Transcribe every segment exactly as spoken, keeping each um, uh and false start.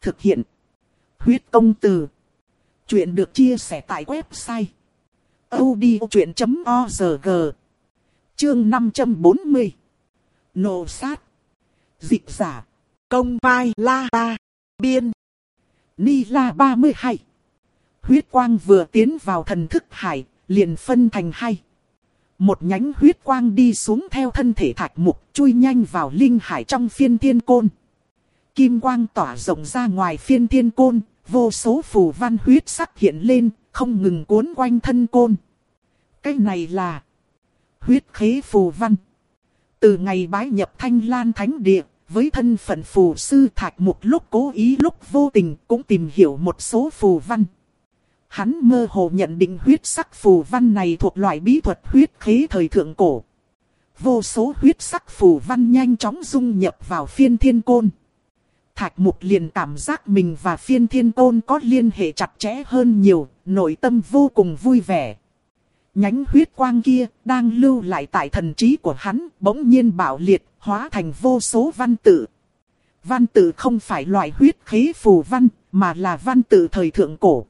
Thực hiện. Huyết công từ. Chuyện được chia sẻ tại website odchuyện chấm org. Chương năm trăm bốn mươi. Nộ sát. Dịch giả. Công vai la ta. Biên. Ni la ba mươi hai. Huyết quang vừa tiến vào thần thức hải, liền phân thành hai. Một nhánh huyết quang đi xuống theo thân thể thạch mục, chui nhanh vào linh hải trong phiên thiên côn. Kim quang tỏa rộng ra ngoài phiên thiên côn, vô số phù văn huyết sắc hiện lên, không ngừng cuốn quanh thân côn. Cái này là huyết khế phù văn. Từ ngày bái nhập Thanh Lan Thánh Địa, với thân phận phù sư thạch mục lúc cố ý lúc vô tình cũng tìm hiểu một số phù văn. Hắn mơ hồ nhận định huyết sắc phù văn này thuộc loại bí thuật huyết khế thời thượng cổ. Vô số huyết sắc phù văn nhanh chóng dung nhập vào phiên thiên côn. Thạch mục liền cảm giác mình và phiên thiên côn có liên hệ chặt chẽ hơn nhiều, nội tâm vô cùng vui vẻ. Nhánh huyết quang kia đang lưu lại tại thần trí của hắn, bỗng nhiên bạo liệt, hóa thành vô số văn tự. Văn tự không phải loại huyết khế phù văn, mà là văn tự thời thượng cổ.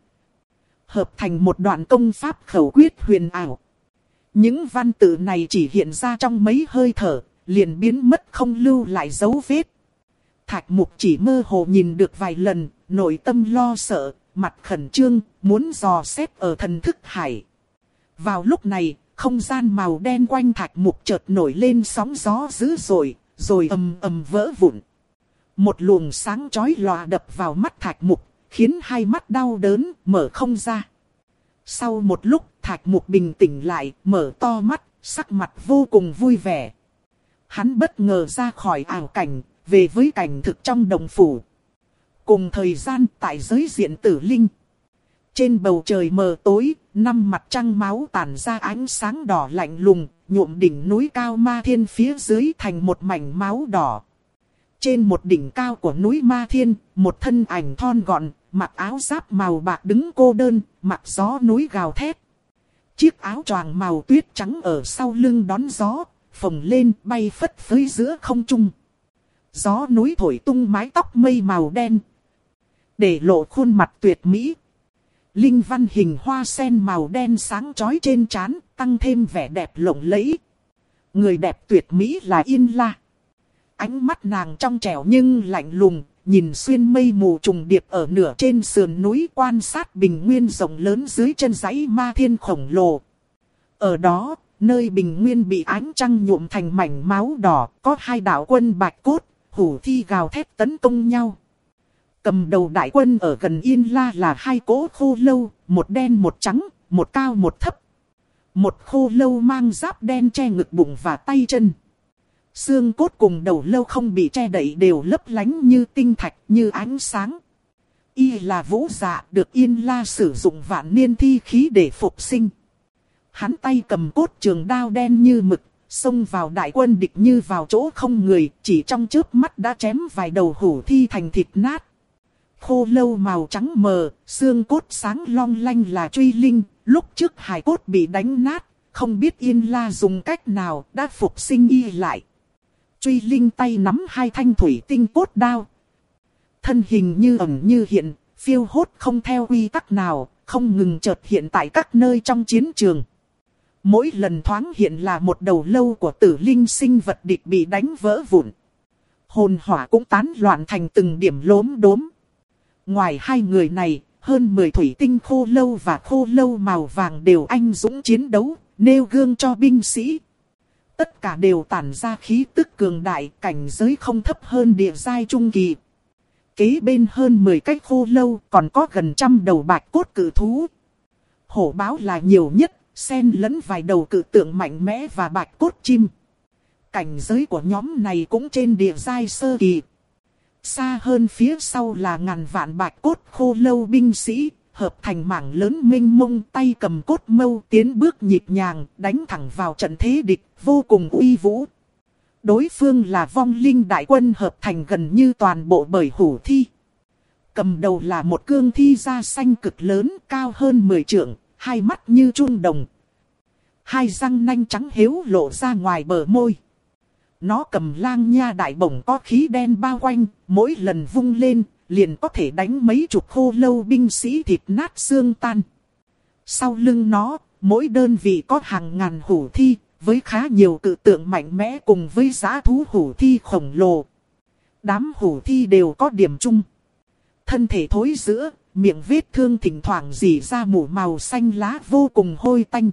Hợp thành một đoạn công pháp khẩu quyết huyền ảo. Những văn tự này chỉ hiện ra trong mấy hơi thở, liền biến mất không lưu lại dấu vết. Thạch mục chỉ mơ hồ nhìn được vài lần, nội tâm lo sợ, mặt khẩn trương, muốn dò xét ở thần thức hải. Vào lúc này, không gian màu đen quanh thạch mục chợt nổi lên sóng gió dữ dội, rồi ầm ầm vỡ vụn. Một luồng sáng chói lòa đập vào mắt thạch mục, khiến hai mắt đau đớn, mở không ra. Sau một lúc, thạch mục bình tĩnh lại, mở to mắt, sắc mặt vô cùng vui vẻ. Hắn bất ngờ ra khỏi ảo cảnh, về với cảnh thực trong đồng phủ. Cùng thời gian tại giới diện tử linh. Trên bầu trời mờ tối, năm mặt trăng máu tản ra ánh sáng đỏ lạnh lùng, nhuộm đỉnh núi cao Ma Thiên phía dưới thành một mảnh máu đỏ. Trên một đỉnh cao của núi Ma Thiên, một thân ảnh thon gọn, mặc áo giáp màu bạc đứng cô đơn, mặc gió núi gào thét. Chiếc áo choàng màu tuyết trắng ở sau lưng đón gió, phồng lên bay phất phới giữa không trung. Gió núi thổi tung mái tóc mây màu đen, để lộ khuôn mặt tuyệt mỹ. Linh văn hình hoa sen màu đen sáng chói trên trán, tăng thêm vẻ đẹp lộng lẫy. Người đẹp tuyệt mỹ là Yên La. Ánh mắt nàng trong trẻo nhưng lạnh lùng, nhìn xuyên mây mù trùng điệp ở nửa trên sườn núi, quan sát bình nguyên rộng lớn dưới chân dãy Ma Thiên khổng lồ. Ở đó, nơi bình nguyên bị ánh trăng nhuộm thành mảnh máu đỏ, có hai đạo quân bạch cốt, hủ thi gào thét tấn công nhau. Cầm đầu đại quân ở gần Yên La là hai cỗ khô lâu, một đen một trắng, một cao một thấp. Một khô lâu mang giáp đen che ngực bụng và tay chân. Xương cốt cùng đầu lâu không bị che đậy đều lấp lánh như tinh thạch, như ánh sáng. Y là Vũ Dạ, được Yên La sử dụng vạn niên thi khí để phục sinh. Hắn tay cầm cốt trường đao đen như mực, xông vào đại quân địch như vào chỗ không người, chỉ trong chớp mắt đã chém vài đầu hủ thi thành thịt nát. Khô lâu màu trắng mờ, xương cốt sáng long lanh là Truy Linh, lúc trước hài cốt bị đánh nát, không biết Yên La dùng cách nào đã phục sinh y lại. Truy Linh tay nắm hai thanh thủy tinh cốt đao. Thân hình như ẩn như hiện, phiêu hốt không theo quy tắc nào, không ngừng chợt hiện tại các nơi trong chiến trường. Mỗi lần thoáng hiện là một đầu lâu của tử linh sinh vật địch bị đánh vỡ vụn. Hồn hỏa cũng tán loạn thành từng điểm lốm đốm. Ngoài hai người này, hơn mười thủy tinh khô lâu và khô lâu màu vàng đều anh dũng chiến đấu, nêu gương cho binh sĩ. Tất cả đều tản ra khí tức cường đại, cảnh giới không thấp hơn địa giai trung kỳ. Kế bên hơn mười cái khô lâu còn có gần trăm đầu bạch cốt cự thú. Hổ báo là nhiều nhất, xen lẫn vài đầu cự tượng mạnh mẽ và bạch cốt chim. Cảnh giới của nhóm này cũng trên địa giai sơ kỳ. Xa hơn phía sau là ngàn vạn bạch cốt khô lâu binh sĩ, hợp thành mảng lớn mênh mông, tay cầm cốt mâu tiến bước nhịp nhàng, đánh thẳng vào trận thế địch, vô cùng uy vũ. Đối phương là vong linh đại quân hợp thành gần như toàn bộ bởi hủ thi. Cầm đầu là một cương thi da xanh cực lớn, cao hơn mười trượng, hai mắt như chuông đồng. Hai răng nanh trắng héo lộ ra ngoài bờ môi. Nó cầm lang nha đại bổng có khí đen bao quanh, mỗi lần vung lên, liền có thể đánh mấy chục khô lâu binh sĩ thịt nát xương tan. Sau lưng nó, mỗi đơn vị có hàng ngàn hủ thi, với khá nhiều cự tượng mạnh mẽ cùng với dã thú hủ thi khổng lồ. Đám hủ thi đều có điểm chung. Thân thể thối rữa, miệng vết thương thỉnh thoảng rỉ ra mủ màu xanh lá vô cùng hôi tanh.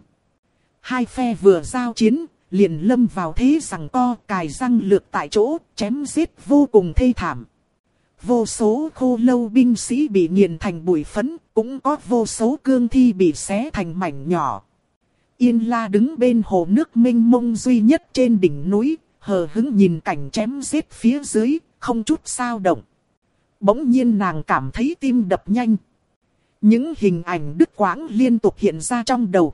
Hai phe vừa giao chiến, liền lâm vào thế giằng co, cài răng lược tại chỗ, chém giết vô cùng thê thảm. Vô số khô lâu binh sĩ bị nghiền thành bụi phấn, cũng có vô số cương thi bị xé thành mảnh nhỏ. Yên La đứng bên hồ nước mênh mông duy nhất trên đỉnh núi, hờ hững nhìn cảnh chém giết phía dưới, không chút sao động. Bỗng nhiên nàng cảm thấy tim đập nhanh. Những hình ảnh đứt quãng liên tục hiện ra trong đầu.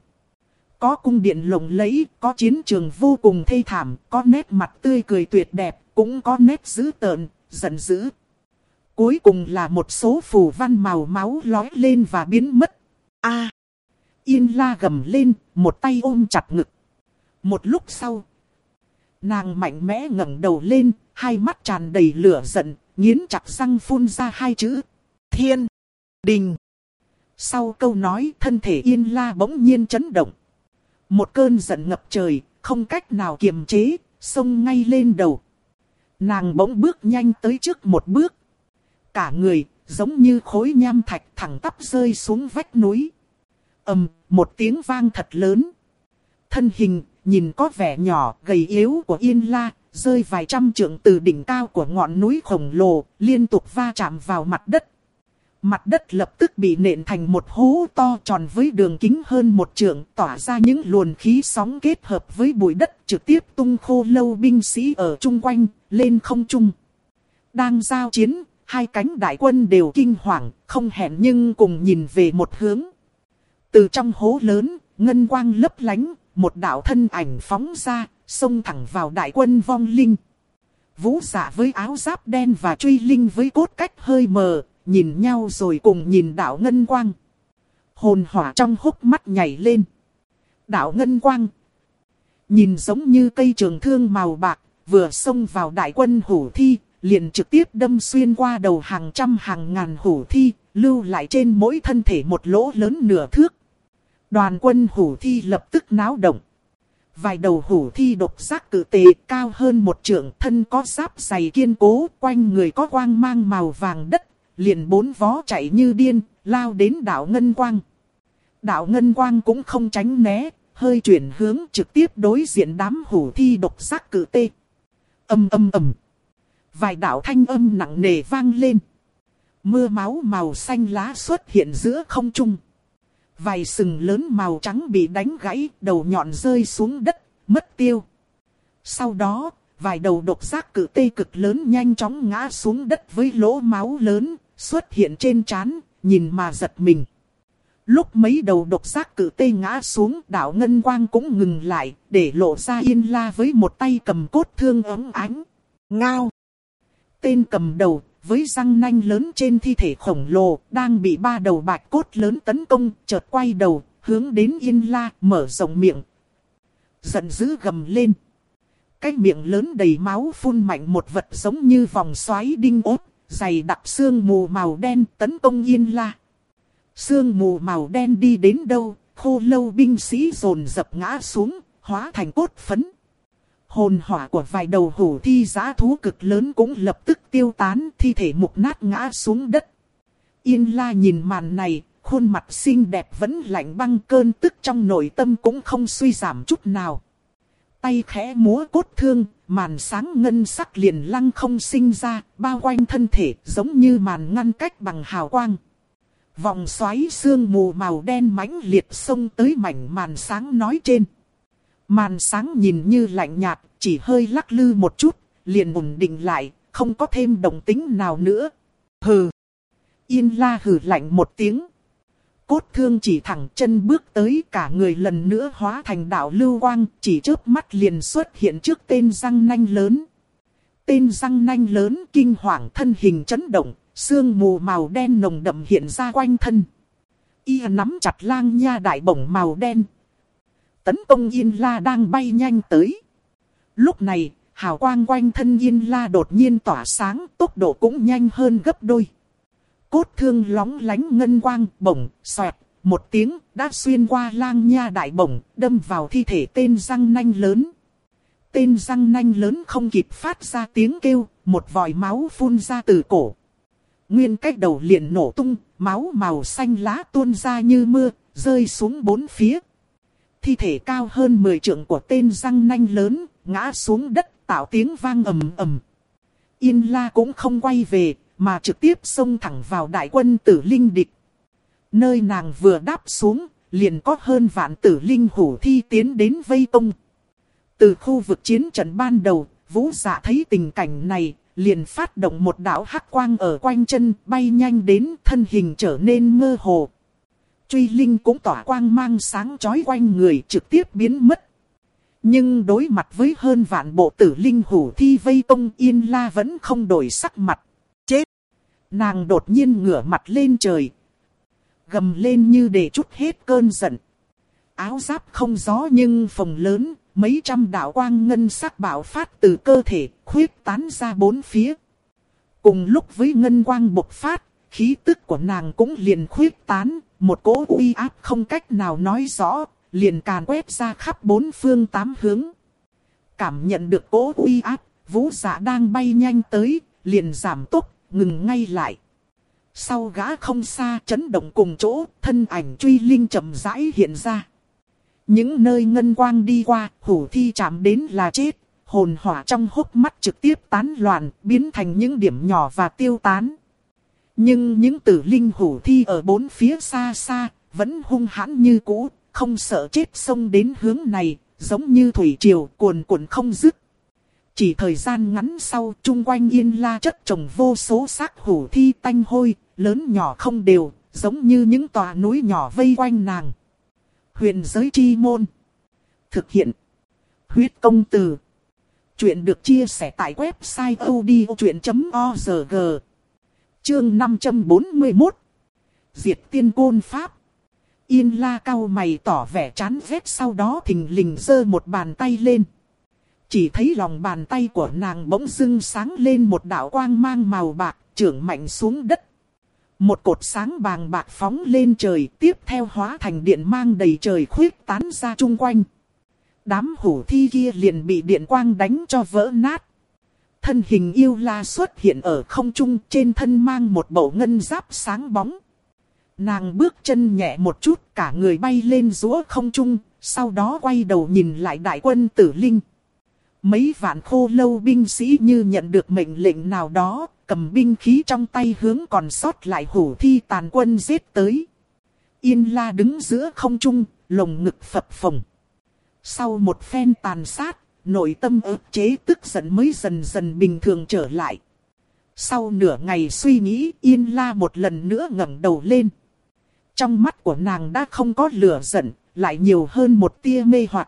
Có cung điện lộng lẫy, có chiến trường vô cùng thê thảm, có nét mặt tươi cười tuyệt đẹp, cũng có nét dữ tợn, giận dữ. Cuối cùng là một số phù văn màu máu lói lên và biến mất. A! Yên La gầm lên, một tay ôm chặt ngực. Một lúc sau, nàng mạnh mẽ ngẩng đầu lên, hai mắt tràn đầy lửa giận, nghiến chặt răng phun ra hai chữ: Thiên Đình. Sau câu nói, thân thể Yên La bỗng nhiên chấn động. Một cơn giận ngập trời, không cách nào kiềm chế, xông ngay lên đầu. Nàng bỗng bước nhanh tới trước một bước. Cả người, giống như khối nham thạch thẳng tắp rơi xuống vách núi. Ầm, một tiếng vang thật lớn. Thân hình, nhìn có vẻ nhỏ, gầy yếu của Yên La, rơi vài trăm trượng từ đỉnh cao của ngọn núi khổng lồ, liên tục va chạm vào mặt đất. Mặt đất lập tức bị nện thành một hố to tròn với đường kính hơn một trượng, tỏa ra những luồng khí sóng kết hợp với bụi đất trực tiếp tung khô lâu binh sĩ ở chung quanh, lên không trung. Đang giao chiến, hai cánh đại quân đều kinh hoàng, không hẹn nhưng cùng nhìn về một hướng. Từ trong hố lớn, ngân quang lấp lánh, một đạo thân ảnh phóng ra, xông thẳng vào đại quân vong linh. Vũ Dạ với áo giáp đen và Truy Linh với cốt cách hơi mờ, nhìn nhau rồi cùng nhìn đạo ngân quang. Hồn hỏa trong hốc mắt nhảy lên. Đạo ngân quang, nhìn giống như cây trường thương màu bạc, vừa xông vào đại quân hủ thi, liền trực tiếp đâm xuyên qua đầu hàng trăm hàng ngàn hủ thi, lưu lại trên mỗi thân thể một lỗ lớn nửa thước. Đoàn quân hủ thi lập tức náo động. Vài đầu hủ thi độc giác cự tề cao hơn một trượng, thân có giáp dày kiên cố, quanh người có quang mang màu vàng đất, liền bốn vó chạy như điên, lao đến đạo ngân quang. Đạo ngân quang cũng không tránh né, hơi chuyển hướng trực tiếp đối diện đám hủ thi độc giác cự tê. Âm âm ầm. Vài đạo thanh âm nặng nề vang lên. Mưa máu màu xanh lá xuất hiện giữa không trung. Vài sừng lớn màu trắng bị đánh gãy, đầu nhọn rơi xuống đất, mất tiêu. Sau đó, vài đầu độc giác cự tê cực lớn nhanh chóng ngã xuống đất với lỗ máu lớn, xuất hiện trên trán, nhìn mà giật mình. Lúc mấy đầu độc giác cự tê ngã xuống, đạo ngân quang cũng ngừng lại, để lộ ra Yên La với một tay cầm cốt thương óng ánh. Ngao! Tên cầm đầu, với răng nanh lớn trên thi thể khổng lồ, đang bị ba đầu bạch cốt lớn tấn công, chợt quay đầu, hướng đến Yên La, mở rộng miệng. Giận dữ gầm lên. Cái miệng lớn đầy máu phun mạnh một vật giống như vòng xoáy đinh ốt, dày đặc sương mù màu đen tấn công Yên La. Sương mù màu đen đi đến đâu, khô lâu binh sĩ dồn dập ngã xuống, hóa thành cốt phấn. Hồn hỏa của vài đầu hổ thi dã thú cực lớn cũng lập tức tiêu tán, thi thể mục nát ngã xuống đất. Yên La nhìn màn này, khuôn mặt xinh đẹp vẫn lạnh băng, cơn tức trong nội tâm cũng không suy giảm chút nào. Tay khẽ múa cốt thương, màn sáng ngân sắc liền lăng không sinh ra, bao quanh thân thể giống như màn ngăn cách bằng hào quang. Vòng xoáy sương mù màu đen mãnh liệt xông tới mảnh màn sáng nói trên. Màn sáng nhìn như lạnh nhạt, chỉ hơi lắc lư một chút, liền ổn định lại, không có thêm động tĩnh nào nữa. Hừ! Yên La hừ lạnh một tiếng. Cốt thương chỉ thẳng chân bước tới, cả người lần nữa hóa thành đạo lưu quang, chỉ chớp mắt liền xuất hiện trước tên răng nanh lớn. Tên răng nanh lớn kinh hoàng, thân hình chấn động, sương mù màu đen nồng đậm hiện ra quanh thân. Y nắm chặt lang nha đại bổng màu đen. Tấn công Yên La đang bay nhanh tới. Lúc này, hào quang quanh thân Yên La đột nhiên tỏa sáng, tốc độ cũng nhanh hơn gấp đôi. cốt thương lóng lánh ngân quang, bổng, xoẹt, một tiếng, đã xuyên qua lang nha đại bổng, đâm vào thi thể tên răng nanh lớn. Tên răng nanh lớn không kịp phát ra tiếng kêu, một vòi máu phun ra từ cổ. Nguyên cách đầu liền nổ tung, máu màu xanh lá tuôn ra như mưa, rơi xuống bốn phía. Thi thể cao hơn mười trượng của tên răng nanh lớn, ngã xuống đất tạo tiếng vang ầm ầm. Yên La cũng không quay về, mà trực tiếp xông thẳng vào đại quân Tử Linh địch. Nơi nàng vừa đáp xuống, liền có hơn vạn Tử Linh hủ thi tiến đến vây công. Từ khu vực chiến trận ban đầu, Vũ Dạ thấy tình cảnh này, liền phát động một đạo hắc quang ở quanh chân, bay nhanh đến, thân hình trở nên mơ hồ. Truy Linh cũng tỏa quang mang sáng chói quanh người, trực tiếp biến mất. Nhưng đối mặt với hơn vạn bộ Tử Linh hủ thi vây công, Yên La vẫn không đổi sắc mặt. Chết! Nàng đột nhiên ngửa mặt lên trời, gầm lên như để trút hết cơn giận. Áo giáp không gió nhưng phồng lớn, mấy trăm đạo quang ngân sắc bạo phát từ cơ thể, khuyết tán ra bốn phía. Cùng lúc với ngân quang bộc phát, khí tức của nàng cũng liền khuyết tán, một cỗ uy áp không cách nào nói rõ, liền càn quét ra khắp bốn phương tám hướng. Cảm nhận được cỗ uy áp, Vũ Dạ đang bay nhanh tới, liền giảm tốc, ngừng ngay lại. Sau gã không xa, chấn động cùng chỗ, thân ảnh Truy Linh chậm rãi hiện ra. Những nơi ngân quang đi qua, hủ thi chạm đến là chết, hồn hỏa trong hốc mắt trực tiếp tán loạn, biến thành những điểm nhỏ và tiêu tán. Nhưng những Tử Linh hủ thi ở bốn phía xa xa, vẫn hung hãn như cũ, không sợ chết xông đến hướng này, giống như thủy triều cuồn cuộn không dứt. Chỉ thời gian ngắn sau, chung quanh Yên La chất chồng vô số xác hủ thi tanh hôi, lớn nhỏ không đều, giống như những tòa núi nhỏ vây quanh nàng. Huyền giới chi môn. Thực hiện. Huyết công từ. Chuyện được chia sẻ tại website odchuyện chấm org. Chương năm trăm bốn mươi mốt. Diệt tiên côn pháp. Yên La cau mày tỏ vẻ chán ghét, sau đó thình lình giơ một bàn tay lên. Chỉ thấy lòng bàn tay của nàng bỗng dưng sáng lên một đạo quang mang màu bạc, chưởng mạnh xuống đất. Một cột sáng bàng bạc phóng lên trời, tiếp theo hóa thành điện mang đầy trời khuyết tán ra chung quanh. Đám hủ thi kia liền bị điện quang đánh cho vỡ nát. Thân hình Yêu La xuất hiện ở không trung, trên thân mang một bộ ngân giáp sáng bóng. Nàng bước chân nhẹ một chút, cả người bay lên giữa không trung, sau đó quay đầu nhìn lại đại quân Tử Linh. Mấy vạn khô lâu binh sĩ như nhận được mệnh lệnh nào đó, cầm binh khí trong tay hướng còn sót lại hủ thi tàn quân giết tới. Yên La đứng giữa không trung, lồng ngực phập phồng. Sau một phen tàn sát, nội tâm ức chế tức giận mới dần dần bình thường trở lại. Sau nửa ngày suy nghĩ, Yên La một lần nữa ngẩng đầu lên. Trong mắt của nàng đã không có lửa giận, lại nhiều hơn một tia mê hoặc.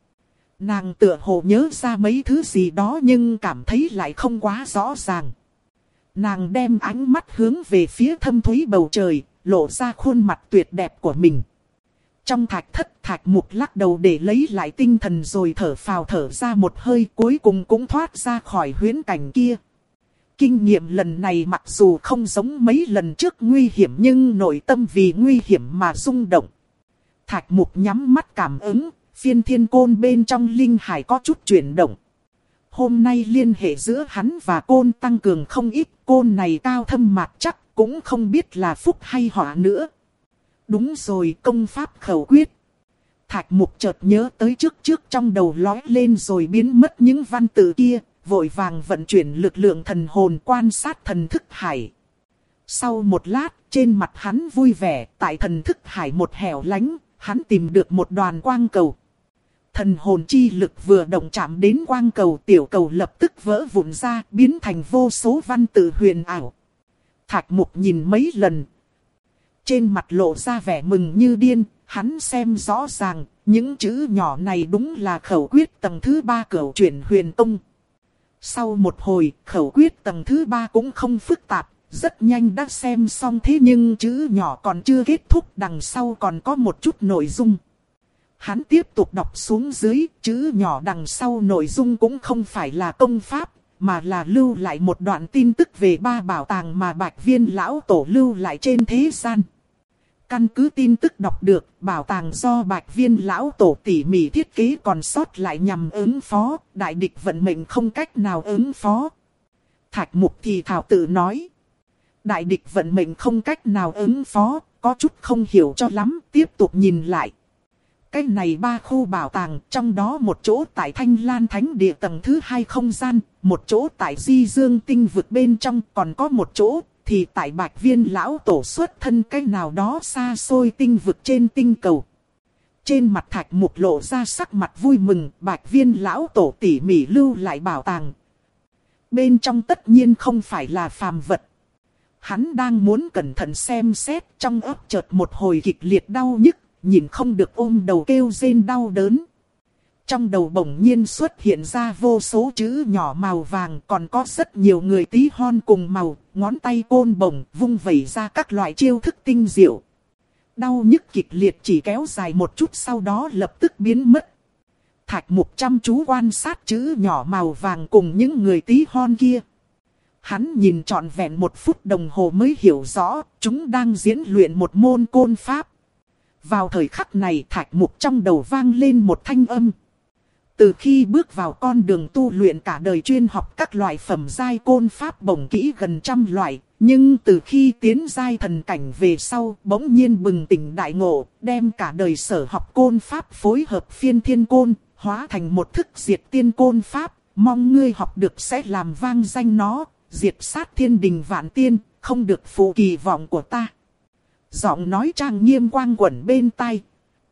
Nàng tựa hồ nhớ ra mấy thứ gì đó nhưng cảm thấy lại không quá rõ ràng. Nàng đem ánh mắt hướng về phía thâm thúy bầu trời, lộ ra khuôn mặt tuyệt đẹp của mình. Trong thạch thất, Thạch Mục lắc đầu để lấy lại tinh thần rồi thở phào thở ra một hơi, cuối cùng cũng thoát ra khỏi huyễn cảnh kia. Kinh nghiệm lần này mặc dù không giống mấy lần trước nguy hiểm nhưng nội tâm vì nguy hiểm mà rung động. Thạch Mục nhắm mắt cảm ứng, phiên thiên côn bên trong linh hải có chút chuyển động. Hôm nay liên hệ giữa hắn và côn tăng cường không ít, côn này cao thâm mạc chắc, cũng không biết là phúc hay họa nữa. Đúng rồi, công pháp khẩu quyết. Thạch Mục chợt nhớ tới trước trước trong đầu lói lên rồi biến mất những văn tự kia, vội vàng vận chuyển lực lượng thần hồn quan sát thần thức hải. Sau một lát, trên mặt hắn vui vẻ, tại thần thức hải một hẻo lánh, hắn tìm được một đoàn quang cầu. Thần hồn chi lực vừa động chạm đến quang cầu, tiểu cầu lập tức vỡ vụn ra, biến thành vô số văn tự huyền ảo. Thạch Mục nhìn mấy lần, trên mặt lộ ra vẻ mừng như điên, hắn xem rõ ràng, những chữ nhỏ này đúng là khẩu quyết tầng thứ ba cửu chuyển huyền tông. Sau một hồi, khẩu quyết tầng thứ ba cũng không phức tạp, rất nhanh đã xem xong, thế nhưng chữ nhỏ còn chưa kết thúc, đằng sau còn có một chút nội dung. Hắn tiếp tục đọc xuống dưới, chữ nhỏ đằng sau nội dung cũng không phải là công pháp, mà là lưu lại một đoạn tin tức về ba bảo tàng mà Bạch Viên lão tổ lưu lại trên thế gian. Căn cứ tin tức đọc được, bảo tàng do Bạch Viên lão tổ tỉ mỉ thiết kế còn sót lại nhằm ứng phó, đại địch vận mệnh không cách nào ứng phó. Thạch Mục thì thảo tự nói. Đại địch vận mệnh không cách nào ứng phó, có chút không hiểu cho lắm, tiếp tục nhìn lại. Cái này ba khu bảo tàng, trong đó một chỗ tại Thanh Lan Thánh Địa tầng thứ hai không gian, một chỗ tại Di Dương Tinh vực bên trong, còn có một chỗ thì tại Bạch Viên lão tổ xuất thân cái nào đó xa xôi tinh vực trên tinh cầu. Trên mặt Thạch Mục lộ ra sắc mặt vui mừng, Bạch Viên lão tổ tỉ mỉ lưu lại bảo tàng. Bên trong tất nhiên không phải là phàm vật. Hắn đang muốn cẩn thận xem xét, trong óc chợt một hồi kịch liệt đau nhức, nhìn không được ôm đầu kêu rên đau đớn. Trong đầu bỗng nhiên xuất hiện ra vô số chữ nhỏ màu vàng, còn có rất nhiều người tí hon cùng màu, ngón tay côn bổng vung vẩy ra các loại chiêu thức tinh diệu. Đau nhức kịch liệt chỉ kéo dài một chút, sau đó lập tức biến mất. Thạch Mục chăm chú quan sát chữ nhỏ màu vàng cùng những người tí hon kia. Hắn nhìn trọn vẹn một phút đồng hồ mới hiểu rõ, chúng đang diễn luyện một môn côn pháp. Vào thời khắc này Thạch Mục trong đầu vang lên một thanh âm. Từ khi bước vào con đường tu luyện cả đời chuyên học các loại phẩm giai côn pháp bổng kỹ gần trăm loại, nhưng từ khi tiến giai thần cảnh về sau bỗng nhiên bừng tỉnh đại ngộ, đem cả đời sở học côn pháp phối hợp phiên thiên côn, hóa thành một thức diệt tiên côn pháp, mong ngươi học được sẽ làm vang danh nó, diệt sát thiên đình vạn tiên, không được phụ kỳ vọng của ta. Giọng nói trang nghiêm quang quẩn bên tai.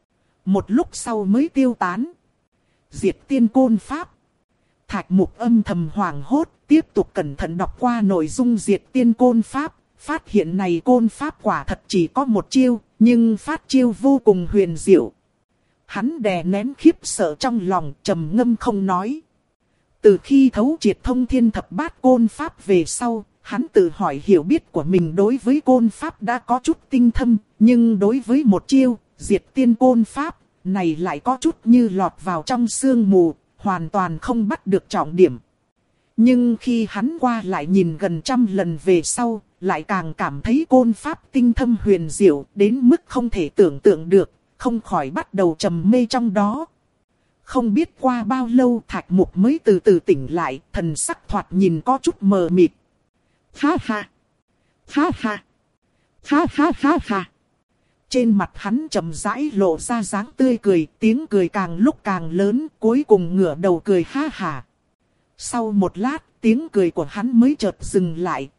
Một lúc sau mới tiêu tán. Diệt tiên côn pháp. Thạch Mục âm thầm hoảng hốt, tiếp tục cẩn thận đọc qua nội dung diệt tiên côn pháp. Phát hiện này côn pháp quả thật chỉ có một chiêu, nhưng phát chiêu vô cùng huyền diệu. Hắn đè nén khiếp sợ trong lòng, trầm ngâm không nói. Từ khi thấu triệt thông thiên thập bát côn pháp về sau, hắn tự hỏi hiểu biết của mình đối với côn pháp đã có chút tinh thâm, nhưng đối với một chiêu, diệt tiên côn pháp, này lại có chút như lọt vào trong sương mù, hoàn toàn không bắt được trọng điểm. Nhưng khi hắn qua lại nhìn gần trăm lần về sau, lại càng cảm thấy côn pháp tinh thâm huyền diệu đến mức không thể tưởng tượng được, không khỏi bắt đầu trầm mê trong đó. Không biết qua bao lâu Thạch Mục mới từ từ tỉnh lại, thần sắc thoạt nhìn có chút mờ mịt. Ha ha! Ha ha! Ha ha ha ha! Trên mặt hắn chậm rãi lộ ra dáng tươi cười, tiếng cười càng lúc càng lớn, cuối cùng ngửa đầu cười ha ha. Sau một lát, tiếng cười của hắn mới chợt dừng lại.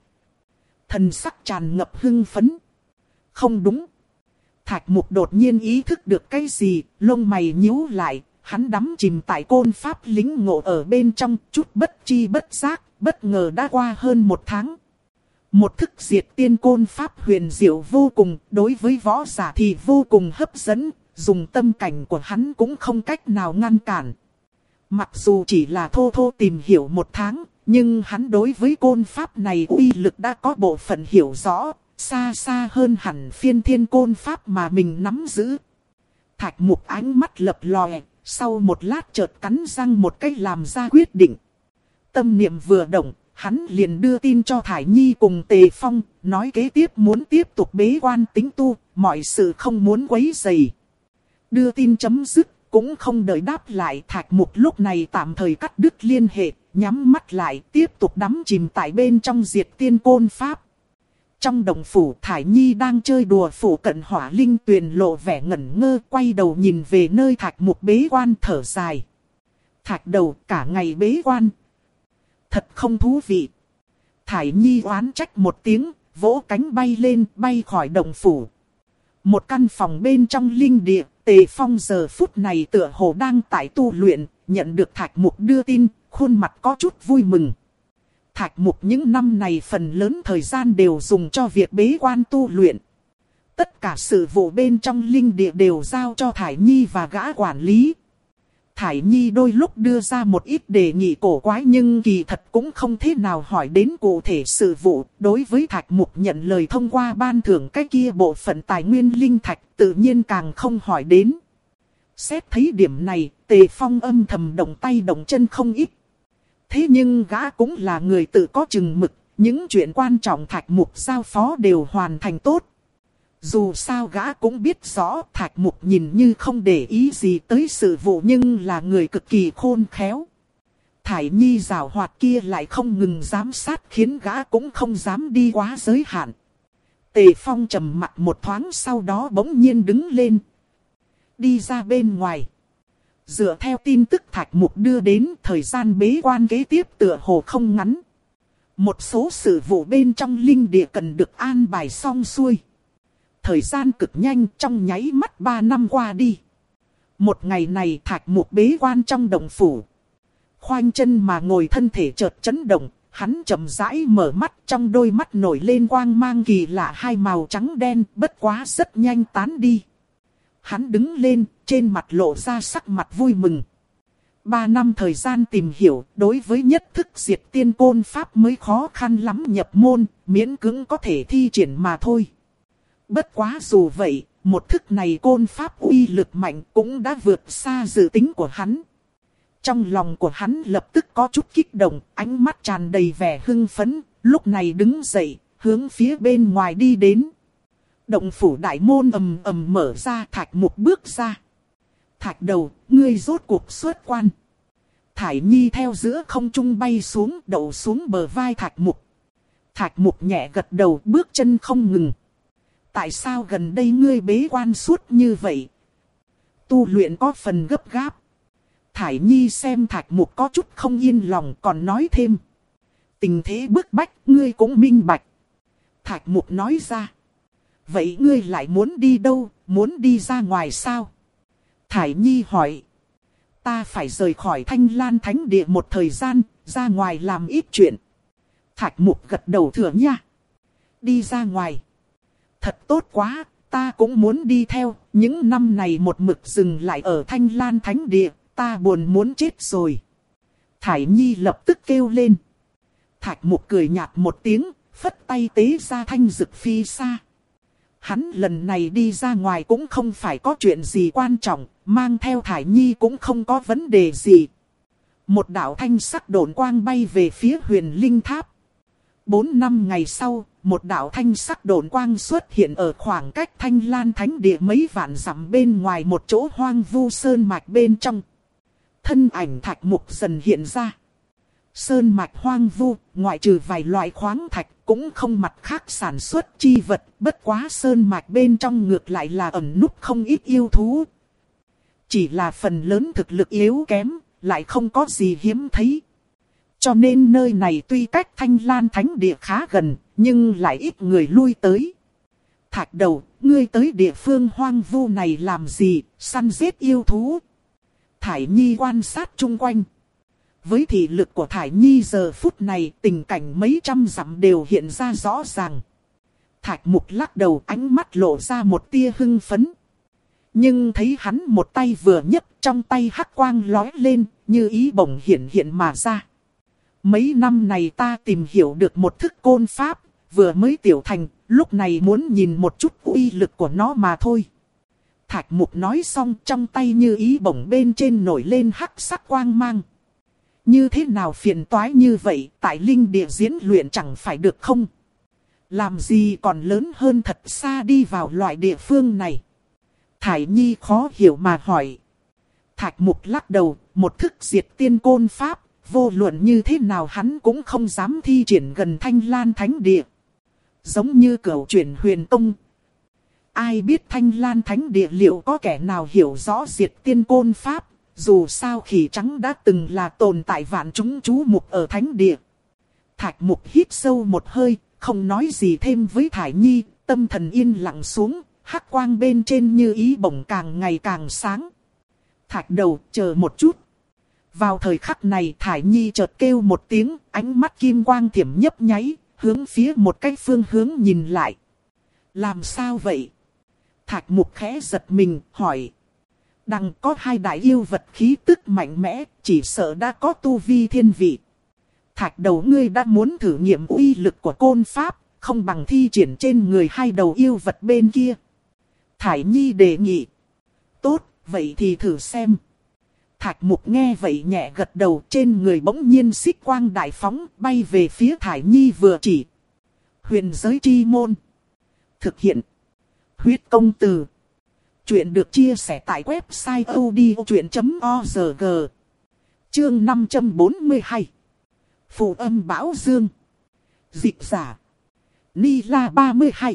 Thần sắc tràn ngập hưng phấn. Không đúng. Thạch Mục đột nhiên ý thức được cái gì, lông mày nhíu lại, hắn đắm chìm tại côn pháp lính ngộ ở bên trong, chút bất chi bất giác, bất ngờ đã qua hơn một tháng. Một thức diệt tiên côn pháp huyền diệu vô cùng, đối với võ giả thì vô cùng hấp dẫn, dùng tâm cảnh của hắn cũng không cách nào ngăn cản. Mặc dù chỉ là thô thô tìm hiểu một tháng, nhưng hắn đối với côn pháp này uy lực đã có bộ phận hiểu rõ, xa xa hơn hẳn phiên thiên côn pháp mà mình nắm giữ. Thạch Mục ánh mắt lập lòe, sau một lát chợt cắn răng một cách làm ra quyết định. Tâm niệm vừa động, hắn liền đưa tin cho Thải Nhi cùng Tề Phong, nói kế tiếp muốn tiếp tục bế quan tính tu, mọi sự không muốn quấy rầy. Đưa tin chấm dứt, cũng không đợi đáp lại, Thạch Mục lúc này tạm thời cắt đứt liên hệ, nhắm mắt lại tiếp tục đắm chìm tại bên trong diệt tiên côn pháp. Trong đồng phủ Thải Nhi đang chơi đùa phủ cận hỏa linh tuyền lộ vẻ ngẩn ngơ, quay đầu nhìn về nơi Thạch Mục bế quan thở dài. Thạch đầu cả ngày bế quan. Thật không thú vị. Thải Nhi oán trách một tiếng, vỗ cánh bay lên, bay khỏi đồng phủ. Một căn phòng bên trong linh địa, Tề Phong giờ phút này tựa hồ đang tại tu luyện, nhận được Thạch Mục đưa tin, khuôn mặt có chút vui mừng. Thạch Mục những năm này phần lớn thời gian đều dùng cho việc bế quan tu luyện. Tất cả sự vụ bên trong linh địa đều giao cho Thải Nhi và gã quản lý. Thải Nhi đôi lúc đưa ra một ít đề nghị cổ quái nhưng kỳ thật cũng không thế nào hỏi đến cụ thể sự vụ. Đối với Thạch Mục nhận lời thông qua ban thưởng cái kia bộ phận tài nguyên linh thạch tự nhiên càng không hỏi đến. Xét thấy điểm này, Tề Phong âm thầm động tay động chân không ít. Thế nhưng gã cũng là người tự có chừng mực, những chuyện quan trọng Thạch Mục giao phó đều hoàn thành tốt. Dù sao gã cũng biết rõ Thạch Mục nhìn như không để ý gì tới sự vụ nhưng là người cực kỳ khôn khéo. Thải Nhi giảo hoạt kia lại không ngừng giám sát khiến gã cũng không dám đi quá giới hạn. Tề Phong trầm mặt một thoáng sau đó bỗng nhiên đứng lên. Đi ra bên ngoài. Dựa theo tin tức Thạch Mục đưa đến, thời gian bế quan kế tiếp tựa hồ không ngắn. Một số sự vụ bên trong linh địa cần được an bài xong xuôi. Thời gian cực nhanh, trong nháy mắt ba năm qua đi. Một ngày này Thạch Mục bế quan trong động phủ. Khoanh chân mà ngồi, thân thể chợt chấn động, hắn chậm rãi mở mắt, trong đôi mắt nổi lên quang mang kỳ lạ, hai màu trắng đen, bất quá rất nhanh tán đi. Hắn đứng lên, trên mặt lộ ra sắc mặt vui mừng. Ba năm thời gian tìm hiểu, đối với nhất thức diệt tiên côn pháp mới khó khăn lắm nhập môn, miễn cưỡng có thể thi triển mà thôi. Bất quá dù vậy, một thức này côn pháp uy lực mạnh cũng đã vượt xa dự tính của hắn. Trong lòng của hắn lập tức có chút kích động, ánh mắt tràn đầy vẻ hưng phấn, lúc này đứng dậy, hướng phía bên ngoài đi đến. Động phủ đại môn ầm ầm mở ra, Thạch Mục bước ra. Thạch đầu, ngươi rốt cuộc xuất quan. Thải Nhi theo giữa không trung bay xuống, đậu xuống bờ vai Thạch Mục. Thạch Mục nhẹ gật đầu, bước chân không ngừng. Tại sao gần đây ngươi bế quan suốt như vậy? Tu luyện có phần gấp gáp. Thải Nhi xem Thạch Mục có chút không yên lòng, còn nói thêm. Tình thế bức bách, ngươi cũng minh bạch. Thạch Mục nói ra. Vậy ngươi lại muốn đi đâu, muốn đi ra ngoài sao? Thải Nhi hỏi. Ta phải rời khỏi Thanh Lan Thánh Địa một thời gian, ra ngoài làm ít chuyện. Thạch Mục gật đầu thừa nha. Đi ra ngoài. Thật tốt quá, ta cũng muốn đi theo, những năm này một mực dừng lại ở Thanh Lan Thánh Địa, ta buồn muốn chết rồi. Thải Nhi lập tức kêu lên. Thạch Mục cười nhạt một tiếng, phất tay tế ra thanh dực phi xa. Hắn lần này đi ra ngoài cũng không phải có chuyện gì quan trọng, mang theo Thải Nhi cũng không có vấn đề gì. Một đạo thanh sắc độn quang bay về phía Huyền Linh Tháp. Bốn năm ngày sau, một đạo thanh sắc độn quang xuất hiện ở khoảng cách Thanh Lan Thánh Địa mấy vạn dặm bên ngoài một chỗ hoang vu sơn mạch bên trong. Thân ảnh Thạch Mục dần hiện ra. Sơn mạch hoang vu, ngoại trừ vài loại khoáng thạch, cũng không mặt khác sản xuất chi vật, bất quá sơn mạch bên trong ngược lại là ẩn núp không ít yêu thú. Chỉ là phần lớn thực lực yếu kém, lại không có gì hiếm thấy. Cho nên nơi này tuy cách Thanh Lan Thánh Địa khá gần, nhưng lại ít người lui tới. Thạch đầu, ngươi tới địa phương hoang vu này làm gì, săn giết yêu thú? Thải Nhi quan sát chung quanh. Với thị lực của Thải Nhi giờ phút này, tình cảnh mấy trăm dặm đều hiện ra rõ ràng. Thạch Mục lắc đầu, ánh mắt lộ ra một tia hưng phấn. Nhưng thấy hắn một tay vừa nhấc, trong tay hắc quang lói lên, như ý bổng hiện hiện mà ra. Mấy năm này ta tìm hiểu được một thức côn pháp, vừa mới tiểu thành, lúc này muốn nhìn một chút uy lực của nó mà thôi. Thạch Mục nói xong, trong tay như ý bổng bên trên nổi lên hắc sắc quang mang. Như thế nào phiền toái như vậy, tại linh địa diễn luyện chẳng phải được không? Làm gì còn lớn hơn thật xa đi vào loại địa phương này? Thải Nhi khó hiểu mà hỏi. Thạch Mục lắc đầu, một thức diệt tiên côn pháp, vô luận như thế nào hắn cũng không dám thi triển gần Thanh Lan Thánh Địa. Giống như cửu chuyển huyền tông. Ai biết Thanh Lan Thánh Địa liệu có kẻ nào hiểu rõ diệt tiên côn pháp? Dù sao khỉ trắng đã từng là tồn tại vạn chúng chú mục ở Thánh Địa. Thạch Mục hít sâu một hơi, không nói gì thêm với Thải Nhi, tâm thần yên lặng xuống, hắc quang bên trên như ý bổng càng ngày càng sáng. Thạch đầu, chờ một chút. Vào thời khắc này Thải Nhi chợt kêu một tiếng, ánh mắt kim quang thiểm nhấp nháy, hướng phía một cái phương hướng nhìn lại. Làm sao vậy? Thạch Mục khẽ giật mình, hỏi. Đằng có hai đại yêu vật khí tức mạnh mẽ, chỉ sợ đã có tu vi thiên vị. Thạch đầu, ngươi đã muốn thử nghiệm uy lực của côn pháp, không bằng thi triển trên người hai đầu yêu vật bên kia. Thải Nhi đề nghị. Tốt, vậy thì thử xem. Thạch Mục nghe vậy nhẹ gật đầu, trên người bỗng nhiên xích quang đại phóng bay về phía Thải Nhi vừa chỉ. Huyền giới chi môn. Thực hiện. Huyết công từ. Chuyện được chia sẻ tại website odchuyện chấm org. Chương năm trăm bốn mươi hai. Phụ âm Bão Dương. Dịch giả. Ni La ba mươi hai.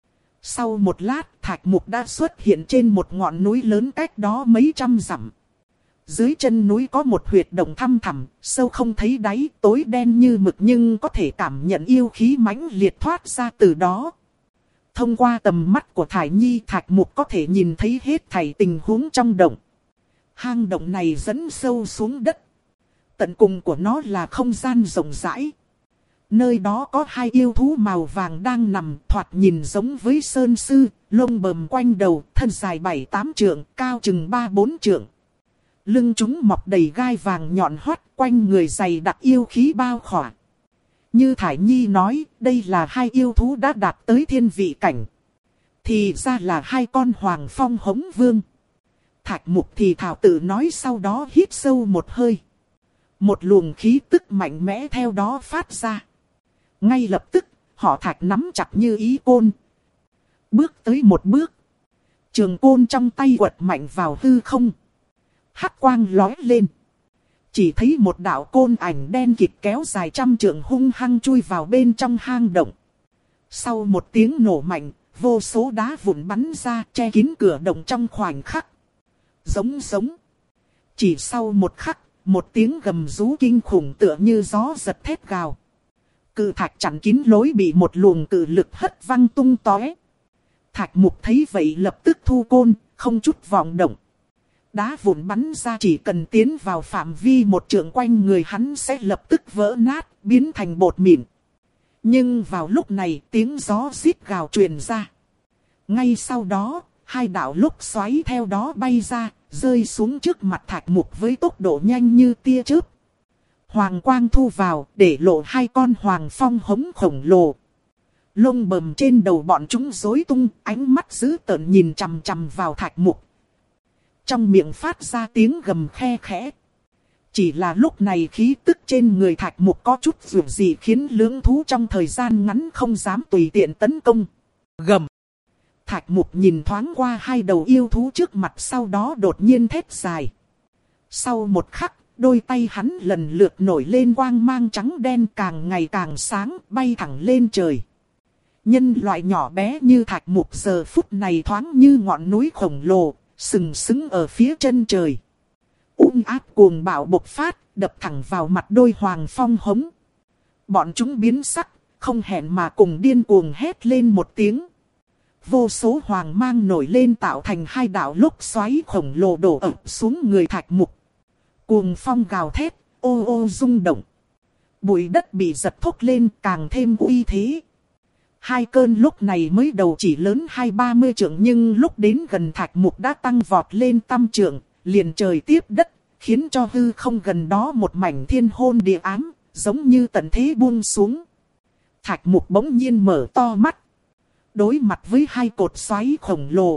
Sau một lát, Thạch Mục đã xuất hiện trên một ngọn núi lớn cách đó mấy trăm dặm. Dưới chân núi có một huyệt động thăm thẳm, sâu không thấy đáy, tối đen như mực nhưng có thể cảm nhận yêu khí mãnh liệt thoát ra từ đó. Thông qua tầm mắt của Thải Nhi, Thạch Mục có thể nhìn thấy hết thảy tình huống trong động. Hang động này dẫn sâu xuống đất. Tận cùng của nó là không gian rộng rãi. Nơi đó có hai yêu thú màu vàng đang nằm, thoạt nhìn giống với sơn sư, lông bờm quanh đầu, thân dài bảy tám trượng, cao chừng ba bốn trượng. Lưng chúng mọc đầy gai vàng nhọn hoắt, quanh người dày đặc yêu khí bao khỏa. Như Thải Nhi nói, đây là hai yêu thú đã đạt tới thiên vị cảnh. Thì ra là hai con Hoàng Phong Hống Vương. Thạch Mục thì thảo tự nói, sau đó hít sâu một hơi. Một luồng khí tức mạnh mẽ theo đó phát ra. Ngay lập tức, họ Thạch nắm chặt như ý côn. Bước tới một bước. Trường côn trong tay quật mạnh vào hư không. Hắc quang lóe lên. Chỉ thấy một đạo côn ảnh đen kịt kéo dài trăm trượng hung hăng chui vào bên trong hang động. Sau một tiếng nổ mạnh, vô số đá vụn bắn ra che kín cửa động trong khoảnh khắc. Giống giống. Chỉ sau một khắc, một tiếng gầm rú kinh khủng tựa như gió giật thét gào. Cự thạch chặn kín lối bị một luồng cự lực hất văng tung tóe. Thạch Mục thấy vậy lập tức thu côn, không chút vọng động. Đá vụn bắn ra chỉ cần tiến vào phạm vi một trượng quanh người hắn sẽ lập tức vỡ nát, biến thành bột mịn. Nhưng vào lúc này tiếng gió rít gào truyền ra. Ngay sau đó, hai đạo lốc xoáy theo đó bay ra, rơi xuống trước mặt Thạch Mục với tốc độ nhanh như tia chớp. Hoàng quang thu vào, để lộ hai con Hoàng Phong Hống khổng lồ. Lông bờm trên đầu bọn chúng rối tung, ánh mắt dữ tợn nhìn chằm chằm vào Thạch Mục. Trong miệng phát ra tiếng gầm khe khẽ. Chỉ là lúc này khí tức trên người Thạch Mục có chút dường gì khiến lưỡng thú trong thời gian ngắn không dám tùy tiện tấn công. Gầm. Thạch Mục nhìn thoáng qua hai đầu yêu thú trước mặt, sau đó đột nhiên thét dài. Sau một khắc, đôi tay hắn lần lượt nổi lên quang mang trắng đen càng ngày càng sáng, bay thẳng lên trời. Nhân loại nhỏ bé như Thạch Mục giờ phút này thoáng như ngọn núi khổng lồ, sừng sững ở phía chân trời. Ung áp cuồng bạo bộc phát, đập thẳng vào mặt đôi Hoàng Phong Hống. Bọn chúng biến sắc, không hẹn mà cùng điên cuồng hét lên một tiếng. Vô số hoàng mang nổi lên tạo thành hai đạo lốc xoáy khổng lồ đổ ập xuống người Thạch Mục. Cuồng phong gào thét, ô ô rung động. Bụi đất bị giật thốc lên càng thêm uy thế. Hai cơn lúc này mới đầu chỉ lớn hai ba mươi trượng, nhưng lúc đến gần Thạch Mục đã tăng vọt lên trăm trượng, liền trời tiếp đất, khiến cho hư không gần đó một mảnh thiên hôn địa ám, giống như tận thế buông xuống. Thạch Mục bỗng nhiên mở to mắt. Đối mặt với hai cột xoáy khổng lồ,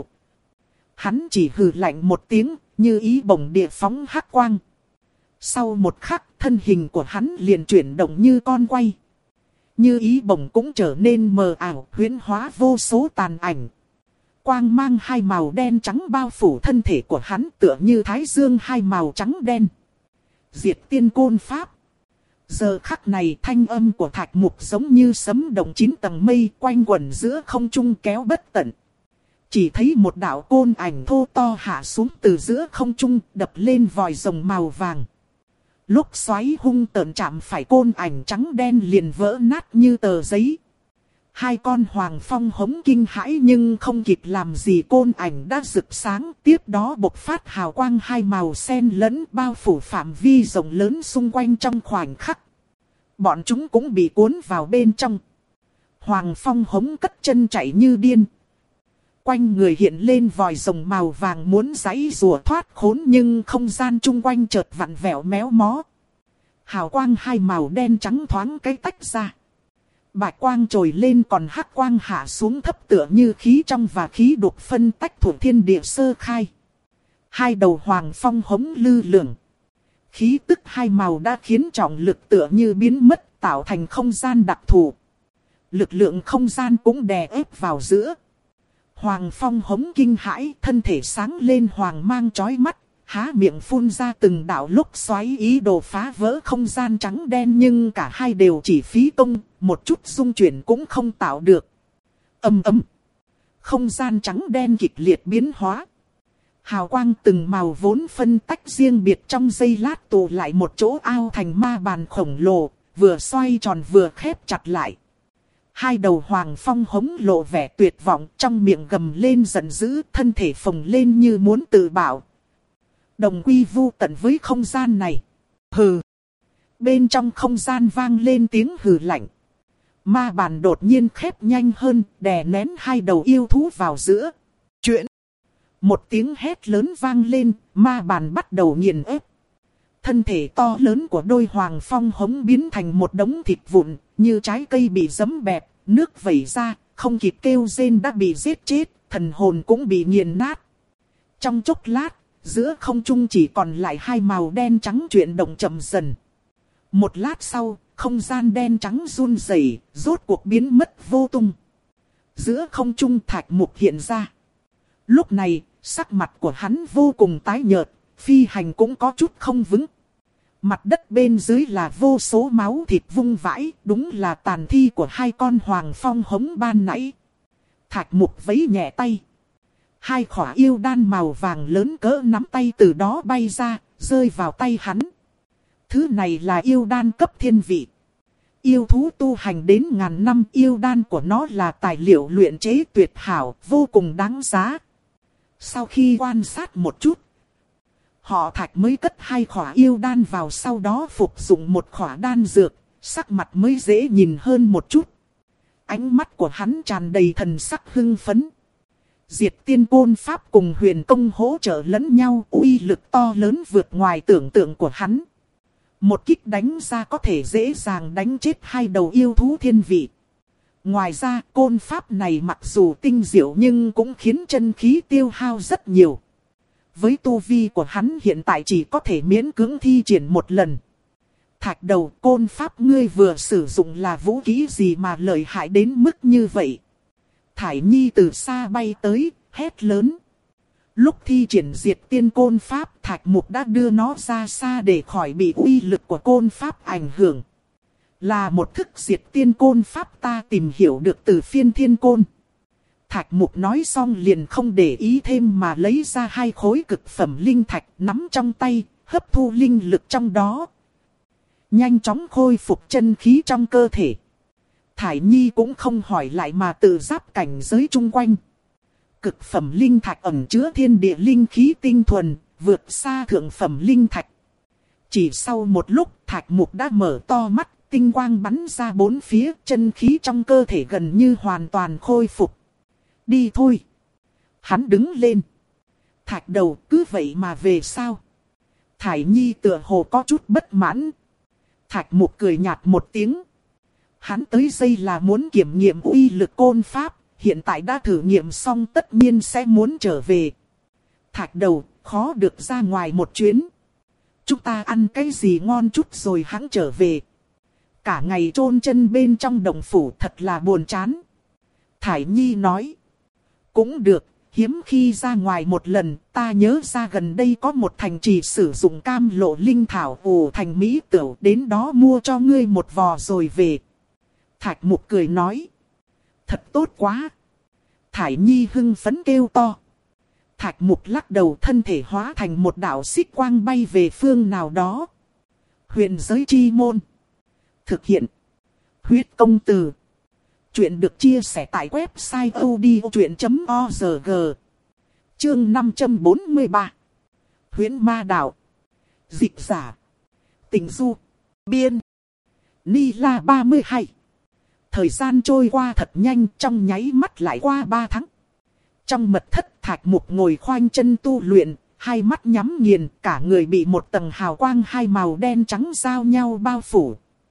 hắn chỉ hừ lạnh một tiếng, như ý bổng địa phóng hắc quang. Sau một khắc, thân hình của hắn liền chuyển động như con quay. Như ý bổng cũng trở nên mờ ảo, huyễn hóa vô số tàn ảnh. Quang mang hai màu đen trắng bao phủ thân thể của hắn, tựa như thái dương hai màu trắng đen. Diệt tiên côn pháp. Giờ khắc này thanh âm của Thạch Mục giống như sấm động chín tầng mây, quanh quẩn giữa không trung kéo bất tận. Chỉ thấy một đạo côn ảnh thô to hạ xuống từ giữa không trung, đập lên vòi rồng màu vàng. Lúc xoáy hung tợn chạm phải côn ảnh trắng đen liền vỡ nát như tờ giấy. Hai con Hoàng Phong Hống kinh hãi nhưng không kịp làm gì, côn ảnh đã rực sáng, tiếp đó bộc phát hào quang hai màu xen lẫn bao phủ phạm vi rộng lớn xung quanh trong khoảnh khắc. Bọn chúng cũng bị cuốn vào bên trong. Hoàng Phong Hống cất chân chạy như điên. Quanh người hiện lên vòi rồng màu vàng muốn giãy rùa thoát khốn, nhưng không gian chung quanh chợt vặn vẹo méo mó. Hào quang hai màu đen trắng thoáng cái tách ra. Bạch quang trồi lên còn hắc quang hạ xuống thấp, tựa như khí trong và khí đục phân tách thuộc thiên địa sơ khai. Hai đầu hoàng phong hống lư lửng. Khí tức hai màu đã khiến trọng lực tựa như biến mất, tạo thành không gian đặc thù. Lực lượng không gian cũng đè ép vào giữa. Hoàng phong hống kinh hãi, thân thể sáng lên hoàng mang chói mắt, há miệng phun ra từng đạo lúc xoáy ý đồ phá vỡ không gian trắng đen, nhưng cả hai đều chỉ phí công, một chút dung chuyển cũng không tạo được. Ầm ầm. Không gian trắng đen kịch liệt biến hóa. Hào quang từng màu vốn phân tách riêng biệt trong giây lát tụ lại một chỗ ao thành ma bàn khổng lồ, vừa xoay tròn vừa khép chặt lại. Hai đầu hoàng phong hống lộ vẻ tuyệt vọng, trong miệng gầm lên giận dữ, thân thể phồng lên như muốn tự bảo. Đồng quy vu tận với không gian này. Hừ. Bên trong không gian vang lên tiếng hừ lạnh. Ma bàn đột nhiên khép nhanh hơn, đè nén hai đầu yêu thú vào giữa. Chuyện. Một tiếng hét lớn vang lên, ma bàn bắt đầu nghiền ép. Thân thể to lớn của đôi hoàng phong hống biến thành một đống thịt vụn, như trái cây bị giẫm bẹp, nước vẩy ra, không kịp kêu rên đã bị giết chết, thần hồn cũng bị nghiền nát. Trong chốc lát, giữa không trung chỉ còn lại hai màu đen trắng chuyển động chậm dần. Một lát sau, không gian đen trắng run rẩy, rốt cuộc biến mất vô tung. Giữa không trung Thạch Mục hiện ra. Lúc này, sắc mặt của hắn vô cùng tái nhợt, phi hành cũng có chút không vững. Mặt đất bên dưới là vô số máu thịt vung vãi, đúng là tàn thi của hai con hoàng phong hống ban nãy. Thạch Mục vẫy nhẹ tay. Hai khỏa yêu đan màu vàng lớn cỡ nắm tay từ đó bay ra, rơi vào tay hắn. Thứ này là yêu đan cấp thiên vị. Yêu thú tu hành đến ngàn năm, yêu đan của nó là tài liệu luyện chế tuyệt hảo, vô cùng đáng giá. Sau khi quan sát một chút, họ Thạch mới cất hai khỏa yêu đan vào, sau đó phục dụng một khỏa đan dược, sắc mặt mới dễ nhìn hơn một chút. Ánh mắt của hắn tràn đầy thần sắc hưng phấn. Diệt tiên côn pháp cùng huyền công hỗ trợ lẫn nhau, uy lực to lớn vượt ngoài tưởng tượng của hắn. Một kích đánh ra có thể dễ dàng đánh chết hai đầu yêu thú thiên vị. Ngoài ra, côn pháp này mặc dù tinh diệu nhưng cũng khiến chân khí tiêu hao rất nhiều. Với tu vi của hắn hiện tại chỉ có thể miễn cưỡng thi triển một lần. Thạch Đầu, côn pháp ngươi vừa sử dụng là vũ khí gì mà lợi hại đến mức như vậy? Thải Nhi từ xa bay tới, hét lớn. Lúc thi triển diệt tiên côn pháp, Thạch Mục đã đưa nó ra xa để khỏi bị uy lực của côn pháp ảnh hưởng. Là một thức diệt tiên côn pháp ta tìm hiểu được từ phiên thiên côn. Thạch Mục nói xong liền không để ý thêm mà lấy ra hai khối cực phẩm linh thạch nắm trong tay, hấp thu linh lực trong đó. Nhanh chóng khôi phục chân khí trong cơ thể. Thải Nhi cũng không hỏi lại mà tự giáp cảnh giới chung quanh. Cực phẩm linh thạch ẩn chứa thiên địa linh khí tinh thuần, vượt xa thượng phẩm linh thạch. Chỉ sau một lúc, Thạch Mục đã mở to mắt, tinh quang bắn ra bốn phía, chân khí trong cơ thể gần như hoàn toàn khôi phục. Đi thôi. Hắn đứng lên. Thạch Đầu, cứ vậy mà về sao? Thải Nhi tựa hồ có chút bất mãn. Thạch Mục cười nhạt một tiếng. Hắn tới đây là muốn kiểm nghiệm uy lực côn pháp, hiện tại đã thử nghiệm xong tất nhiên sẽ muốn trở về. Thạch Đầu, khó được ra ngoài một chuyến. Chúng ta ăn cái gì ngon chút rồi hắn trở về. Cả ngày chôn chân bên trong đồng phủ thật là buồn chán. Thải Nhi nói. Cũng được, hiếm khi ra ngoài một lần, ta nhớ ra gần đây có một thành trì sử dụng cam lộ linh thảo ủ thành mỹ tửu, đến đó mua cho ngươi một vò rồi về. Thạch Mục cười nói. Thật tốt quá. Thải Nhi hưng phấn kêu to. Thạch Mục lắc đầu, thân thể hóa thành một đạo xích quang bay về phương nào đó. Huyền giới chi môn. Thực hiện. Huyết công từ. Chuyện được chia sẻ tại website odchuyện chấm org. Chương năm trăm bốn mươi ba. Huyễn ma đạo. Dịch giả. Tình du. Biên. Ni La ba mươi hai. Thời gian trôi qua thật nhanh, trong nháy mắt lại qua ba tháng. Trong mật thất, Thạch Mục ngồi khoanh chân tu luyện, hai mắt nhắm nghiền, cả người bị một tầng hào quang hai màu đen trắng giao nhau bao phủ.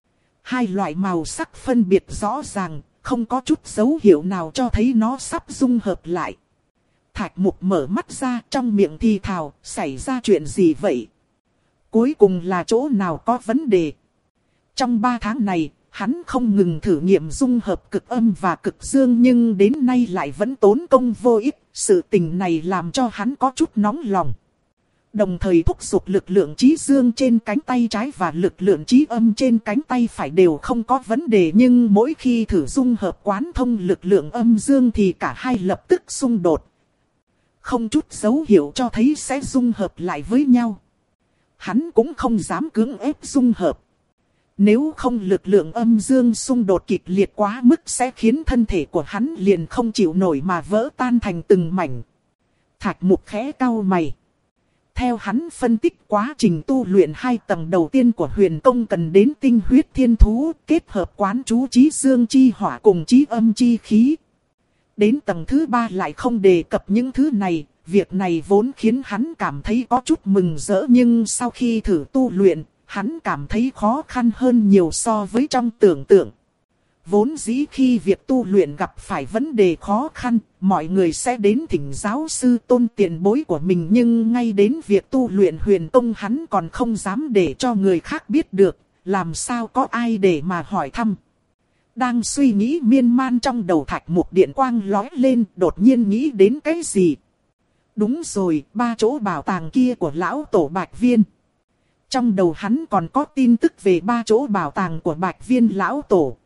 Hai loại màu sắc phân biệt rõ ràng, không có chút dấu hiệu nào cho thấy nó sắp dung hợp lại. Thạch Mục mở mắt ra, trong miệng thì thào, xảy ra chuyện gì vậy? Cuối cùng là chỗ nào có vấn đề? Trong ba tháng này, hắn không ngừng thử nghiệm dung hợp cực âm và cực dương nhưng đến nay lại vẫn tốn công vô ích. Sự tình này làm cho hắn có chút nóng lòng. Đồng thời thúc giục lực lượng trí dương trên cánh tay trái và lực lượng trí âm trên cánh tay phải đều không có vấn đề. Nhưng mỗi khi thử dung hợp quán thông lực lượng âm dương thì cả hai lập tức xung đột. Không chút dấu hiệu cho thấy sẽ dung hợp lại với nhau. Hắn cũng không dám cưỡng ép dung hợp. Nếu không lực lượng âm dương xung đột kịch liệt quá mức sẽ khiến thân thể của hắn liền không chịu nổi mà vỡ tan thành từng mảnh. Thạch Mục khẽ cau mày. Theo hắn phân tích quá trình tu luyện hai tầng đầu tiên của huyền công cần đến tinh huyết thiên thú kết hợp quán chú trí dương chi hỏa cùng trí âm chi khí. Đến tầng thứ ba lại không đề cập những thứ này, việc này vốn khiến hắn cảm thấy có chút mừng rỡ nhưng sau khi thử tu luyện, hắn cảm thấy khó khăn hơn nhiều so với trong tưởng tượng. Vốn dĩ khi việc tu luyện gặp phải vấn đề khó khăn, mọi người sẽ đến thỉnh giáo sư tôn tiền bối của mình nhưng ngay đến việc tu luyện huyền công hắn còn không dám để cho người khác biết được, làm sao có ai để mà hỏi thăm. Đang suy nghĩ miên man trong đầu Thạch Mục điện quang lóe lên, đột nhiên nghĩ đến cái gì. Đúng rồi, ba chỗ bảo tàng kia của lão tổ Bạch Viên. Trong đầu hắn còn có tin tức về ba chỗ bảo tàng của Bạch Viên lão tổ.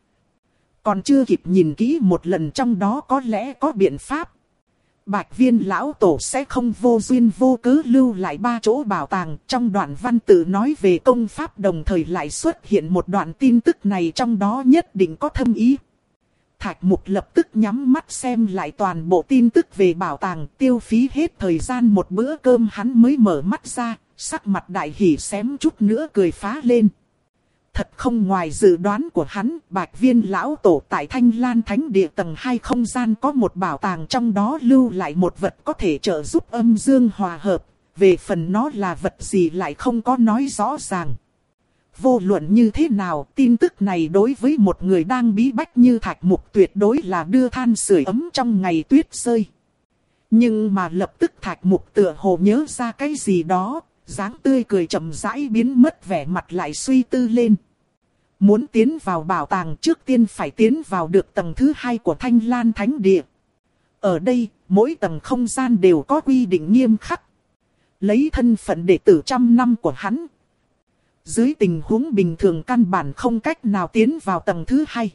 Còn chưa kịp nhìn kỹ một lần trong đó có lẽ có biện pháp. Bạch Viên lão tổ sẽ không vô duyên vô cớ lưu lại ba chỗ bảo tàng. Trong đoạn văn tự nói về công pháp đồng thời lại xuất hiện một đoạn tin tức này trong đó nhất định có thâm ý. Thạch Mục lập tức nhắm mắt xem lại toàn bộ tin tức về bảo tàng, tiêu phí hết thời gian một bữa cơm hắn mới mở mắt ra, sắc mặt đại hỉ xém chút nữa cười phá lên. Thật không ngoài dự đoán của hắn, Bạch Viên lão tổ tại Thanh Lan Thánh Địa tầng hai không gian có một bảo tàng trong đó lưu lại một vật có thể trợ giúp âm dương hòa hợp, về phần nó là vật gì lại không có nói rõ ràng. Vô luận như thế nào, tin tức này đối với một người đang bí bách như Thạch Mục tuyệt đối là đưa than sưởi ấm trong ngày tuyết rơi. Nhưng mà lập tức Thạch Mục tựa hồ nhớ ra cái gì đó, dáng tươi cười chậm rãi biến mất, vẻ mặt lại suy tư lên. Muốn tiến vào bảo tàng trước tiên phải tiến vào được tầng thứ hai của Thanh Lan Thánh Địa. Ở đây, mỗi tầng không gian đều có quy định nghiêm khắc. Lấy thân phận đệ tử trăm năm của hắn, dưới tình huống bình thường căn bản không cách nào tiến vào tầng thứ hai.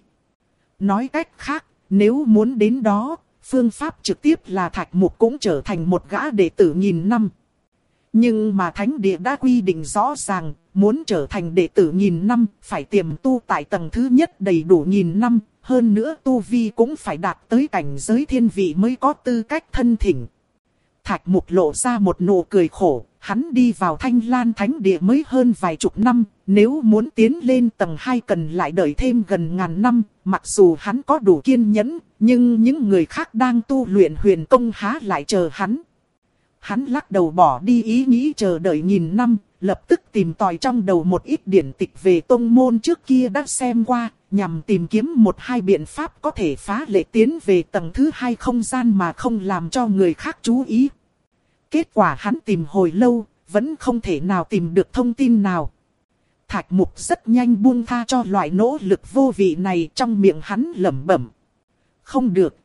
Nói cách khác, nếu muốn đến đó, phương pháp trực tiếp là Thạch Mục cũng trở thành một gã đệ tử nghìn năm. Nhưng mà Thánh Địa đã quy định rõ ràng, muốn trở thành đệ tử nghìn năm, phải tiềm tu tại tầng thứ nhất đầy đủ nghìn năm, hơn nữa tu vi cũng phải đạt tới cảnh giới thiên vị mới có tư cách thân thỉnh. Thạch Mục lộ ra một nụ cười khổ, hắn đi vào Thanh Lan Thánh Địa mới hơn vài chục năm, nếu muốn tiến lên tầng hai cần lại đợi thêm gần ngàn năm, mặc dù hắn có đủ kiên nhẫn, nhưng những người khác đang tu luyện huyền công há lại chờ hắn. Hắn lắc đầu bỏ đi ý nghĩ chờ đợi nghìn năm, lập tức tìm tòi trong đầu một ít điển tịch về tông môn trước kia đã xem qua, nhằm tìm kiếm một hai biện pháp có thể phá lệ tiến về tầng thứ hai không gian mà không làm cho người khác chú ý. Kết quả hắn tìm hồi lâu, vẫn không thể nào tìm được thông tin nào. Thạch Mục rất nhanh buông tha cho loại nỗ lực vô vị này, trong miệng hắn lẩm bẩm. Không được.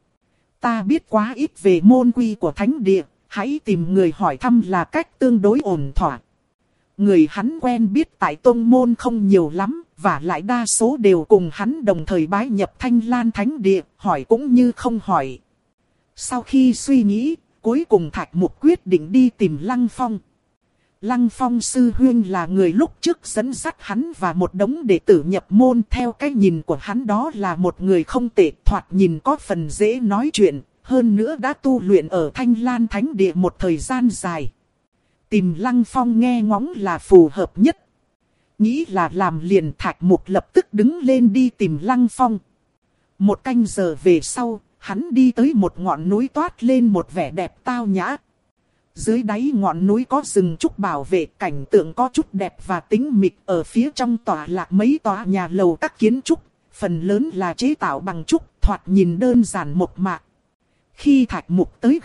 Ta biết quá ít về môn quy của Thánh Địa, hãy tìm người hỏi thăm là cách tương đối ổn thỏa. Người hắn quen biết tại tông môn không nhiều lắm, và lại đa số đều cùng hắn đồng thời bái nhập Thanh Lan Thánh Địa, hỏi cũng như không hỏi. Sau khi suy nghĩ, cuối cùng Thạch Mục quyết định đi tìm Lăng Phong. Lăng Phong sư huynh là người lúc trước dẫn dắt hắn và một đống đệ tử nhập môn, theo cái nhìn của hắn đó là một người không tệ, thoạt nhìn có phần dễ nói chuyện, hơn nữa đã tu luyện ở Thanh Lan Thánh Địa một thời gian dài. Tìm Lăng Phong nghe ngóng là phù hợp nhất. Nghĩ là làm liền, Thạch Mục lập tức đứng lên đi tìm Lăng Phong. Một canh giờ về sau, hắn đi tới một ngọn núi toát lên một vẻ đẹp tao nhã. Dưới đáy ngọn núi có rừng trúc bảo vệ, cảnh tượng có chút đẹp và tĩnh mịch. Ở phía trong tòa lạc mấy tòa nhà lầu các kiến trúc, phần lớn là chế tạo bằng trúc, thoạt nhìn đơn giản mộc mạc. Khi Thạch Mục tới gần,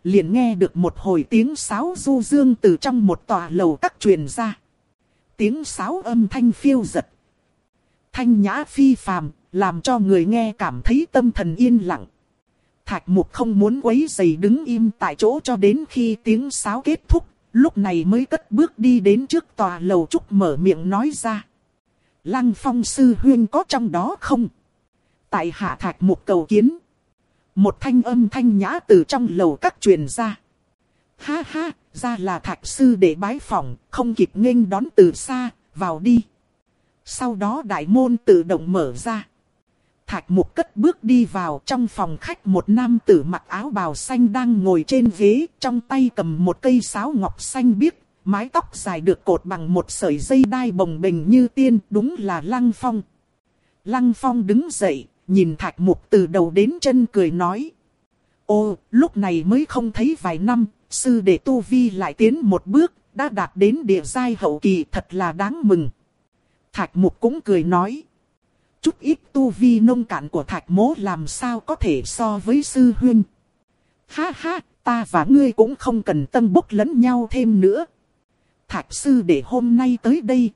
liền nghe được một hồi tiếng sáo du dương từ trong một tòa lầu các truyền ra. Tiếng sáo âm thanh phiêu dật, thanh nhã phi phàm, làm cho người nghe cảm thấy tâm thần yên lặng. Thạch Mục không muốn quấy rầy, đứng im tại chỗ cho đến khi tiếng sáo kết thúc, lúc này mới cất bước đi đến trước tòa lầu trúc, mở miệng nói ra. Lăng Phong sư huynh có trong đó không? Tại hạ Thạch Mục cầu kiến. Một thanh âm thanh nhã từ trong lầu các truyền ra. Ha ha, ra là Thạch sư để bái phỏng, không kịp nghênh đón từ xa, vào đi. Sau đó đại môn tự động mở ra. Thạch Mục cất bước đi vào, trong phòng khách một nam tử mặc áo bào xanh đang ngồi trên ghế, trong tay cầm một cây sáo ngọc xanh biếc, mái tóc dài được cột bằng một sợi dây đai bồng bềnh như tiên, đúng là Lăng Phong. Lăng Phong đứng dậy, nhìn Thạch Mục từ đầu đến chân cười nói. Ô, lúc này mới không thấy vài năm, sư đệ tu vi lại tiến một bước, đã đạt đến địa giai hậu kỳ, thật là đáng mừng. Thạch Mục cũng cười nói. Chút ít tu vi nông cạn của Thạch mỗ làm sao có thể so với sư huynh. Ha ha, ta và ngươi cũng không cần tân bốc lẫn nhau thêm nữa. Thạch sư đệ hôm nay tới đây,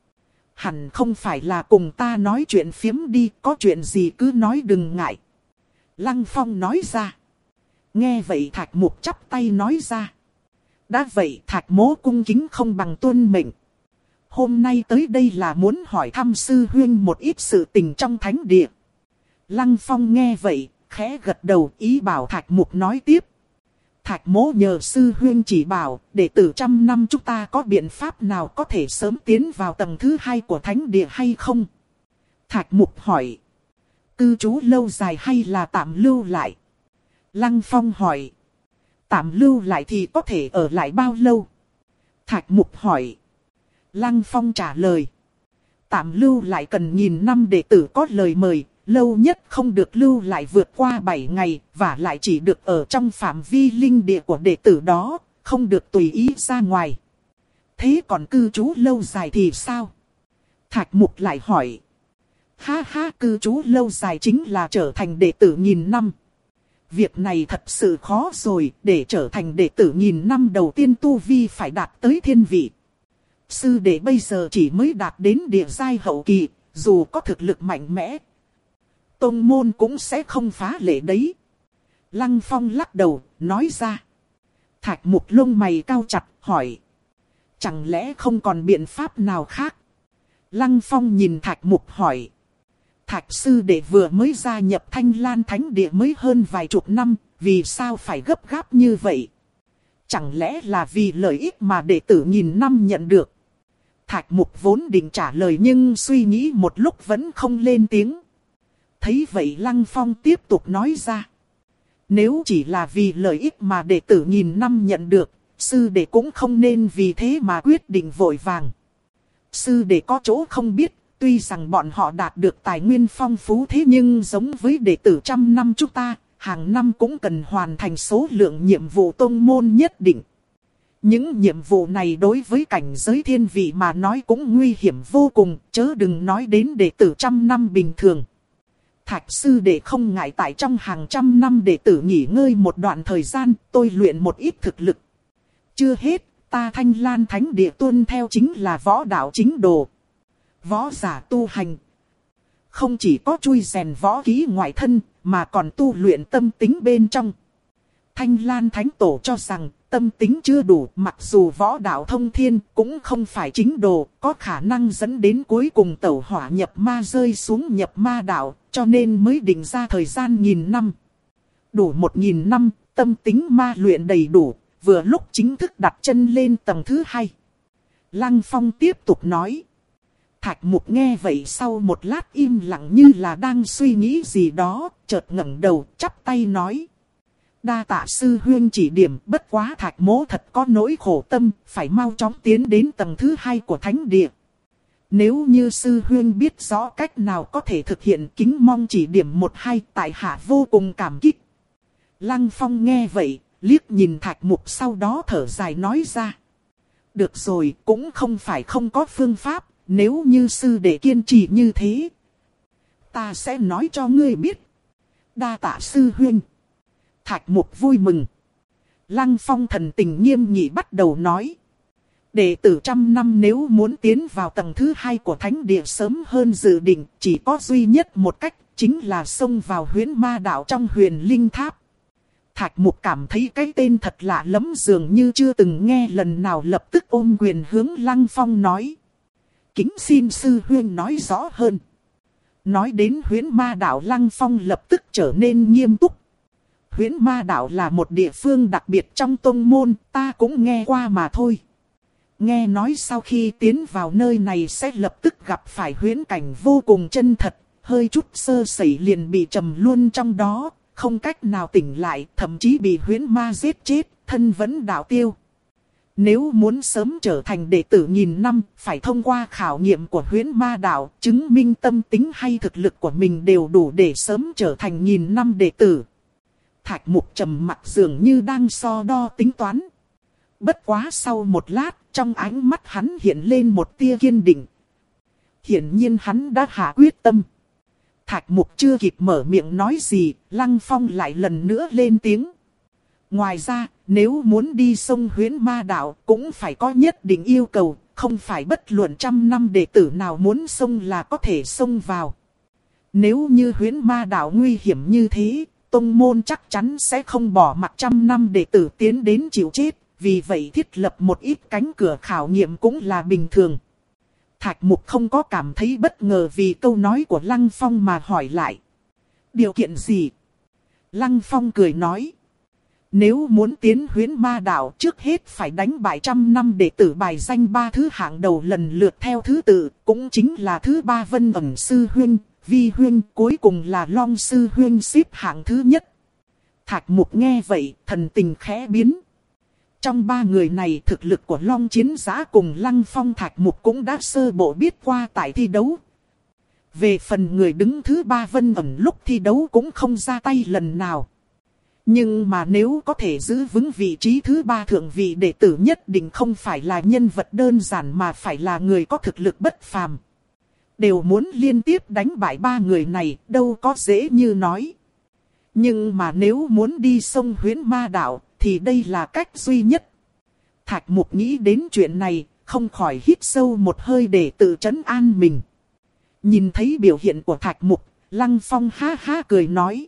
hẳn không phải là cùng ta nói chuyện phiếm đi, có chuyện gì cứ nói đừng ngại. Lăng Phong nói ra. Nghe vậy Thạch Mục chắp tay nói ra. Đã vậy Thạch mỗ cung kính không bằng tuân mệnh. Hôm nay tới đây là muốn hỏi thăm sư huynh một ít sự tình trong thánh địa. Lăng Phong nghe vậy, khẽ gật đầu, ý bảo Thạch Mục nói tiếp. Thạch mỗ nhờ sư huynh chỉ bảo, để từ trăm năm chúng ta có biện pháp nào có thể sớm tiến vào tầng thứ hai của thánh địa hay không? Thạch Mục hỏi. Cư trú lâu dài hay là tạm lưu lại? Lăng Phong hỏi. Tạm lưu lại thì có thể ở lại bao lâu? Thạch Mục hỏi. Lăng Phong trả lời. Tạm lưu lại cần nghìn năm đệ tử có lời mời, lâu nhất không được lưu lại vượt qua bảy ngày, và lại chỉ được ở trong phạm vi linh địa của đệ tử đó, không được tùy ý ra ngoài. Thế còn cư trú lâu dài thì sao? Thạch Mục lại hỏi. Ha ha, cư trú lâu dài chính là trở thành đệ tử nghìn năm. Việc này thật sự khó rồi, để trở thành đệ tử nghìn năm đầu tiên tu vi phải đạt tới thiên vị. Sư đệ bây giờ chỉ mới đạt đến địa giai hậu kỳ, dù có thực lực mạnh mẽ, tông môn cũng sẽ không phá lệ đấy. Lăng Phong lắc đầu, nói ra. Thạch Mục lông mày cau chặt, hỏi. Chẳng lẽ không còn biện pháp nào khác? Lăng Phong nhìn Thạch Mục hỏi. Thạch sư đệ vừa mới gia nhập Thanh Lan Thánh Địa mới hơn vài chục năm, vì sao phải gấp gáp như vậy? Chẳng lẽ là vì lợi ích mà đệ tử nghìn năm nhận được? Thạch Mục vốn định trả lời nhưng suy nghĩ một lúc vẫn không lên tiếng. Thấy vậy Lăng Phong tiếp tục nói ra. Nếu chỉ là vì lợi ích mà đệ tử nghìn năm nhận được, sư đệ cũng không nên vì thế mà quyết định vội vàng. Sư đệ có chỗ không biết, tuy rằng bọn họ đạt được tài nguyên phong phú thế nhưng giống với đệ tử trăm năm chúng ta, hàng năm cũng cần hoàn thành số lượng nhiệm vụ tông môn nhất định. Những nhiệm vụ này đối với cảnh giới thiên vị mà nói cũng nguy hiểm vô cùng, chớ đừng nói đến đệ tử trăm năm bình thường. Thạch sư đệ không ngại tại trong hàng trăm năm đệ tử nghỉ ngơi một đoạn thời gian, tôi luyện một ít thực lực. Chưa hết, ta Thanh Lan Thánh Địa tuân theo chính là võ đạo chính đồ. Võ giả tu hành không chỉ có chui rèn võ kỹ ngoại thân, mà còn tu luyện tâm tính bên trong. Thanh Lan Thánh Tổ cho rằng tâm tính chưa đủ, mặc dù võ đạo thông thiên cũng không phải chính đồ, có khả năng dẫn đến cuối cùng tẩu hỏa nhập ma, rơi xuống nhập ma đạo, cho nên mới định ra thời gian nghìn năm. Đủ một nghìn năm, tâm tính ma luyện đầy đủ, vừa lúc chính thức đặt chân lên tầng thứ hai. Lăng Phong tiếp tục nói. Thạch Mục nghe vậy sau một lát im lặng như là đang suy nghĩ gì đó, chợt ngẩng đầu chắp tay nói. Đa tạ sư huynh chỉ điểm, bất quá Thạch mỗ thật có nỗi khổ tâm, phải mau chóng tiến đến tầng thứ hai của thánh địa. Nếu như sư huynh biết rõ cách nào có thể thực hiện, kính mong chỉ điểm một hai, tại hạ vô cùng cảm kích. Lăng Phong nghe vậy, liếc nhìn Thạch Mục sau đó thở dài nói ra. Được rồi, cũng không phải không có phương pháp, nếu như sư đệ kiên trì như thế, ta sẽ nói cho ngươi biết. Đa tạ sư huynh. Thạch Mục vui mừng. Lăng Phong thần tình nghiêm nghị bắt đầu nói. Đệ tử trăm năm nếu muốn tiến vào tầng thứ hai của thánh địa sớm hơn dự định, chỉ có duy nhất một cách, chính là xông vào huyễn ma đạo trong huyền linh tháp. Thạch Mục cảm thấy cái tên thật lạ lắm, dường như chưa từng nghe lần nào, lập tức ôm quyền hướng Lăng Phong nói. Kính xin sư huynh nói rõ hơn. Nói đến huyễn ma đạo, Lăng Phong lập tức trở nên nghiêm túc. Huyễn ma đạo là một địa phương đặc biệt trong tông môn, ta cũng nghe qua mà thôi. Nghe nói sau khi tiến vào nơi này sẽ lập tức gặp phải huyễn cảnh vô cùng chân thật, hơi chút sơ sẩy liền bị trầm luôn trong đó, không cách nào tỉnh lại, thậm chí bị huyễn ma giết chết, thân vẫn đạo tiêu. Nếu muốn sớm trở thành đệ tử nghìn năm, phải thông qua khảo nghiệm của huyễn ma đạo, chứng minh tâm tính hay thực lực của mình đều đủ để sớm trở thành nghìn năm đệ tử. Thạch Mục trầm mặc dường như đang so đo tính toán. Bất quá sau một lát, trong ánh mắt hắn hiện lên một tia kiên định. Hiển nhiên hắn đã hạ quyết tâm. Thạch Mục chưa kịp mở miệng nói gì, Lăng Phong lại lần nữa lên tiếng. Ngoài ra, nếu muốn đi sông huyễn ma đạo cũng phải có nhất định yêu cầu, không phải bất luận trăm năm đệ tử nào muốn sông là có thể sông vào. Nếu như huyễn ma đạo nguy hiểm như thế, tông môn chắc chắn sẽ không bỏ mặc trăm năm đệ tử tiến đến chịu chết, vì vậy thiết lập một ít cánh cửa khảo nghiệm cũng là bình thường. Thạch Mục không có cảm thấy bất ngờ vì câu nói của Lăng Phong mà hỏi lại. Điều kiện gì? Lăng Phong cười nói. Nếu muốn tiến huyễn ma đạo, trước hết phải đánh bại trăm năm đệ tử bài danh ba thứ hạng đầu lần lượt theo thứ tự, cũng chính là thứ ba Vân Ẩn Sư Huynh, Vi Huynh, cuối cùng là Long Sư Huynh xếp hạng thứ nhất. Thạch Mục nghe vậy, thần tình khẽ biến. Trong ba người này, thực lực của Long Chiến Giã cùng Lăng Phong Thạch Mục cũng đã sơ bộ biết qua tại thi đấu. Về phần người đứng thứ ba Vân Ẩn, lúc thi đấu cũng không ra tay lần nào. Nhưng mà nếu có thể giữ vững vị trí thứ ba thượng vị đệ tử, nhất định không phải là nhân vật đơn giản mà phải là người có thực lực bất phàm. Đều muốn liên tiếp đánh bại ba người này, đâu có dễ như nói. Nhưng mà nếu muốn đi sông huyễn ma đạo, thì đây là cách duy nhất. Thạch Mục nghĩ đến chuyện này, không khỏi hít sâu một hơi để tự trấn an mình. Nhìn thấy biểu hiện của Thạch Mục, Lăng Phong ha ha cười nói.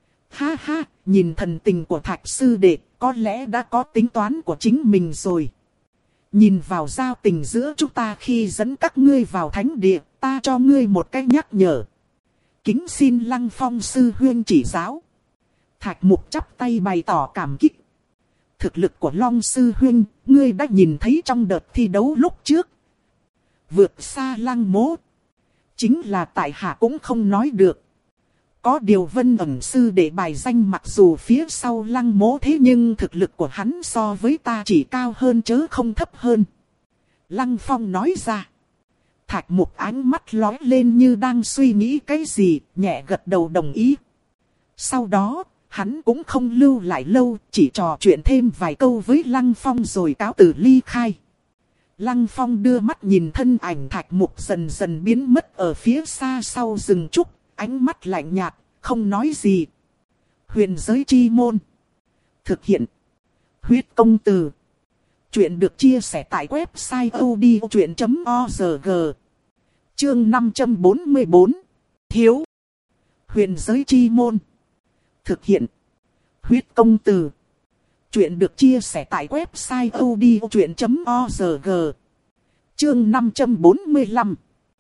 Ha ha, nhìn thần tình của Thạch sư đệ, có lẽ đã có tính toán của chính mình rồi. Nhìn vào giao tình giữa chúng ta khi dẫn các ngươi vào thánh địa, ta cho ngươi một cách nhắc nhở. Kính xin Lăng Phong sư huynh chỉ giáo. Thạch Mục chắp tay bày tỏ cảm kích. Thực lực của Long sư huynh, ngươi đã nhìn thấy trong đợt thi đấu lúc trước. Vượt xa Lăng mỗ. Chính là tại hạ cũng không nói được. Có điều Vân Ẩn sư đệ bài danh mặc dù phía sau Lăng mỗ, thế nhưng thực lực của hắn so với ta chỉ cao hơn chớ không thấp hơn. Lăng Phong nói ra. Thạch Mục ánh mắt lóe lên như đang suy nghĩ cái gì, nhẹ gật đầu đồng ý. Sau đó, hắn cũng không lưu lại lâu, chỉ trò chuyện thêm vài câu với Lăng Phong rồi cáo từ ly khai. Lăng Phong đưa mắt nhìn thân ảnh Thạch Mục dần dần biến mất ở phía xa sau rừng trúc, ánh mắt lạnh nhạt, không nói gì. Huyền giới chi môn. Thực hiện. Huyết công từ. Chuyện được chia sẻ tại website odchuyện chấm org. Chương năm trăm bốn mươi bốn. Thiếu. Huyền giới chi môn. Thực hiện. Huyết công từ. Chuyện được chia sẻ tại website odchuyện chấm org. Chương năm trăm bốn mươi lăm.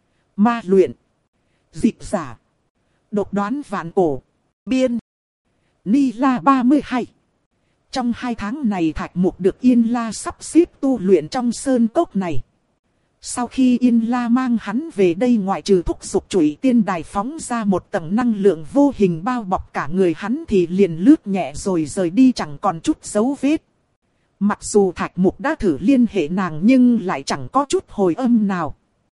Ma luyện. Dịch giả. Độc đoán vạn cổ. Biên. Ni La ba mươi hai. Trong hai tháng này Thạch Mục được Yên La sắp xếp tu luyện trong sơn cốc này. Sau khi Yên La mang hắn về đây, ngoại trừ thúc giục Chủy Tiên Đài phóng ra một tầng năng lượng vô hình bao bọc cả người hắn thì liền lướt nhẹ rồi rời đi chẳng còn chút dấu vết. Mặc dù Thạch Mục đã thử liên hệ nàng nhưng lại chẳng có chút hồi âm nào.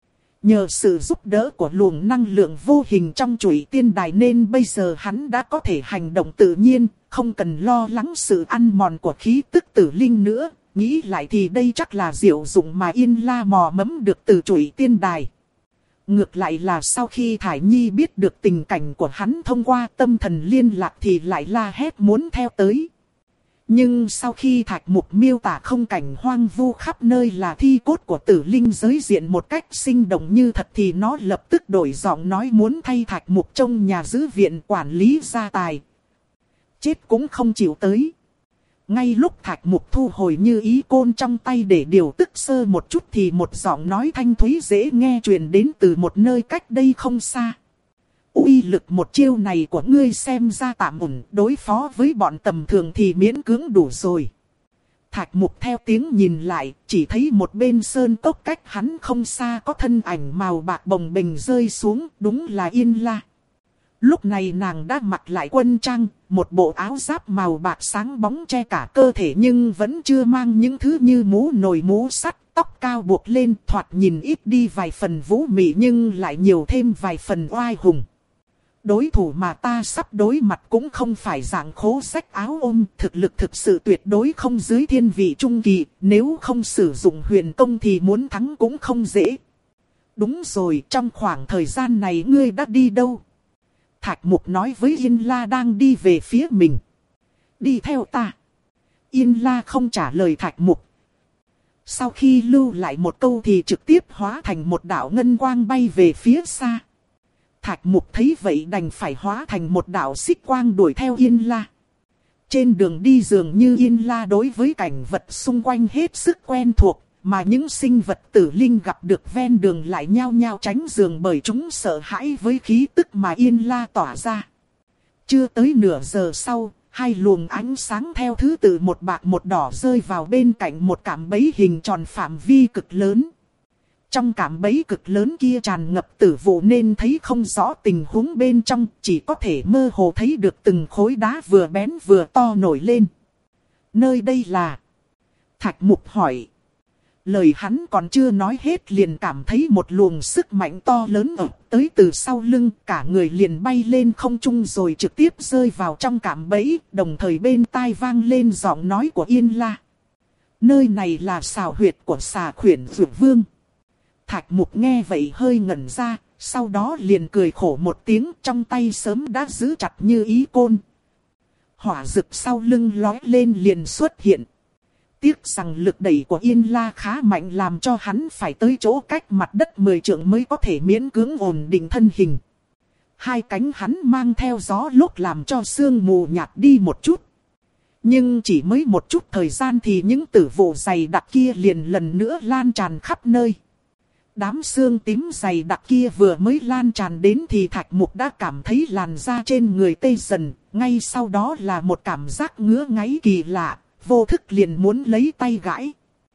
Nhờ sự giúp đỡ của luồng năng lượng vô hình trong Chủy Tiên Đài nên bây giờ hắn đã có thể hành động tự nhiên, không cần lo lắng sự ăn mòn của khí tức tử linh nữa. Nghĩ lại thì đây chắc là diệu dụng mà Yên La mò mẫm được từ Chủy Tiên Đài. Ngược lại là sau khi Thải Nhi biết được tình cảnh của hắn thông qua tâm thần liên lạc thì lại la hét muốn theo tới. Nhưng sau khi Thạch Mục miêu tả không cảnh hoang vu khắp nơi là thi cốt của tử linh giới diện một cách sinh động như thật thì nó lập tức đổi giọng nói muốn thay Thạch Mục trong nhà giữ viện quản lý gia tài. Chết cũng không chịu tới. Ngay lúc Thạch Mục thu hồi như ý côn trong tay để điều tức sơ một chút thì một giọng nói thanh thúy dễ nghe truyền đến từ một nơi cách đây không xa. Uy lực một chiêu này của ngươi xem ra tạm ổn, đối phó với bọn tầm thường thì miễn cưỡng đủ rồi. Thạch Mục theo tiếng nhìn lại, chỉ thấy một bên sơn cốc cách hắn không xa có thân ảnh màu bạc bồng bềnh rơi xuống, đúng là Yên La. Lúc này nàng đã mặc lại quân trang, một bộ áo giáp màu bạc sáng bóng che cả cơ thể nhưng vẫn chưa mang những thứ như mũ nồi mũ sắt, tóc cao buộc lên thoạt nhìn ít đi vài phần vũ mị nhưng lại nhiều thêm vài phần oai hùng. Đối thủ mà ta sắp đối mặt cũng không phải dạng khố xách áo ôm, thực lực thực sự tuyệt đối không dưới thiên vị trung kỳ, nếu không sử dụng huyền công thì muốn thắng cũng không dễ. Đúng rồi, trong khoảng thời gian này ngươi đã đi đâu? Thạch Mục nói với Yên La đang đi về phía mình. Đi theo ta. Yên La không trả lời Thạch Mục. Sau khi lưu lại một câu thì trực tiếp hóa thành một đạo ngân quang bay về phía xa. Thạch Mục thấy vậy đành phải hóa thành một đạo xích quang đuổi theo Yên La. Trên đường đi dường như Yên La đối với cảnh vật xung quanh hết sức quen thuộc, mà những sinh vật tử linh gặp được ven đường lại nhao nhao tránh giường bởi chúng sợ hãi với khí tức mà Yên La tỏa ra. Chưa tới nửa giờ sau, hai luồng ánh sáng theo thứ tự một bạc một đỏ rơi vào bên cạnh một cạm bẫy hình tròn phạm vi cực lớn. Trong cạm bẫy cực lớn kia tràn ngập tử vụ nên thấy không rõ tình huống bên trong, chỉ có thể mơ hồ thấy được từng khối đá vừa bén vừa to nổi lên. Nơi đây là... Thạch Mục hỏi. Lời hắn còn chưa nói hết liền cảm thấy một luồng sức mạnh to lớn ập tới từ sau lưng, cả người liền bay lên không trung rồi trực tiếp rơi vào trong cạm bẫy, đồng thời bên tai vang lên giọng nói của Yên La. Nơi này là xào huyệt của xà khuyển Dược Vương. Thạch Mục nghe vậy hơi ngẩn ra, sau đó liền cười khổ một tiếng, trong tay sớm đã giữ chặt như ý côn. Hỏa dực sau lưng lói lên liền xuất hiện. Tiếc rằng lực đẩy của Yên La khá mạnh làm cho hắn phải tới chỗ cách mặt đất mười trượng mới có thể miễn cưỡng ổn định thân hình. Hai cánh hắn mang theo gió lốc làm cho sương mù nhạt đi một chút. Nhưng chỉ mới một chút thời gian thì những tử vụ dày đặc kia liền lần nữa lan tràn khắp nơi. Đám xương tím dày đặc kia vừa mới lan tràn đến thì Thạch Mục đã cảm thấy làn da trên người tê dần, ngay sau đó là một cảm giác ngứa ngáy kỳ lạ, vô thức liền muốn lấy tay gãi.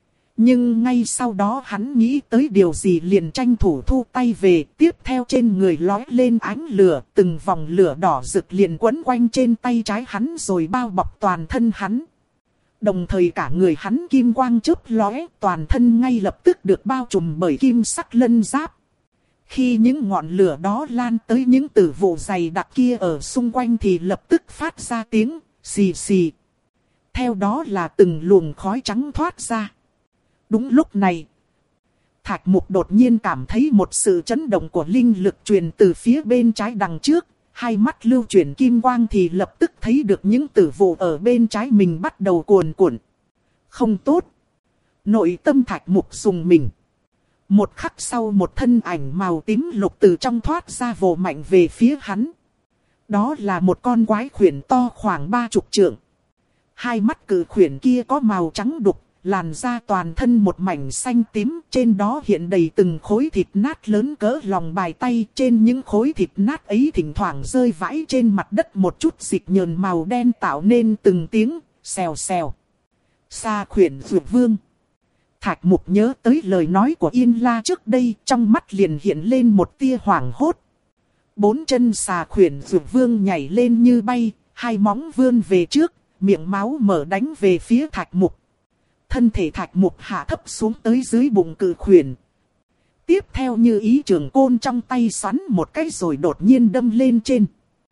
Nhưng ngay sau đó hắn nghĩ tới điều gì liền tranh thủ thu tay về, tiếp theo trên người lói lên ánh lửa, từng vòng lửa đỏ rực liền quấn quanh trên tay trái hắn rồi bao bọc toàn thân hắn. Đồng thời cả người hắn kim quang chớp lóe, toàn thân ngay lập tức được bao trùm bởi kim sắc lân giáp. Khi những ngọn lửa đó lan tới những tử vụ dày đặc kia ở xung quanh thì lập tức phát ra tiếng xì xì. Theo đó là từng luồng khói trắng thoát ra. Đúng lúc này, Thạch Mục đột nhiên cảm thấy một sự chấn động của linh lực truyền từ phía bên trái đằng trước. Hai mắt lưu chuyển kim quang thì lập tức thấy được những tử vụ ở bên trái mình bắt đầu cuồn cuộn. Không tốt. Nội tâm Thạch Mục rùng mình. Một khắc sau một thân ảnh màu tím lục từ trong thoát ra vồ mạnh về phía hắn. Đó là một con quái khuyển to khoảng ba chục trượng. Hai mắt cự khuyển kia có màu trắng đục, làn da toàn thân một mảnh xanh tím, trên đó hiện đầy từng khối thịt nát lớn cỡ lòng bàn tay. Trên những khối thịt nát ấy thỉnh thoảng rơi vãi trên mặt đất một chút dịch nhờn màu đen tạo nên từng tiếng xèo xèo. Xà khuyển Dược Vương. Thạch Mục nhớ tới lời nói của Yên La trước đây, trong mắt liền hiện lên một tia hoảng hốt. Bốn chân xà khuyển Dược Vương nhảy lên như bay, hai móng vươn về trước, miệng máu mở đánh về phía Thạch Mục. Thân thể Thạch Mục hạ thấp xuống tới dưới bụng cự khuyển. Tiếp theo như ý trường côn trong tay xoắn một cái rồi đột nhiên đâm lên trên.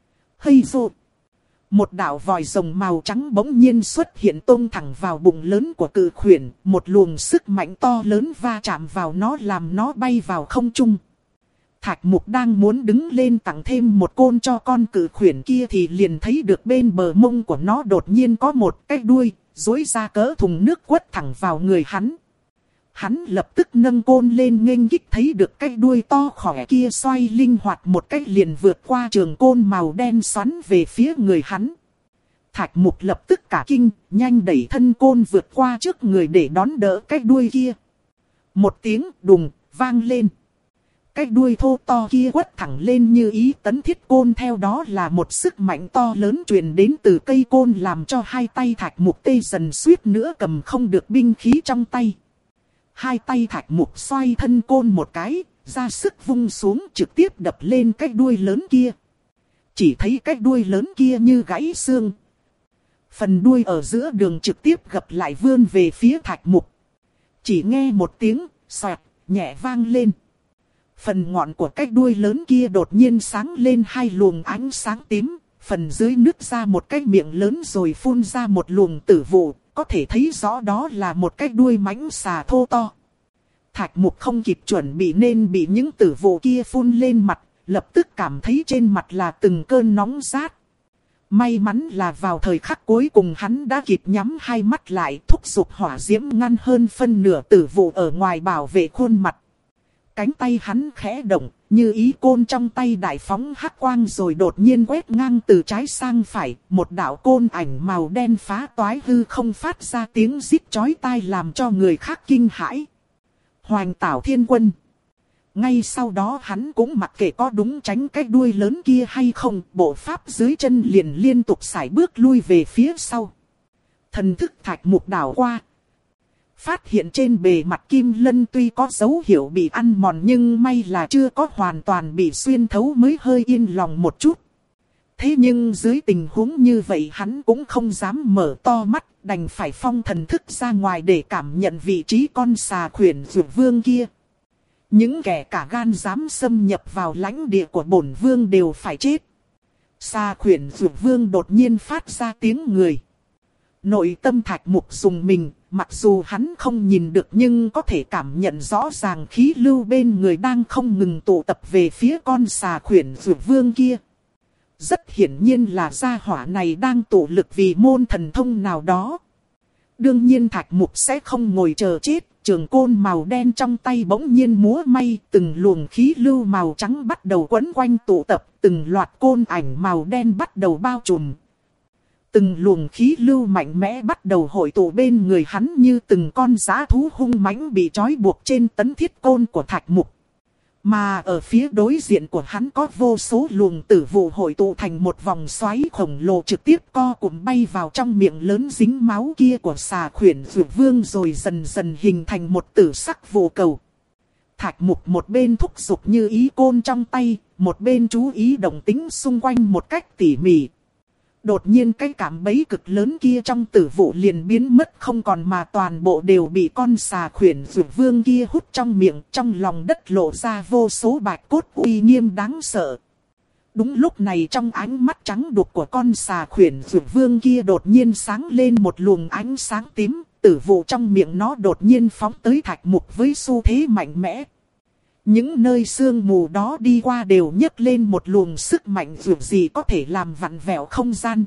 Hây rộ. Một đạo vòi rồng màu trắng bỗng nhiên xuất hiện tông thẳng vào bụng lớn của cự khuyển. Một luồng sức mạnh to lớn va chạm vào nó làm nó bay vào không trung. Thạch Mục đang muốn đứng lên tặng thêm một côn cho con cự khuyển kia thì liền thấy được bên bờ mông của nó đột nhiên có một cái đuôi, duỗi ra cỡ thùng nước quất thẳng vào người hắn. Hắn lập tức nâng côn lên nghênh kích, thấy được cái đuôi to khỏe kia xoay linh hoạt một cách liền vượt qua trường côn màu đen xoắn về phía người hắn. Thạch Mục lập tức cả kinh, nhanh đẩy thân côn vượt qua trước người để đón đỡ cái đuôi kia. Một tiếng đùng vang lên. Cái đuôi thô to kia quất thẳng lên như ý tấn thiết côn, theo đó là một sức mạnh to lớn truyền đến từ cây côn làm cho hai tay Thạch Mục tê dần suýt nữa cầm không được binh khí trong tay. Hai tay Thạch Mục xoay thân côn một cái, ra sức vung xuống trực tiếp đập lên cái đuôi lớn kia. Chỉ thấy cái đuôi lớn kia như gãy xương. Phần đuôi ở giữa đường trực tiếp gập lại vươn về phía Thạch Mục. Chỉ nghe một tiếng xoẹt nhẹ vang lên. Phần ngọn của cái đuôi lớn kia đột nhiên sáng lên hai luồng ánh sáng tím. Phần dưới nứt ra một cái miệng lớn rồi phun ra một luồng tử vụ. Có thể thấy rõ đó là một cái đuôi mãnh xà thô to. Thạch Mục không kịp chuẩn bị nên bị những tử vụ kia phun lên mặt. Lập tức cảm thấy trên mặt là từng cơn nóng rát. May mắn là vào thời khắc cuối cùng hắn đã kịp nhắm hai mắt lại, thúc giục hỏa diễm ngăn hơn phân nửa tử vụ ở ngoài bảo vệ khuôn mặt. Cánh tay hắn khẽ động, như ý côn trong tay đại phóng hắc quang rồi đột nhiên quét ngang từ trái sang phải, một đạo côn ảnh màu đen phá toái hư không phát ra tiếng rít chói tai làm cho người khác kinh hãi. Hoành Tảo Thiên Quân. Ngay sau đó hắn cũng mặc kệ có đúng tránh cái đuôi lớn kia hay không, bộ pháp dưới chân liền liên tục sải bước lui về phía sau. Thần thức Thạch Mục đảo qua. Phát hiện trên bề mặt kim lân tuy có dấu hiệu bị ăn mòn nhưng may là chưa có hoàn toàn bị xuyên thấu mới hơi yên lòng một chút. Thế nhưng dưới tình huống như vậy hắn cũng không dám mở to mắt, đành phải phong thần thức ra ngoài để cảm nhận vị trí con xà khuyển Dược Vương kia. Những kẻ cả gan dám xâm nhập vào lãnh địa của bổn vương đều phải chết. Xà khuyển Dược Vương đột nhiên phát ra tiếng người. Nội tâm Thạch Mục dùng mình, mặc dù hắn không nhìn được nhưng có thể cảm nhận rõ ràng khí lưu bên người đang không ngừng tụ tập về phía con xà khuyển Dược Vương kia. Rất hiển nhiên là gia hỏa này đang tụ lực vì môn thần thông nào đó. Đương nhiên Thạch Mục sẽ không ngồi chờ chết, trường côn màu đen trong tay bỗng nhiên múa may, từng luồng khí lưu màu trắng bắt đầu quấn quanh tụ tập, từng loạt côn ảnh màu đen bắt đầu bao trùm. Từng luồng khí lưu mạnh mẽ bắt đầu hội tụ bên người hắn như từng con dã thú hung mãnh bị trói buộc trên tấn thiết côn của Thạch Mục. Mà ở phía đối diện của hắn có vô số luồng tử vụ hội tụ thành một vòng xoáy khổng lồ trực tiếp co cụm bay vào trong miệng lớn dính máu kia của xà khuyển Dược Vương rồi dần dần hình thành một tử sắc vụ cầu. Thạch Mục một bên thúc giục như ý côn trong tay, một bên chú ý động tĩnh xung quanh một cách tỉ mỉ. Đột nhiên cái cạm bẫy cực lớn kia trong tử vụ liền biến mất không còn mà toàn bộ đều bị con xà khuyển Dược Vương kia hút trong miệng, trong lòng đất lộ ra vô số bạch cốt uy nghiêm đáng sợ. Đúng lúc này trong ánh mắt trắng đục của con xà khuyển Dược Vương kia đột nhiên sáng lên một luồng ánh sáng tím, tử vụ trong miệng nó đột nhiên phóng tới Thạch Mục với xu thế mạnh mẽ. Những nơi sương mù đó đi qua đều nhấc lên một luồng sức mạnh dù gì có thể làm vặn vẹo không gian.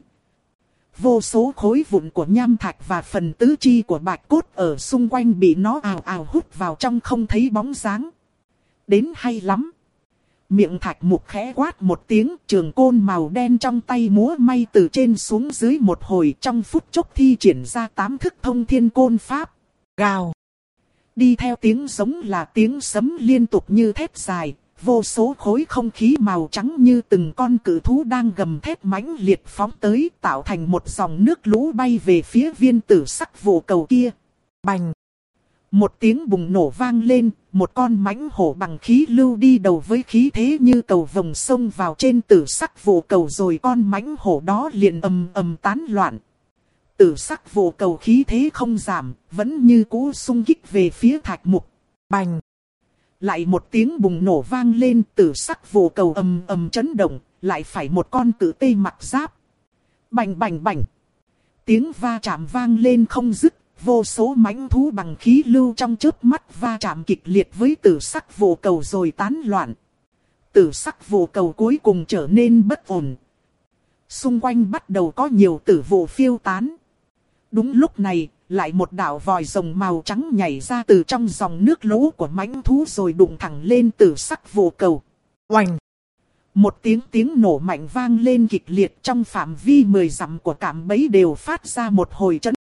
Vô số khối vụn của nham thạch và phần tứ chi của bạch cốt ở xung quanh bị nó ào ào hút vào trong không thấy bóng dáng. Đến hay lắm. Miệng Thạch Mục khẽ quát một tiếng, trường côn màu đen trong tay múa may từ trên xuống dưới một hồi, trong phút chốc thi triển ra tám thức thông thiên côn pháp. Gào. Đi theo tiếng giống là tiếng sấm liên tục như thét dài, vô số khối không khí màu trắng như từng con cự thú đang gầm thét mãnh liệt phóng tới, tạo thành một dòng nước lũ bay về phía viên tử sắc vụ cầu kia. Bành! Một tiếng bùng nổ vang lên, một con mãnh hổ bằng khí lưu đi đầu với khí thế như cầu vồng xông vào trên tử sắc vụ cầu, rồi con mãnh hổ đó liền ầm ầm tán loạn. Tử sắc vụ cầu khí thế không giảm, vẫn như cũ xung kích về phía Thạch Mục. Bành! Lại một tiếng bùng nổ vang lên, tử sắc vụ cầu ầm ầm chấn động, lại phải một con cự tê mặc giáp. Bành bành bành! Tiếng va chạm vang lên không dứt, vô số mãnh thú bằng khí lưu trong chớp mắt va chạm kịch liệt với tử sắc vụ cầu rồi tán loạn. Tử sắc vụ cầu cuối cùng trở nên bất ổn. Xung quanh bắt đầu có nhiều tử vụ phiêu tán. Đúng lúc này, lại một đạo vòi rồng màu trắng nhảy ra từ trong dòng nước lũ của mãnh thú rồi đụng thẳng lên tử sắc vụ cầu. Oành! Một tiếng tiếng nổ mạnh vang lên kịch liệt, trong phạm vi mười dặm của cạm bẫy đều phát ra một hồi chấn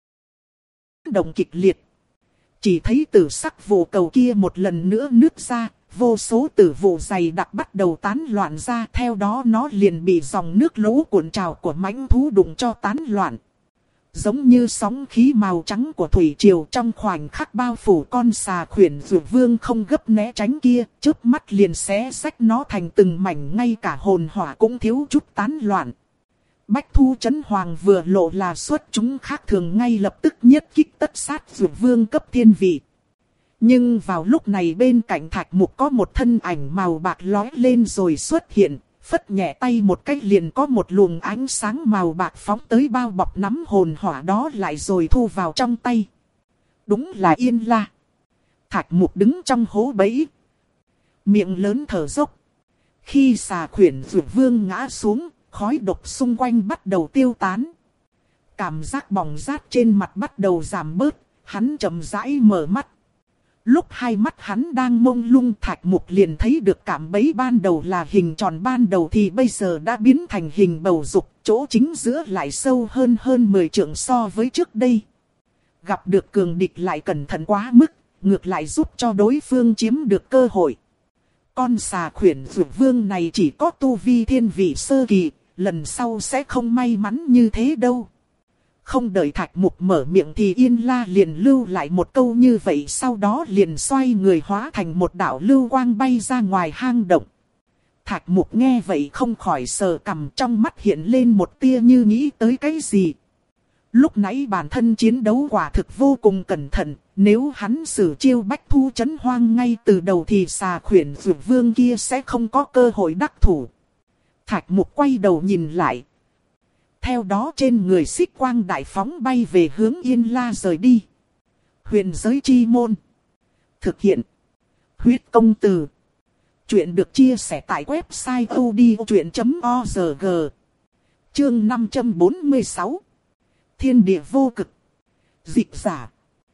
động kịch liệt. Chỉ thấy tử sắc vụ cầu kia một lần nữa nứt ra, vô số tử vụ dày đặc bắt đầu tán loạn ra, theo đó nó liền bị dòng nước lũ cuộn trào của mãnh thú đụng cho tán loạn. Giống như sóng khí màu trắng của thủy triều trong khoảnh khắc bao phủ con xà khuyển Dược Vương không gấp né tránh kia, chớp mắt liền xé xách nó thành từng mảnh, ngay cả hồn hỏa cũng thiếu chút tán loạn. Bách Thu Chấn Hoàng vừa lộ là xuất chúng khác thường, ngay lập tức nhất kích tất sát Dược Vương cấp thiên vị. Nhưng vào lúc này bên cạnh Thạch Mục có một thân ảnh màu bạc lói lên rồi xuất hiện. Phất nhẹ tay một cái liền có một luồng ánh sáng màu bạc phóng tới bao bọc nắm hồn hỏa đó lại rồi thu vào trong tay. Đúng là Yên La. Thạch Mục đứng trong hố bẫy, miệng lớn thở dốc. Khi xà khuyển Dược Vương ngã xuống, khói độc xung quanh bắt đầu tiêu tán. Cảm giác bỏng rát trên mặt bắt đầu giảm bớt, hắn chậm rãi mở mắt. Lúc hai mắt hắn đang mông lung, Thạch Mục liền thấy được cạm bẫy ban đầu là hình tròn ban đầu thì bây giờ đã biến thành hình bầu dục, chỗ chính giữa lại sâu hơn hơn mười trượng so với trước đây. Gặp được cường địch lại cẩn thận quá mức, ngược lại giúp cho đối phương chiếm được cơ hội. Con xà khuyển Dược Vương này chỉ có tu vi thiên vị sơ kỳ, lần sau sẽ không may mắn như thế đâu. Không đợi Thạch Mục mở miệng thì Yên La liền lưu lại một câu như vậy, sau đó liền xoay người hóa thành một đạo lưu quang bay ra ngoài hang động. Thạch Mục nghe vậy không khỏi sờ cằm, trong mắt hiện lên một tia như nghĩ tới cái gì. Lúc nãy bản thân chiến đấu quả thực vô cùng cẩn thận, nếu hắn sử chiêu Bách Thu Chấn Hoang ngay từ đầu thì xà khuyển Dược Vương kia sẽ không có cơ hội đắc thủ. Thạch Mục quay đầu nhìn lại. Theo đó trên người xích quang đại phóng bay về hướng Yên La rời đi. Huyền giới chi môn. Thực hiện. Huyết công từ. Chuyện được chia sẻ tại website o d o chuyện chấm org. Chương năm trăm bốn mươi sáu. Thiên địa vô cực. Dịch giả.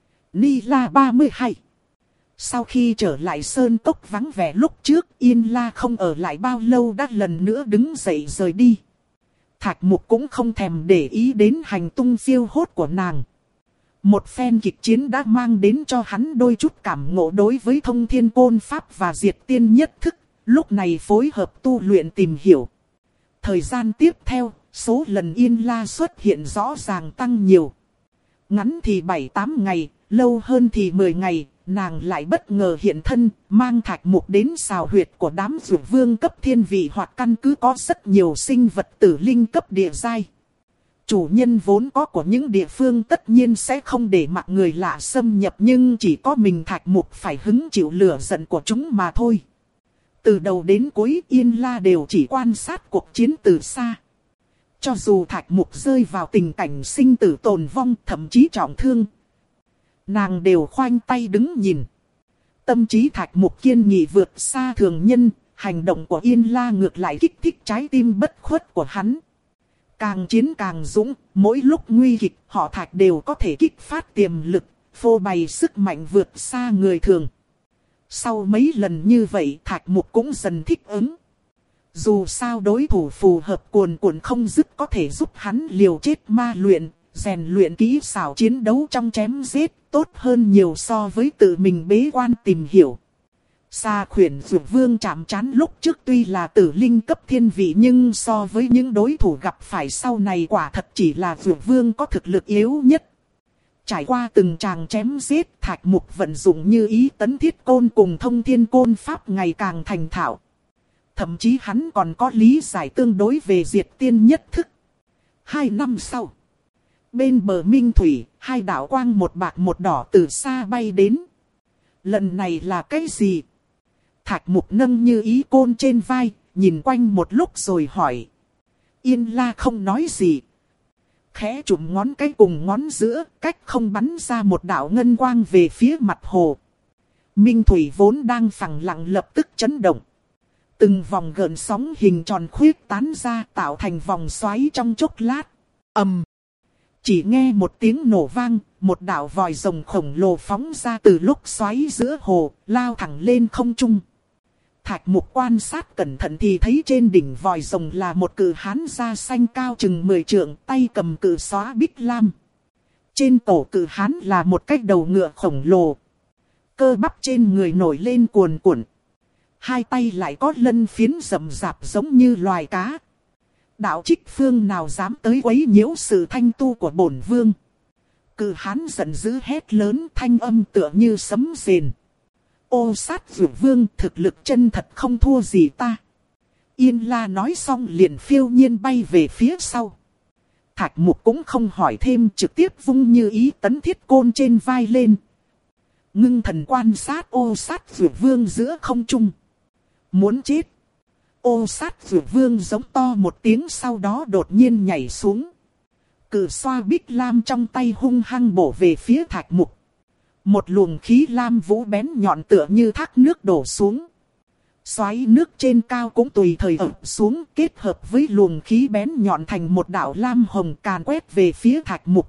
Ni La ba mươi hai. Sau khi trở lại sơn cốc vắng vẻ lúc trước, Yên La không ở lại bao lâu đã lần nữa đứng dậy rời đi. Thạch Mục cũng không thèm để ý đến hành tung phiêu hốt của nàng. Một phen kịch chiến đã mang đến cho hắn đôi chút cảm ngộ đối với Thông Thiên Côn Pháp và Diệt Tiên Nhất Thức, lúc này phối hợp tu luyện tìm hiểu. Thời gian tiếp theo, số lần Yên La xuất hiện rõ ràng tăng nhiều. Ngắn thì bảy tám ngày, lâu hơn thì mười ngày, nàng lại bất ngờ hiện thân, mang Thạch Mục đến xào huyệt của đám Dược Vương cấp thiên vị, hoặc căn cứ có rất nhiều sinh vật tử linh cấp địa giai. Chủ nhân vốn có của những địa phương tất nhiên sẽ không để mặc người lạ xâm nhập, nhưng chỉ có mình Thạch Mục phải hứng chịu lửa giận của chúng mà thôi. Từ đầu đến cuối Yên La đều chỉ quan sát cuộc chiến từ xa. Cho dù Thạch Mục rơi vào tình cảnh sinh tử tồn vong, thậm chí trọng thương, nàng đều khoanh tay đứng nhìn. Tâm trí Thạch Mục kiên nghị vượt xa thường nhân, hành động của Yên La ngược lại kích thích trái tim bất khuất của hắn. Càng chiến càng dũng, mỗi lúc nguy kịch, họ Thạch đều có thể kích phát tiềm lực, phô bày sức mạnh vượt xa người thường. Sau mấy lần như vậy, Thạch Mục cũng dần thích ứng. Dù sao đối thủ phù hợp cuồn cuộn không dứt có thể giúp hắn liều chết ma luyện, rèn luyện kỹ xảo chiến đấu trong chém giết, tốt hơn nhiều so với tự mình bế quan tìm hiểu. Xà khuyển Dược Vương chạm trán lúc trước tuy là tử linh cấp thiên vị, nhưng so với những đối thủ gặp phải sau này quả thật chỉ là Dược Vương có thực lực yếu nhất. Trải qua từng tràng chém giết, Thạch Mục vận dụng như ý tấn thiết côn cùng Thông Thiên Côn Pháp ngày càng thành thạo. Thậm chí hắn còn có lý giải tương đối về Diệt Tiên Nhất Thức. Hai năm sau, bên bờ Minh Thủy, hai đạo quang một bạc một đỏ từ xa bay đến. Lần này là cái gì? Thạch Mục nâng như ý côn trên vai, nhìn quanh một lúc rồi hỏi. Yên La không nói gì. Khẽ chụm ngón cái cùng ngón giữa, cách không bắn ra một đạo ngân quang về phía mặt hồ. Minh Thủy vốn đang phẳng lặng lập tức chấn động. Từng vòng gợn sóng hình tròn khuyết tán ra tạo thành vòng xoáy trong chốc lát. Ầm. Chỉ nghe một tiếng nổ vang, một đạo vòi rồng khổng lồ phóng ra từ lúc xoáy giữa hồ, lao thẳng lên không trung. Thạch Mục quan sát cẩn thận thì thấy trên đỉnh vòi rồng là một cự hán da xanh cao chừng mười trượng, tay cầm cự xóa bích lam. Trên cổ cự hán là một cái đầu ngựa khổng lồ. Cơ bắp trên người nổi lên cuồn cuộn. Hai tay lại có lân phiến rậm rạp giống như loài cá. Đạo trích phương nào dám tới quấy nhiễu sự thanh tu của bổn vương. Cự hán giận dữ hét lớn, thanh âm tựa như sấm rền. Ô Sát Vượt Vương, thực lực chân thật không thua gì ta. Yên La nói xong liền phiêu nhiên bay về phía sau. Thạch Mục cũng không hỏi thêm, trực tiếp vung như ý tấn thiết côn trên vai lên. Ngưng thần quan sát Ô Sát Vượt Vương giữa không trung. Muốn chết. Ô Sát Vượt Vương giống to một tiếng, sau đó đột nhiên nhảy xuống. Cự xoa bích lam trong tay hung hăng bổ về phía Thạch Mục. Một luồng khí lam vũ bén nhọn tựa như thác nước đổ xuống. Xoáy nước trên cao cũng tùy thời ập xuống, kết hợp với luồng khí bén nhọn thành một đạo lam hồng càn quét về phía Thạch Mục.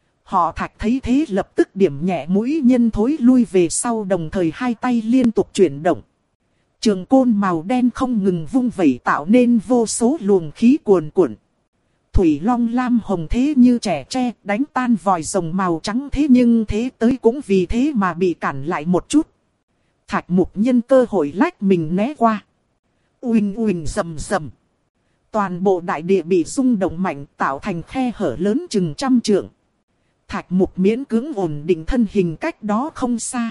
Họ Thạch thấy thế lập tức điểm nhẹ mũi nhân thối lui về sau, đồng thời hai tay liên tục chuyển động. Trường côn màu đen không ngừng vung vẩy tạo nên vô số luồng khí cuồn cuộn. Thủy long lam hồng thế như trẻ tre, đánh tan vòi rồng màu trắng, thế nhưng thế tới cũng vì thế mà bị cản lại một chút. Thạch Mục nhân cơ hội lách mình né qua. Uỳnh uỳnh rầm rầm. Toàn bộ đại địa bị rung động mạnh, tạo thành khe hở lớn chừng trăm trượng. Thạch Mục miễn cưỡng ổn định thân hình cách đó không xa.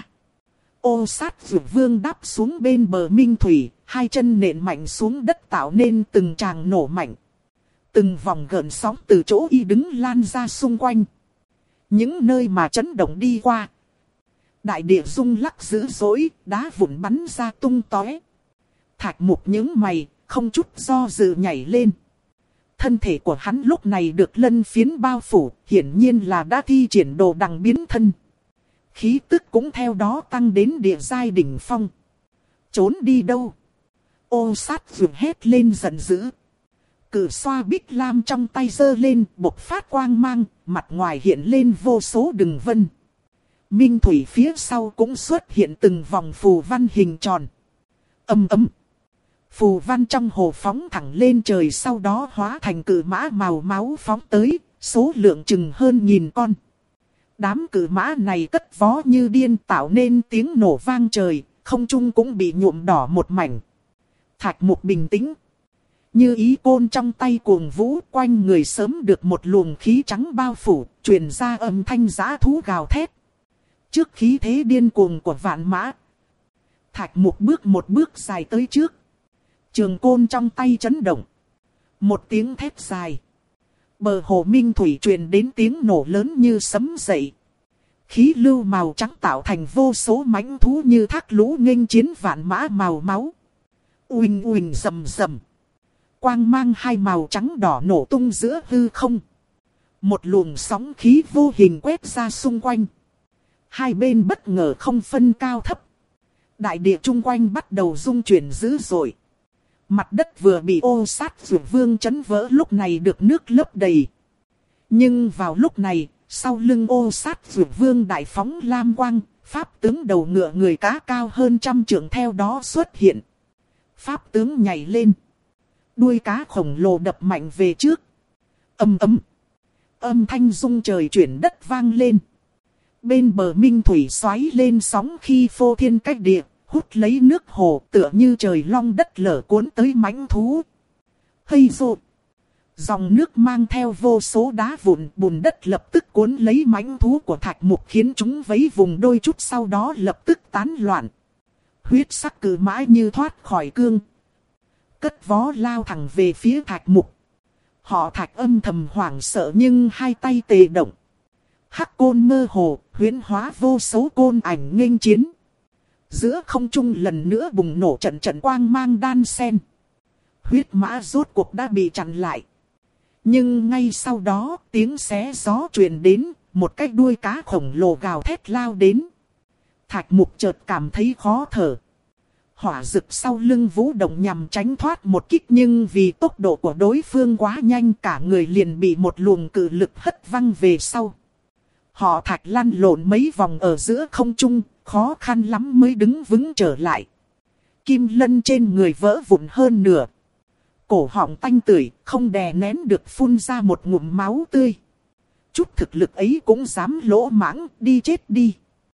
Ô Sát Vượt Vương đáp xuống bên bờ minh thủy, hai chân nện mạnh xuống đất tạo nên từng tràng nổ mạnh. Từng vòng gợn sóng từ chỗ y đứng lan ra xung quanh. Những nơi mà chấn động đi qua, đại địa rung lắc dữ dội, đá vụn bắn ra tung tóe. Thạch Mục nhướng mày, không chút do dự nhảy lên. Thân thể của hắn lúc này được lân phiến bao phủ, hiển nhiên là đã thi triển đồ đằng biến thân. Khí tức cũng theo đó tăng đến địa giai đỉnh phong. Trốn đi đâu? Ô Sát Vượt hét lên giận dữ. Cự xoa bích lam trong tay giơ lên, bộc phát quang mang, mặt ngoài hiện lên vô số đường vân. Minh thủy phía sau cũng xuất hiện từng vòng phù văn hình tròn. Ầm ầm. Phù văn trong hồ phóng thẳng lên trời, sau đó hóa thành cự mã màu máu phóng tới, số lượng chừng hơn nghìn con. Đám cự mã này cất vó như điên, tạo nên tiếng nổ vang trời, không trung cũng bị nhuộm đỏ một mảnh. Thạch Mục bình tĩnh. Như ý côn trong tay cuồng vũ, quanh người sớm được một luồng khí trắng bao phủ, truyền ra âm thanh dã thú gào thét. Trước khí thế điên cuồng của vạn mã, Thạch Mục bước một bước dài tới trước. Trường côn trong tay chấn động. Một tiếng thét dài. Bờ hồ minh thủy truyền đến tiếng nổ lớn như sấm dậy. Khí lưu màu trắng tạo thành vô số mãnh thú như thác lũ nghênh chiến vạn mã màu máu. Uỳnh uỳnh rầm rầm. Quang mang hai màu trắng đỏ nổ tung giữa hư không. Một luồng sóng khí vô hình quét ra xung quanh. Hai bên bất ngờ không phân cao thấp. Đại địa chung quanh bắt đầu rung chuyển dữ dội. Mặt đất vừa bị Ô Sát Vượt Vương chấn vỡ lúc này được nước lấp đầy. Nhưng vào lúc này, sau lưng Ô Sát Vượt Vương đại phóng lam quang, pháp tướng đầu ngựa người cá cao hơn trăm trượng theo đó xuất hiện. Pháp tướng nhảy lên. Đuôi cá khổng lồ đập mạnh về trước. Âm ấm. Âm thanh rung trời chuyển đất vang lên. Bên bờ minh thủy xoáy lên sóng khi phô thiên cách địa, hút lấy nước hồ tựa như trời long đất lở cuốn tới mãnh thú. Hây rộ. Dòng nước mang theo vô số đá vụn, bùn đất lập tức cuốn lấy mãnh thú của Thạch Mục, khiến chúng vấy vùng đôi chút, sau đó lập tức tán loạn. Huyết sắc cự mã như thoát khỏi cương, cất vó lao thẳng về phía Thạch Mục. Họ Thạch âm thầm hoảng sợ nhưng hai tay tề động. Hắc côn mơ hồ, huyễn hóa vô số côn ảnh nghênh chiến. Giữa không trung lần nữa bùng nổ trận trận quang mang đan sen. Huyết mã rốt cuộc đã bị chặn lại. Nhưng ngay sau đó, tiếng xé gió truyền đến, một cái đuôi cá khổng lồ gào thét lao đến. Thạch Mục chợt cảm thấy khó thở. Hỏa dực sau lưng vũ động nhằm tránh thoát một kích, nhưng vì tốc độ của đối phương quá nhanh, cả người liền bị một luồng cự lực hất văng về sau. Họ Thạch lăn lộn mấy vòng ở giữa không trung, khó khăn lắm mới đứng vững trở lại. Kim lân trên người vỡ vụn hơn nửa. Cổ họng tanh tưởi, không đè nén được phun ra một ngụm máu tươi. Chút thực lực ấy cũng dám lỗ mãng, đi chết đi.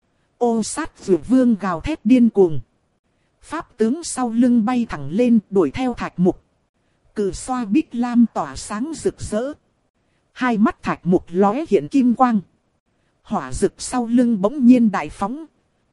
Ô Sát Dược Vương gào thét điên cuồng. Pháp tướng sau lưng bay thẳng lên, đuổi theo Thạch Mục. Cự xoa bích lam tỏa sáng rực rỡ. Hai mắt Thạch Mục lóe hiện kim quang. Hỏa dực sau lưng bỗng nhiên đại phóng.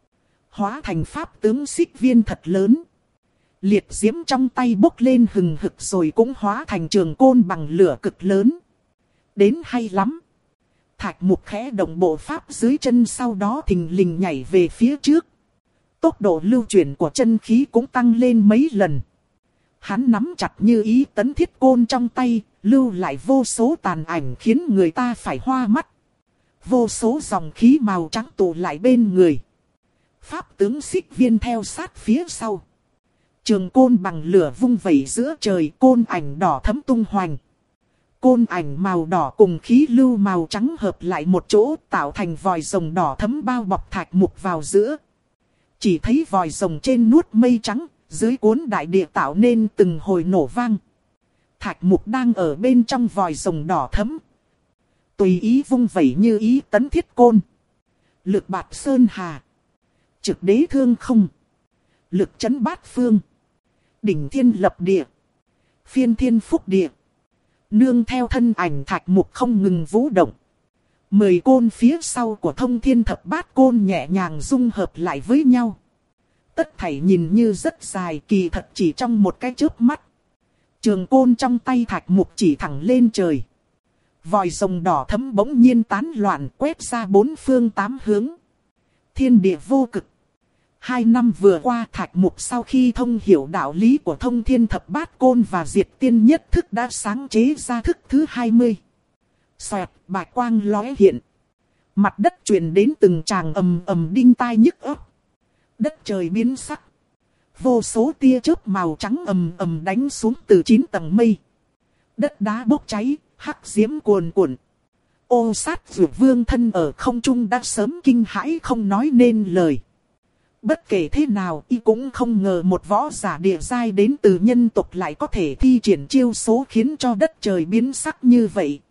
Hóa thành pháp tướng xích viên thật lớn. Liệt diễm trong tay bốc lên hừng hực rồi cũng hóa thành trường côn bằng lửa cực lớn. Đến hay lắm. Thạch Mục khẽ động bộ pháp dưới chân, sau đó thình lình nhảy về phía trước. Tốc độ lưu chuyển của chân khí cũng tăng lên mấy lần. Hắn nắm chặt như ý tấn thiết côn trong tay, lưu lại vô số tàn ảnh khiến người ta phải hoa mắt. Vô số dòng khí màu trắng tụ lại bên người. Pháp tướng xích viên theo sát phía sau. Trường côn bằng lửa vung vẩy giữa trời, côn ảnh đỏ thấm tung hoành. Côn ảnh màu đỏ cùng khí lưu màu trắng hợp lại một chỗ, tạo thành vòi rồng đỏ thấm bao bọc Thạch Mục vào giữa. Chỉ thấy vòi rồng trên nuốt mây trắng, dưới cuốn đại địa tạo nên từng hồi nổ vang. Thạch Mục đang ở bên trong vòi rồng đỏ thấm. Tùy ý vung vẩy như ý tấn thiết côn. Lực bạt sơn hà. Trực đế thương không. Lực chấn bát phương. Đỉnh thiên lập địa. Phiên thiên phúc địa. Nương theo thân ảnh Thạch Mục không ngừng vũ động. Mười côn phía sau của thông thiên thập bát côn nhẹ nhàng dung hợp lại với nhau. Tất thảy nhìn như rất dài, kỳ thật chỉ trong một cái chớp mắt. Trường côn trong tay Thạch Mục chỉ thẳng lên trời. Vòi rồng đỏ thấm bỗng nhiên tán loạn, quét ra bốn phương tám hướng. Thiên địa vô cực. Hai năm vừa qua, Thạch Mục sau khi thông hiểu đạo lý của thông thiên thập bát côn và diệt tiên nhất thức đã sáng chế ra thức thứ hai mươi. Xoẹt, bạch quang lóe hiện. Mặt đất truyền đến từng tràng ầm ầm đinh tai nhức óc. Đất trời biến sắc. Vô số tia chớp màu trắng ầm ầm đánh xuống từ chín tầng mây. Đất đá bốc cháy, hắc diễm cuồn cuộn. Ô Sát Dược Vương thân ở không trung đã sớm kinh hãi không nói nên lời. Bất kể thế nào, y cũng không ngờ một võ giả địa giai đến từ nhân tộc lại có thể thi triển chiêu số khiến cho đất trời biến sắc như vậy.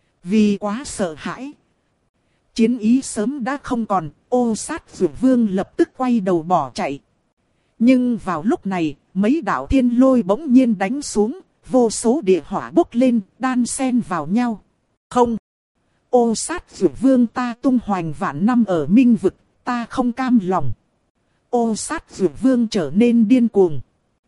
Vì quá sợ hãi, chiến ý sớm đã không còn, Ô Sát Dược Vương lập tức quay đầu bỏ chạy. Nhưng vào lúc này, mấy đạo thiên lôi bỗng nhiên đánh xuống, vô số địa hỏa bốc lên, đan xen vào nhau. Không! Ô Sát Dược Vương ta tung hoành vạn năm ở minh vực, ta không cam lòng. Ô Sát Dược Vương trở nên điên cuồng.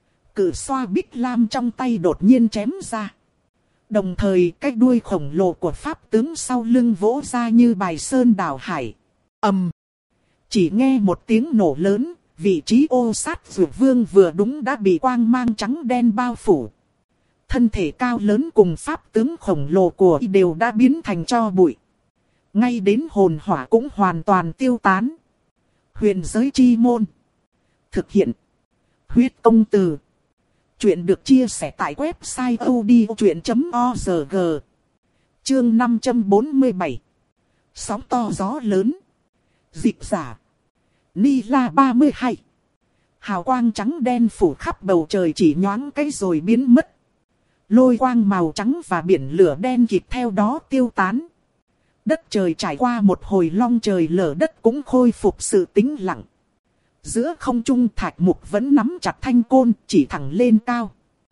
Cự xoa bích lam trong tay đột nhiên chém ra. Đồng thời cái đuôi khổng lồ của pháp tướng sau lưng vỗ ra như bài sơn đảo hải. Ầm! Chỉ nghe một tiếng nổ lớn, vị trí Ô Sát Dược Vương vừa đúng đã bị quang mang trắng đen bao phủ. Thân thể cao lớn cùng pháp tướng khổng lồ của y đều đã biến thành tro bụi. Ngay đến hồn hỏa cũng hoàn toàn tiêu tán. Huyền giới chi môn. Thực hiện. Huyết công từ. Chuyện được chia sẻ tại website odchuyện chấm org. Chương năm trăm bốn mươi bảy. Sóng to gió lớn. Dịch giả. Ni La ba mươi hai. Hào quang trắng đen phủ khắp bầu trời chỉ nhoáng cái rồi biến mất. Lôi quang màu trắng và biển lửa đen kịp theo đó tiêu tán. Đất trời trải qua một hồi long trời lở đất cũng khôi phục sự tĩnh lặng. Giữa không trung Thạch Mục vẫn nắm chặt thanh côn chỉ thẳng lên cao.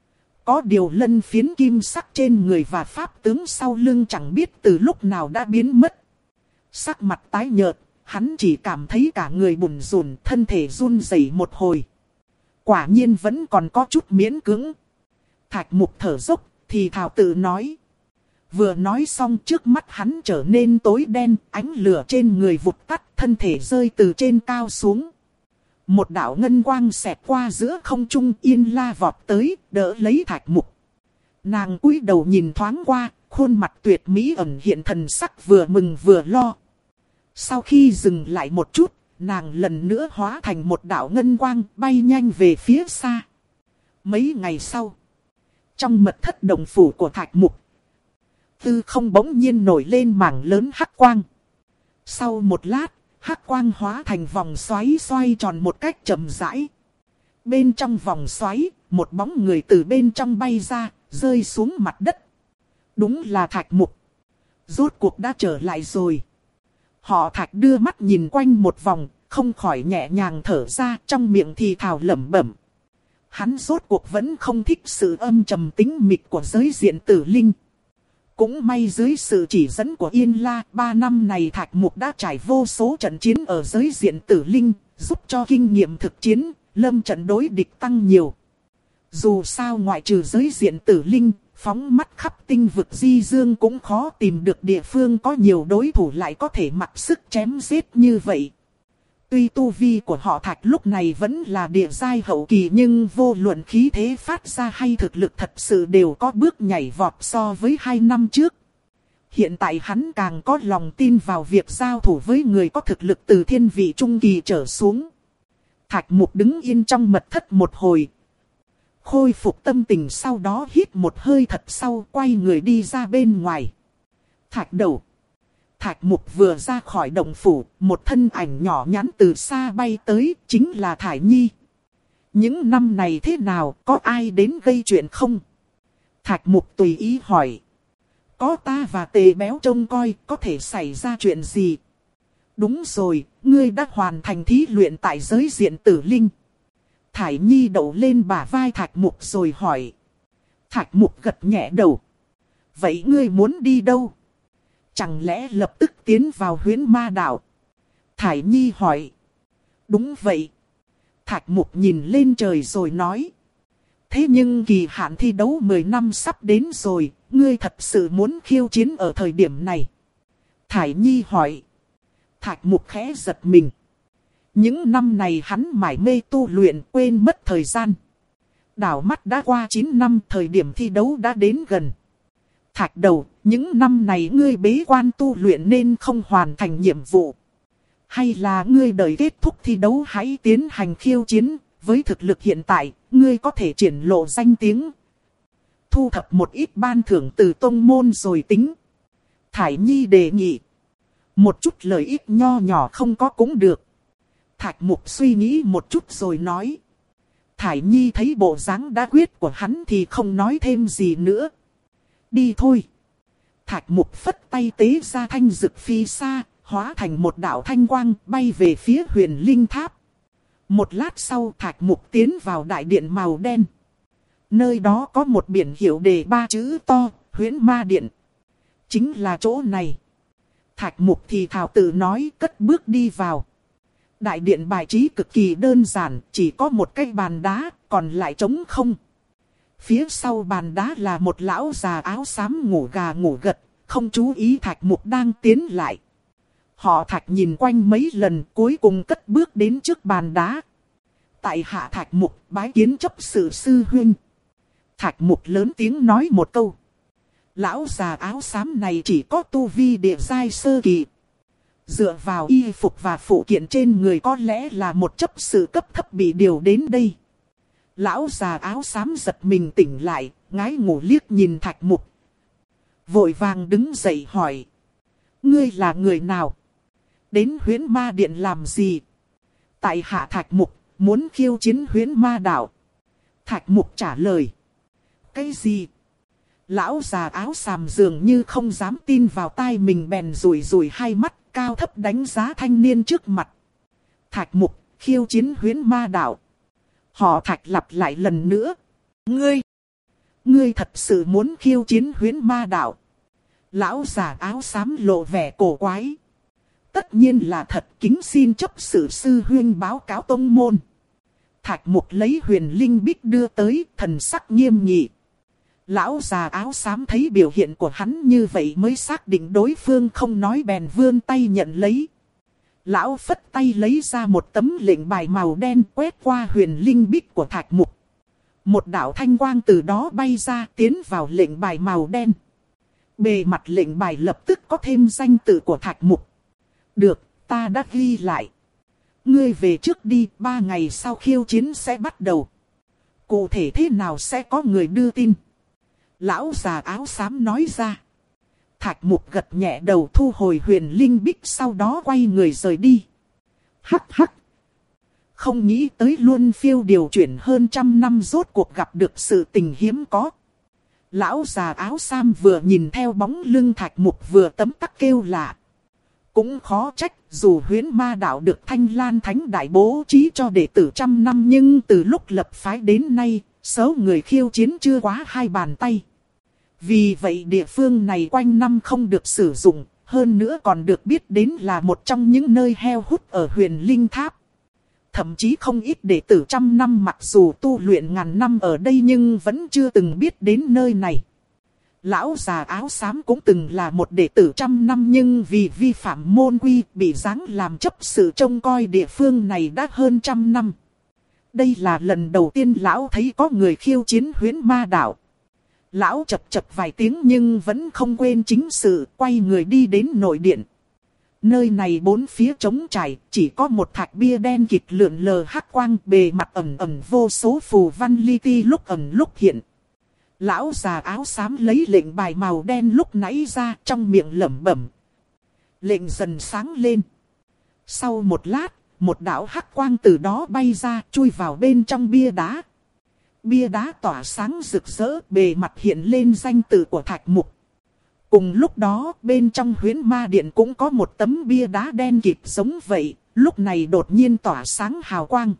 Có điều lân phiến kim sắc trên người và pháp tướng sau lưng chẳng biết từ lúc nào đã biến mất. Sắc mặt tái nhợt, hắn chỉ cảm thấy cả người bủn rủn, thân thể run rẩy một hồi. Quả nhiên vẫn còn có chút miễn cưỡng. Thạch Mục thở dốc, thì thào tự nói. Vừa nói xong trước mắt hắn trở nên tối đen, ánh lửa trên người vụt tắt, thân thể rơi từ trên cao xuống. Một đạo ngân quang xẹt qua giữa không trung, Yên La vọt tới, đỡ lấy Thạch Mục. Nàng cúi đầu nhìn thoáng qua, khuôn mặt tuyệt mỹ ẩn hiện thần sắc vừa mừng vừa lo. Sau khi dừng lại một chút, nàng lần nữa hóa thành một đạo ngân quang bay nhanh về phía xa. Mấy ngày sau, trong mật thất động phủ của Thạch Mục, tư không bỗng nhiên nổi lên mảng lớn hắc quang. Sau một lát, hắc quang hóa thành vòng xoáy xoay tròn một cách chậm rãi. Bên trong vòng xoáy, một bóng người từ bên trong bay ra, rơi xuống mặt đất. Đúng là Thạch Mục. Rốt cuộc đã trở lại rồi. Họ Thạch đưa mắt nhìn quanh một vòng, không khỏi nhẹ nhàng thở ra, trong miệng thì thào lẩm bẩm. Hắn rốt cuộc vẫn không thích sự âm trầm tĩnh mịch của giới diện tử linh. Cũng may dưới sự chỉ dẫn của Yên La, ba năm này Thạch Mục đã trải vô số trận chiến ở giới diện tử linh, giúp cho kinh nghiệm thực chiến, lâm trận đối địch tăng nhiều. Dù sao ngoại trừ giới diện tử linh, phóng mắt khắp tinh vực di dương cũng khó tìm được địa phương có nhiều đối thủ lại có thể mặc sức chém giết như vậy. Tuy tu vi của họ Thạch lúc này vẫn là địa giai hậu kỳ, nhưng vô luận khí thế phát ra hay thực lực thật sự đều có bước nhảy vọt so với hai năm trước. Hiện tại hắn càng có lòng tin vào việc giao thủ với người có thực lực từ thiên vị trung kỳ trở xuống. Thạch Mục đứng yên trong mật thất một hồi, khôi phục tâm tình, sau đó hít một hơi thật sâu, quay người đi ra bên ngoài. Thạch đầu. Thạch Mục vừa ra khỏi động phủ, một thân ảnh nhỏ nhắn từ xa bay tới, chính là Thải Nhi. Những năm này thế nào, có ai đến gây chuyện không? Thạch Mục tùy ý hỏi. Có ta và Tề Béo trông coi, có thể xảy ra chuyện gì? Đúng rồi, ngươi đã hoàn thành thí luyện tại giới diện tử linh. Thải Nhi đậu lên bả vai Thạch Mục rồi hỏi. Thạch Mục gật nhẹ đầu. Vậy ngươi muốn đi đâu? Chẳng lẽ lập tức tiến vào Huyễn Ma Đảo? Thải Nhi hỏi. Đúng vậy. Thạch Mục nhìn lên trời rồi nói. Thế nhưng kỳ hạn thi đấu mười năm sắp đến rồi, ngươi thật sự muốn khiêu chiến ở thời điểm này? Thải Nhi hỏi. Thạch Mục khẽ giật mình. Những năm này hắn mải mê tu luyện, quên mất thời gian. Đảo mắt đã qua chín năm, thời điểm thi đấu đã đến gần. Thạch đầu, những năm này ngươi bế quan tu luyện nên không hoàn thành nhiệm vụ. Hay là ngươi đợi kết thúc thi đấu hãy tiến hành khiêu chiến, với thực lực hiện tại, ngươi có thể triển lộ danh tiếng. Thu thập một ít ban thưởng từ tông môn rồi tính. Thải Nhi đề nghị. Một chút lợi ích nho nhỏ không có cũng được. Thạch Mục suy nghĩ một chút rồi nói. Thải Nhi thấy bộ dáng đã quyết của hắn thì không nói thêm gì nữa. Đi thôi. Thạch Mục phất tay tế ra thanh dực phi xa, hóa thành một đạo thanh quang bay về phía Huyền Linh Tháp. Một lát sau Thạch Mục tiến vào đại điện màu đen. Nơi đó có một biển hiệu đề ba chữ to, Huyễn Ma Điện. Chính là chỗ này. Thạch Mục thì thào tự nói, cất bước đi vào. Đại điện bài trí cực kỳ đơn giản, chỉ có một cái bàn đá, còn lại trống không. Phía sau bàn đá là một lão già áo xám ngủ gà ngủ gật, không chú ý Thạch Mục đang tiến lại. Họ Thạch nhìn quanh mấy lần, cuối cùng cất bước đến trước bàn đá. Tại hạ Thạch Mục bái kiến chấp sự sư huynh. Thạch Mục lớn tiếng nói một câu. Lão già áo xám này chỉ có tu vi địa giai sơ kỳ. Dựa vào y phục và phụ kiện trên người có lẽ là một chấp sự cấp thấp bị điều đến đây. Lão già áo xám giật mình tỉnh lại, ngái ngủ liếc nhìn Thạch Mục. Vội vàng đứng dậy hỏi. Ngươi là người nào? Đến Huyễn Ma Điện làm gì? Tại hạ Thạch Mục, muốn khiêu chiến Huyễn Ma Đảo. Thạch Mục trả lời. Cái gì? Lão già áo xàm dường như không dám tin vào tai mình, bèn rủi rủi hai mắt, cao thấp đánh giá thanh niên trước mặt. Thạch Mục, khiêu chiến Huyễn Ma Đảo. Họ Thạch lặp lại lần nữa. Ngươi, ngươi thật sự muốn khiêu chiến Huyễn Ma Đảo? Lão già áo xám lộ vẻ cổ quái. Tất nhiên là thật, kính xin chấp sự sư huynh báo cáo tông môn. Thạch Mục lấy Huyền Linh Bích đưa tới, thần sắc nghiêm nghị. Lão già áo xám thấy biểu hiện của hắn như vậy mới xác định đối phương không nói, bèn vươn tay nhận lấy. Lão phất tay lấy ra một tấm lệnh bài màu đen quét qua Huyền Linh Bích của Thạch Mục. Một đạo thanh quang từ đó bay ra tiến vào lệnh bài màu đen. Bề mặt lệnh bài lập tức có thêm danh tự của Thạch Mục. Được, ta đã ghi lại. Ngươi về trước đi, ba ngày sau khiêu chiến sẽ bắt đầu. Cụ thể thế nào sẽ có người đưa tin. Lão già áo xám nói ra. Thạch Mục gật nhẹ đầu thu hồi huyền linh bích, sau đó quay người rời đi. Hắc hắc. Không nghĩ tới luôn phiêu điều chuyển hơn trăm năm rốt cuộc gặp được sự tình hiếm có. Lão già áo xám vừa nhìn theo bóng lưng Thạch Mục vừa tấm tắc kêu lạ. Cũng khó trách, dù huyễn ma đạo được Thanh Lan Thánh Đại bố trí cho đệ tử trăm năm, nhưng từ lúc lập phái đến nay, số người khiêu chiến chưa quá hai bàn tay. Vì vậy địa phương này quanh năm không được sử dụng, hơn nữa còn được biết đến là một trong những nơi heo hút ở Huyền Linh Tháp. Thậm chí không ít đệ tử trăm năm mặc dù tu luyện ngàn năm ở đây nhưng vẫn chưa từng biết đến nơi này. Lão già áo xám cũng từng là một đệ tử trăm năm, nhưng vì vi phạm môn quy bị giáng làm chấp sự trông coi địa phương này đã hơn trăm năm. Đây là lần đầu tiên lão thấy có người khiêu chiến huyễn ma đạo. Lão chập chập vài tiếng nhưng vẫn không quên chính sự, quay người đi đến nội điện. Nơi này bốn phía trống trải, chỉ có một thạch bia đen kịt lượn lờ hắc quang, bề mặt ẩn ẩn vô số phù văn li ti lúc ẩn lúc hiện. Lão già áo xám lấy lệnh bài màu đen lúc nãy ra, trong miệng lẩm bẩm. Lệnh dần sáng lên. Sau một lát, một đạo hắc quang từ đó bay ra, chui vào bên trong bia đá. Bia đá tỏa sáng rực rỡ, bề mặt hiện lên danh tự của Thạch Mục. Cùng lúc đó, bên trong huyễn ma điện cũng có một tấm bia đá đen kịt giống vậy, lúc này đột nhiên tỏa sáng hào quang.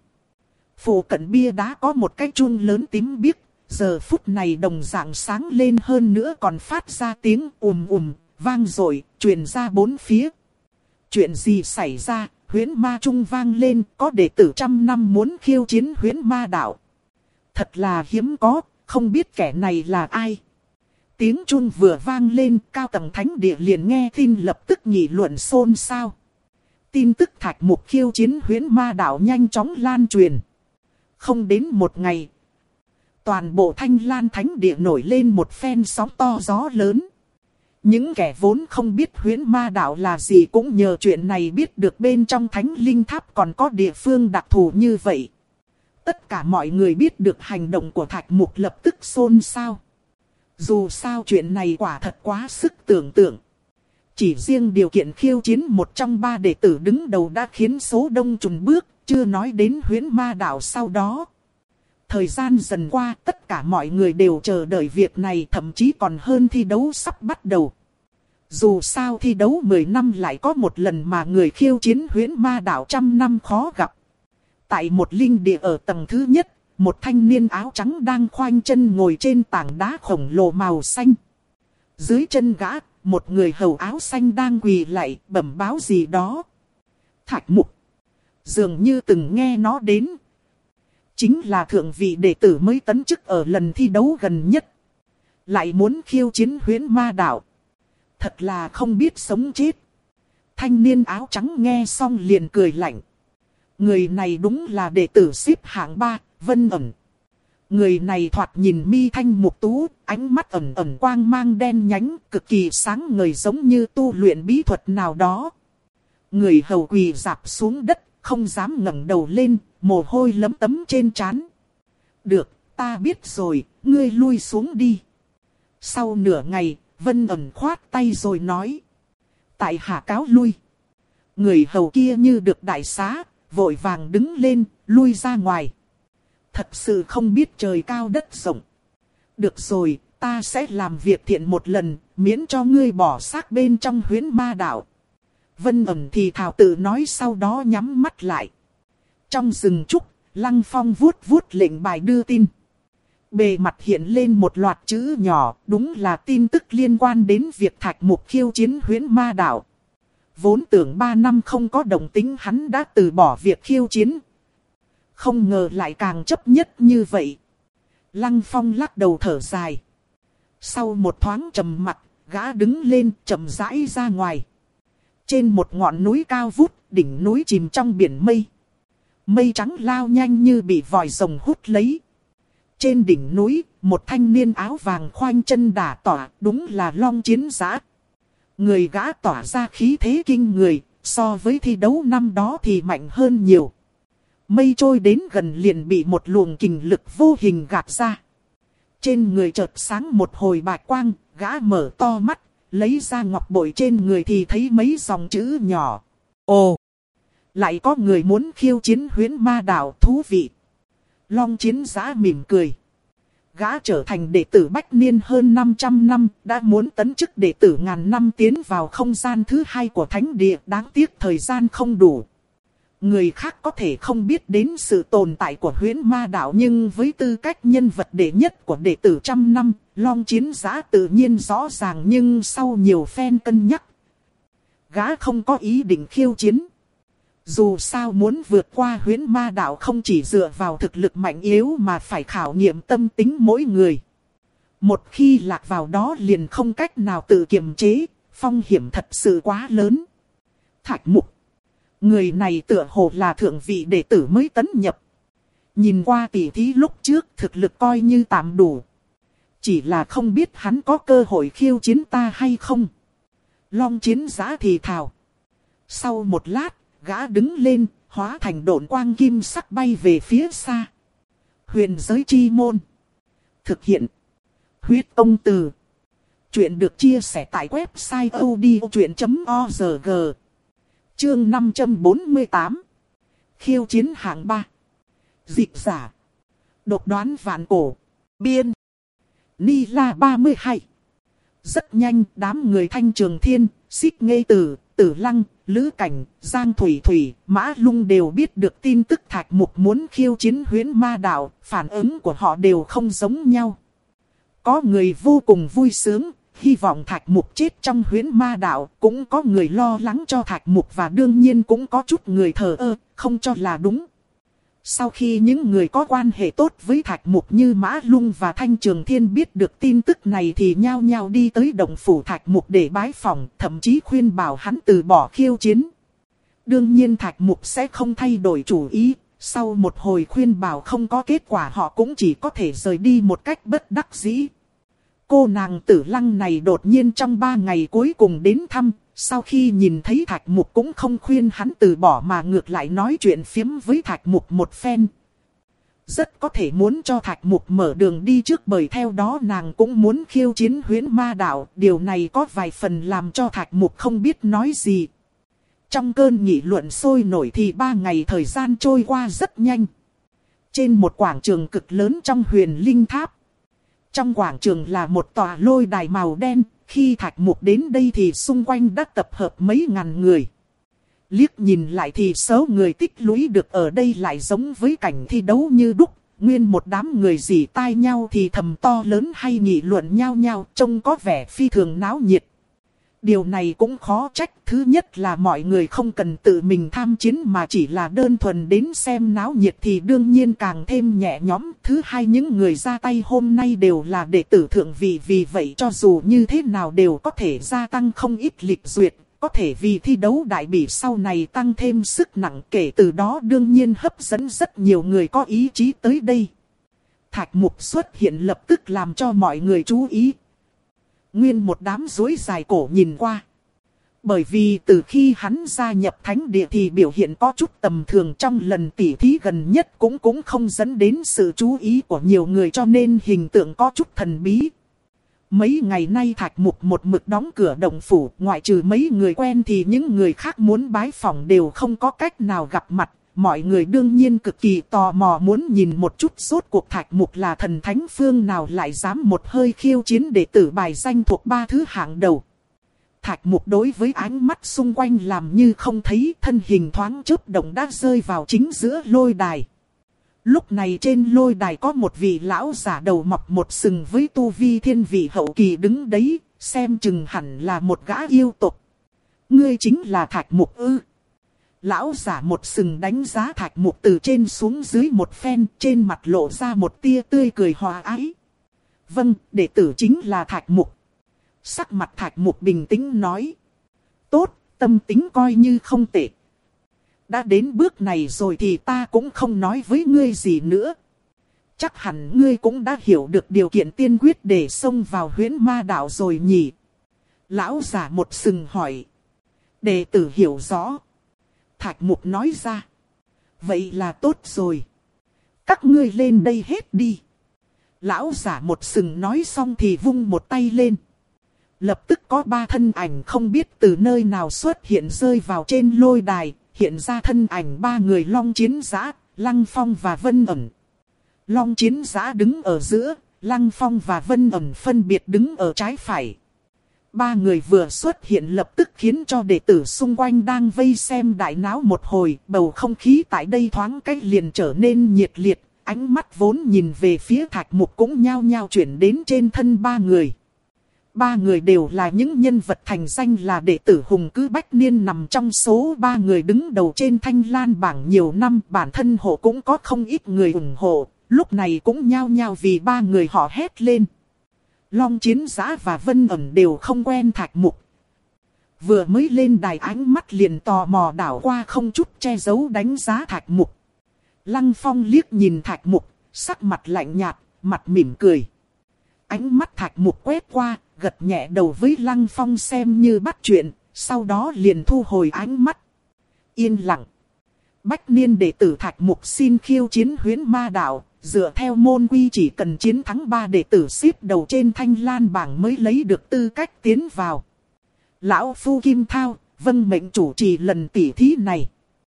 Phủ cận bia đá có một cái chuông lớn tím biếc, giờ phút này đồng dạng sáng lên, hơn nữa còn phát ra tiếng ùm ùm, vang dội, truyền ra bốn phía. Chuyện gì xảy ra? Huyễn ma trung vang lên, có đệ tử trăm năm muốn khiêu chiến huyễn ma đạo. Thật là hiếm có, không biết kẻ này là ai. Tiếng chuông vừa vang lên, cao tầng thánh địa liền nghe tin lập tức nghị luận xôn xao. Tin tức Thạch Mục khiêu chiến huyễn ma đạo nhanh chóng lan truyền. Không đến một ngày, toàn bộ Thanh Lan Thánh Địa nổi lên một phen sóng to gió lớn. Những kẻ vốn không biết huyễn ma đạo là gì cũng nhờ chuyện này biết được bên trong Thánh Linh Tháp còn có địa phương đặc thù như vậy. Tất cả mọi người biết được hành động của Thạch Mục lập tức xôn xao. Dù sao chuyện này quả thật quá sức tưởng tượng. Chỉ riêng điều kiện khiêu chiến một trong ba đệ tử đứng đầu đã khiến số đông chùn bước, chưa nói đến huyễn ma đạo sau đó. Thời gian dần qua, tất cả mọi người đều chờ đợi việc này, thậm chí còn hơn thi đấu sắp bắt đầu. Dù sao thi đấu mười năm lại có một lần mà người khiêu chiến huyễn ma đạo trăm năm khó gặp. Tại một linh địa ở tầng thứ nhất, một thanh niên áo trắng đang khoanh chân ngồi trên tảng đá khổng lồ màu xanh. Dưới chân gã, một người hầu áo xanh đang quỳ lạy bẩm báo gì đó. Thạch Mục dường như từng nghe nó đến. Chính là thượng vị đệ tử mới tấn chức ở lần thi đấu gần nhất. Lại muốn khiêu chiến huyễn ma đạo. Thật là không biết sống chết. Thanh niên áo trắng nghe xong liền cười lạnh. Người này đúng là đệ tử xếp hạng ba, Vân Ẩn. Người này thoạt nhìn mi thanh mục tú, ánh mắt ẩn ẩn quang mang đen nhánh, cực kỳ sáng ngời giống như tu luyện bí thuật nào đó. Người hầu quỳ rạp xuống đất, không dám ngẩng đầu lên, mồ hôi lấm tấm trên trán. Được, ta biết rồi, ngươi lui xuống đi. Sau nửa ngày, Vân Ẩn khoát tay rồi nói. Tại hạ cáo lui. Người hầu kia như được đại xá, vội vàng đứng lên, lui ra ngoài. Thật sự không biết trời cao đất rộng. Được rồi, ta sẽ làm việc thiện một lần, miễn cho ngươi bỏ xác bên trong huyễn ma đạo. Vân Ẩn thì thào tự nói, sau đó nhắm mắt lại. Trong rừng trúc, Lăng Phong vuốt vuốt lệnh bài đưa tin. Bề mặt hiện lên một loạt chữ nhỏ, đúng là tin tức liên quan đến việc Thạch Mục khiêu chiến huyễn ma đạo. Vốn tưởng ba năm không có động tĩnh hắn đã từ bỏ việc khiêu chiến. Không ngờ lại càng chấp nhất như vậy. Lăng Phong lắc đầu thở dài. Sau một thoáng trầm mặc, gã đứng lên chậm rãi ra ngoài. Trên một ngọn núi cao vút, đỉnh núi chìm trong biển mây. Mây trắng lao nhanh như bị vòi rồng hút lấy. Trên đỉnh núi, một thanh niên áo vàng khoanh chân đả tỏa, đúng là Long Chiến Giã. Người gã tỏa ra khí thế kinh người, so với thi đấu năm đó thì mạnh hơn nhiều. Mây trôi đến gần liền bị một luồng kình lực vô hình gạt ra. Trên người chợt sáng một hồi bạch quang, gã mở to mắt, lấy ra ngọc bội trên người thì thấy mấy dòng chữ nhỏ. Ồ! Lại có người muốn khiêu chiến Huyễn Ma Đạo, thú vị. Long Chiến Giã mỉm cười. Gã trở thành đệ tử bách niên hơn năm trăm năm, đã muốn tấn chức đệ tử ngàn năm tiến vào không gian thứ hai của thánh địa, đáng tiếc thời gian không đủ. Người khác có thể không biết đến sự tồn tại của Huyễn Ma Đạo, nhưng với tư cách nhân vật đệ nhất của đệ tử trăm năm, Long Chiến Giã tự nhiên rõ ràng, nhưng sau nhiều phen cân nhắc, gã không có ý định khiêu chiến. Dù sao muốn vượt qua Huyễn Ma Đạo không chỉ dựa vào thực lực mạnh yếu mà phải khảo nghiệm tâm tính mỗi người. Một khi lạc vào đó liền không cách nào tự kiềm chế, phong hiểm thật sự quá lớn. Thạch Mục. Người này tựa hồ là thượng vị đệ tử mới tấn nhập. Nhìn qua tỉ thí lúc trước thực lực coi như tạm đủ. Chỉ là không biết hắn có cơ hội khiêu chiến ta hay không. Long Chiến Giã thì thào. Sau một lát, gã đứng lên, hóa thành độn quang kim sắc bay về phía xa. Huyền giới chi môn. Thực hiện. Huyết Công Từ. Chuyện được chia sẻ tại website odchuyện chấm org. Chương năm trăm bốn mươi tám. Khiêu chiến hạng ba. Dịch giả. Độc đoán vạn cổ. Biên. Ni La ba mươi hai. Rất nhanh, đám người Thanh Trường Thiên, Xích Nghê Tử, Tử Lăng, Lữ Cảnh, Giang Thủy Thủy, Mã Lung đều biết được tin tức Thạch Mục muốn khiêu chiến Huyễn Ma Đạo, phản ứng của họ đều không giống nhau. Có người vô cùng vui sướng, hy vọng Thạch Mục chết trong Huyễn Ma Đạo, cũng có người lo lắng cho Thạch Mục và đương nhiên cũng có chút người thờ ơ, không cho là đúng. Sau khi những người có quan hệ tốt với Thạch Mục như Mã Lung và Thanh Trường Thiên biết được tin tức này thì nhao nhao đi tới động phủ Thạch Mục để bái phỏng, thậm chí khuyên bảo hắn từ bỏ khiêu chiến. Đương nhiên Thạch Mục sẽ không thay đổi chủ ý, sau một hồi khuyên bảo không có kết quả họ cũng chỉ có thể rời đi một cách bất đắc dĩ. Cô nàng Tử Lăng này đột nhiên trong ba ngày cuối cùng đến thăm, sau khi nhìn thấy Thạch Mục cũng không khuyên hắn từ bỏ mà ngược lại nói chuyện phiếm với Thạch Mục một phen. Rất có thể muốn cho Thạch Mục mở đường đi trước, bởi theo đó nàng cũng muốn khiêu chiến Huyễn Ma Đạo, điều này có vài phần làm cho Thạch Mục không biết nói gì. Trong cơn nghị luận sôi nổi thì ba ngày thời gian trôi qua rất nhanh. Trên một quảng trường cực lớn trong Huyền Linh Tháp. Trong quảng trường là một tòa lôi đài màu đen, khi Thạch Mục đến đây thì xung quanh đã tập hợp mấy ngàn người. Liếc nhìn lại thì số người tích lũy được ở đây lại giống với cảnh thi đấu như đúc, nguyên một đám người rỉ tai nhau thì thầm to lớn hay nghị luận nhau nhau, trông có vẻ phi thường náo nhiệt. Điều này cũng khó trách, thứ nhất là mọi người không cần tự mình tham chiến mà chỉ là đơn thuần đến xem náo nhiệt thì đương nhiên càng thêm nhẹ nhõm. Thứ hai, những người ra tay hôm nay đều là đệ tử thượng vị, vì vậy cho dù như thế nào đều có thể gia tăng không ít lịch duyệt, có thể vì thi đấu đại bỉ sau này tăng thêm sức nặng, kể từ đó đương nhiên hấp dẫn rất nhiều người có ý chí tới đây. Thạch Mục xuất hiện lập tức làm cho mọi người chú ý. Nguyên một đám rối dài cổ nhìn qua. Bởi vì từ khi hắn gia nhập thánh địa thì biểu hiện có chút tầm thường, trong lần tỉ thí gần nhất cũng cũng không dẫn đến sự chú ý của nhiều người, cho nên hình tượng có chút thần bí. Mấy ngày nay Thạch Mục một mực đóng cửa động phủ, ngoại trừ mấy người quen thì những người khác muốn bái phỏng đều không có cách nào gặp mặt. Mọi người đương nhiên cực kỳ tò mò muốn nhìn một chút rốt cuộc Thạch Mục là thần thánh phương nào lại dám một hơi khiêu chiến đệ tử bài danh thuộc ba thứ hạng đầu. Thạch Mục đối với ánh mắt xung quanh làm như không thấy, thân hình thoáng chớp động đã rơi vào chính giữa lôi đài. Lúc này trên lôi đài có một vị lão giả đầu mọc một sừng với tu vi thiên vị hậu kỳ đứng đấy, xem chừng hẳn là một gã yêu tộc. Ngươi chính là Thạch Mục ư? Lão giả một sừng đánh giá Thạch Mục từ trên xuống dưới một phen, trên mặt lộ ra một tia tươi cười hòa ái. Vâng, đệ tử chính là Thạch Mục. Sắc mặt Thạch Mục bình tĩnh nói. Tốt, tâm tính coi như không tệ. Đã đến bước này rồi thì ta cũng không nói với ngươi gì nữa. Chắc hẳn ngươi cũng đã hiểu được điều kiện tiên quyết để xông vào Huyễn Ma Đạo rồi nhỉ? Lão giả một sừng hỏi. Đệ tử hiểu rõ. Thạch Mục nói ra. Vậy là tốt rồi. Các ngươi lên đây hết đi. Lão giả một sừng nói xong thì vung một tay lên. Lập tức có ba thân ảnh không biết từ nơi nào xuất hiện rơi vào trên lôi đài. Hiện ra thân ảnh ba người Long Chiến Giã, Lăng Phong và Vân Ẩn. Long Chiến Giã đứng ở giữa, Lăng Phong và Vân Ẩn phân biệt đứng ở trái phải. Ba người vừa xuất hiện lập tức khiến cho đệ tử xung quanh đang vây xem đại náo một hồi. Bầu không khí tại đây thoáng cách liền trở nên nhiệt liệt. Ánh mắt vốn nhìn về phía Thạch Mục cũng nhao nhao chuyển đến trên thân ba người. Ba người đều là những nhân vật thành danh là đệ tử Hùng Cứ Bách Niên nằm trong số ba người đứng đầu trên Thanh Lan bảng nhiều năm. Bản thân hộ cũng có không ít người ủng hộ. Lúc này cũng nhao nhao vì ba người họ hét lên. Long Chiến Giã và Vân Ẩn đều không quen Thạch Mục. Vừa mới lên đài ánh mắt liền tò mò đảo qua không chút che giấu đánh giá Thạch Mục. Lăng Phong liếc nhìn Thạch Mục, sắc mặt lạnh nhạt, mặt mỉm cười. Ánh mắt Thạch Mục quét qua, gật nhẹ đầu với Lăng Phong xem như bắt chuyện, sau đó liền thu hồi ánh mắt. Yên lặng. Bách Niên đệ tử Thạch Mục xin khiêu chiến Huyễn Ma Đạo. Dựa theo môn quy chỉ cần chiến thắng ba đệ tử xếp đầu trên Thanh Lan bảng mới lấy được tư cách tiến vào. Lão Phu Kim Thao, vâng mệnh chủ trì lần tỉ thí này.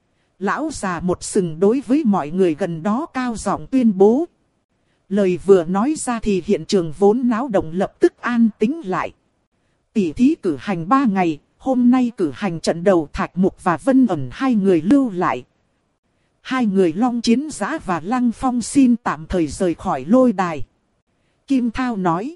Lão già một sừng đối với mọi người gần đó cao giọng tuyên bố. Lời vừa nói ra thì hiện trường vốn náo động lập tức an tĩnh lại. Tỉ thí cử hành ba ngày, hôm nay cử hành trận đầu Thạch Mục và Vân Ẩn hai người lưu lại. Hai người Long Chiến Giã và Lăng Phong xin tạm thời rời khỏi lôi đài. Kim Thao nói.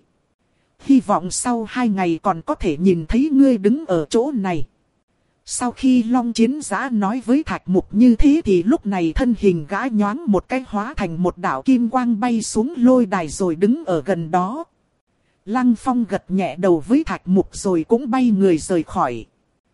Hy vọng sau hai ngày còn có thể nhìn thấy ngươi đứng ở chỗ này. Sau khi Long Chiến Giã nói với Thạch Mục như thế thì lúc này thân hình gã nhoáng một cái hóa thành một đạo kim quang bay xuống lôi đài rồi đứng ở gần đó. Lăng Phong gật nhẹ đầu với Thạch Mục rồi cũng bay người rời khỏi.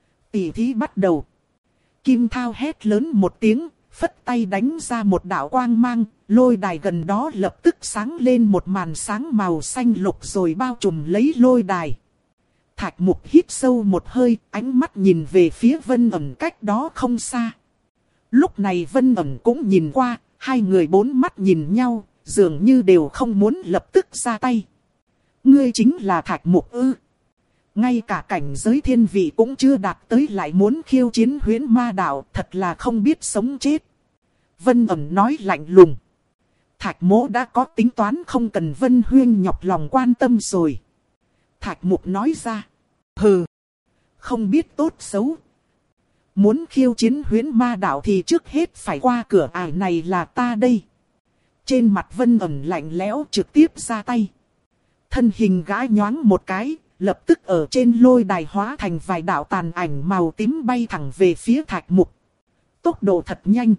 Tỉ thí bắt đầu. Kim Thao hét lớn một tiếng. Phất tay đánh ra một đạo quang mang, lôi đài gần đó lập tức sáng lên một màn sáng màu xanh lục rồi bao trùm lấy lôi đài. Thạch Mục hít sâu một hơi, ánh mắt nhìn về phía Vân Ẩn cách đó không xa. Lúc này Vân Ẩn cũng nhìn qua, hai người bốn mắt nhìn nhau, dường như đều không muốn lập tức ra tay. Ngươi chính là Thạch Mục ư? Ngay cả cảnh giới thiên vị cũng chưa đạt tới lại muốn khiêu chiến Huyễn Ma Đạo, thật là không biết sống chết. Vân Ẩn nói lạnh lùng. Thạch Mỗ đã có tính toán không cần Vân Huyên nhọc lòng quan tâm rồi. Thạch Mục nói ra. Hừ, không biết tốt xấu. Muốn khiêu chiến Huyễn Ma Đạo thì trước hết phải qua cửa ải này là ta đây. Trên mặt Vân Ẩn lạnh lẽo trực tiếp ra tay. Thân hình gã nhoáng một cái. Lập tức ở trên lôi đài hóa thành vài đạo tàn ảnh màu tím bay thẳng về phía Thạch Mục. Tốc độ thật nhanh.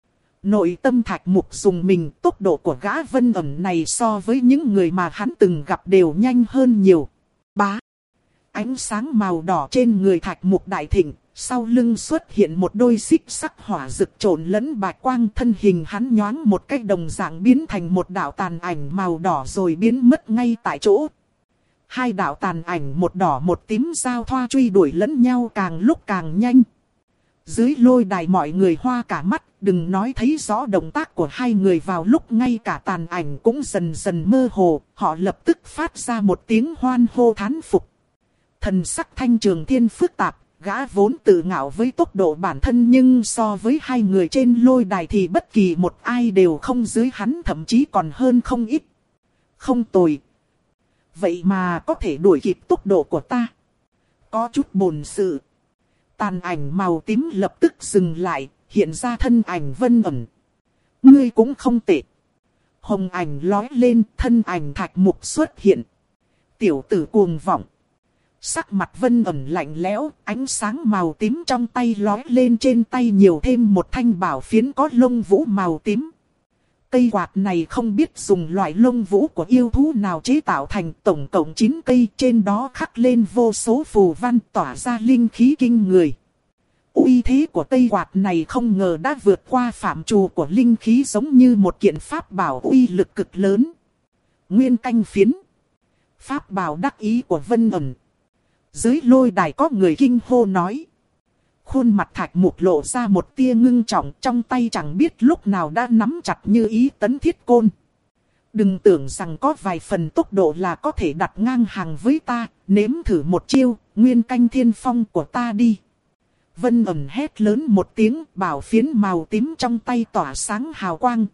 Nội tâm Thạch Mục dùng mình, tốc độ của gã Vân Ẩn này so với những người mà hắn từng gặp đều nhanh hơn nhiều. Bá. Ánh sáng màu đỏ trên người Thạch Mục đại thịnh, sau lưng xuất hiện một đôi xích sắc hỏa rực trộn lẫn bạch quang, thân hình hắn nhoáng một cách đồng dạng biến thành một đạo tàn ảnh màu đỏ rồi biến mất ngay tại chỗ. Hai đạo tàn ảnh một đỏ một tím giao thoa truy đuổi lẫn nhau càng lúc càng nhanh. Dưới lôi đài mọi người hoa cả mắt, đừng nói thấy rõ động tác của hai người vào lúc ngay cả tàn ảnh cũng dần dần mơ hồ, họ lập tức phát ra một tiếng hoan hô thán phục. Thần sắc Thanh Trường Thiên phức tạp, gã vốn tự ngạo với tốc độ bản thân nhưng so với hai người trên lôi đài thì bất kỳ một ai đều không dưới hắn, thậm chí còn hơn không ít. Không tồi. Vậy mà có thể đuổi kịp tốc độ của ta. Có chút bồn sự. Tàn ảnh màu tím lập tức dừng lại, hiện ra thân ảnh Vân Ẩn. Ngươi cũng không tệ. Hồng ảnh lói lên, thân ảnh Thạch Mục xuất hiện. Tiểu tử cuồng vọng. Sắc mặt Vân Ẩn lạnh lẽo, ánh sáng màu tím trong tay lói lên, trên tay nhiều thêm một thanh bảo phiến có lông vũ màu tím. Cây quạt này không biết dùng loại lông vũ của yêu thú nào chế tạo thành, tổng cộng chín cây, trên đó khắc lên vô số phù văn tỏa ra linh khí kinh người. Uy thế của cây quạt này không ngờ đã vượt qua phạm trù của linh khí, giống như một kiện pháp bảo uy lực cực lớn. Nguyên canh phiến. Pháp bảo đắc ý của Vân Ẩn. Dưới lôi đài có người kinh hô nói. khuôn mặt Thạch Mục lộ ra một tia ngưng trọng, trong tay chẳng biết lúc nào đã nắm chặt Như Ý tấn thiết côn. Đừng tưởng rằng có vài phần tốc độ là có thể đặt ngang hàng với ta, nếm thử một chiêu, nguyên canh thiên phong của ta đi. Vân ẩn hét lớn một tiếng, bảo phiến màu tím trong tay tỏa sáng hào quang.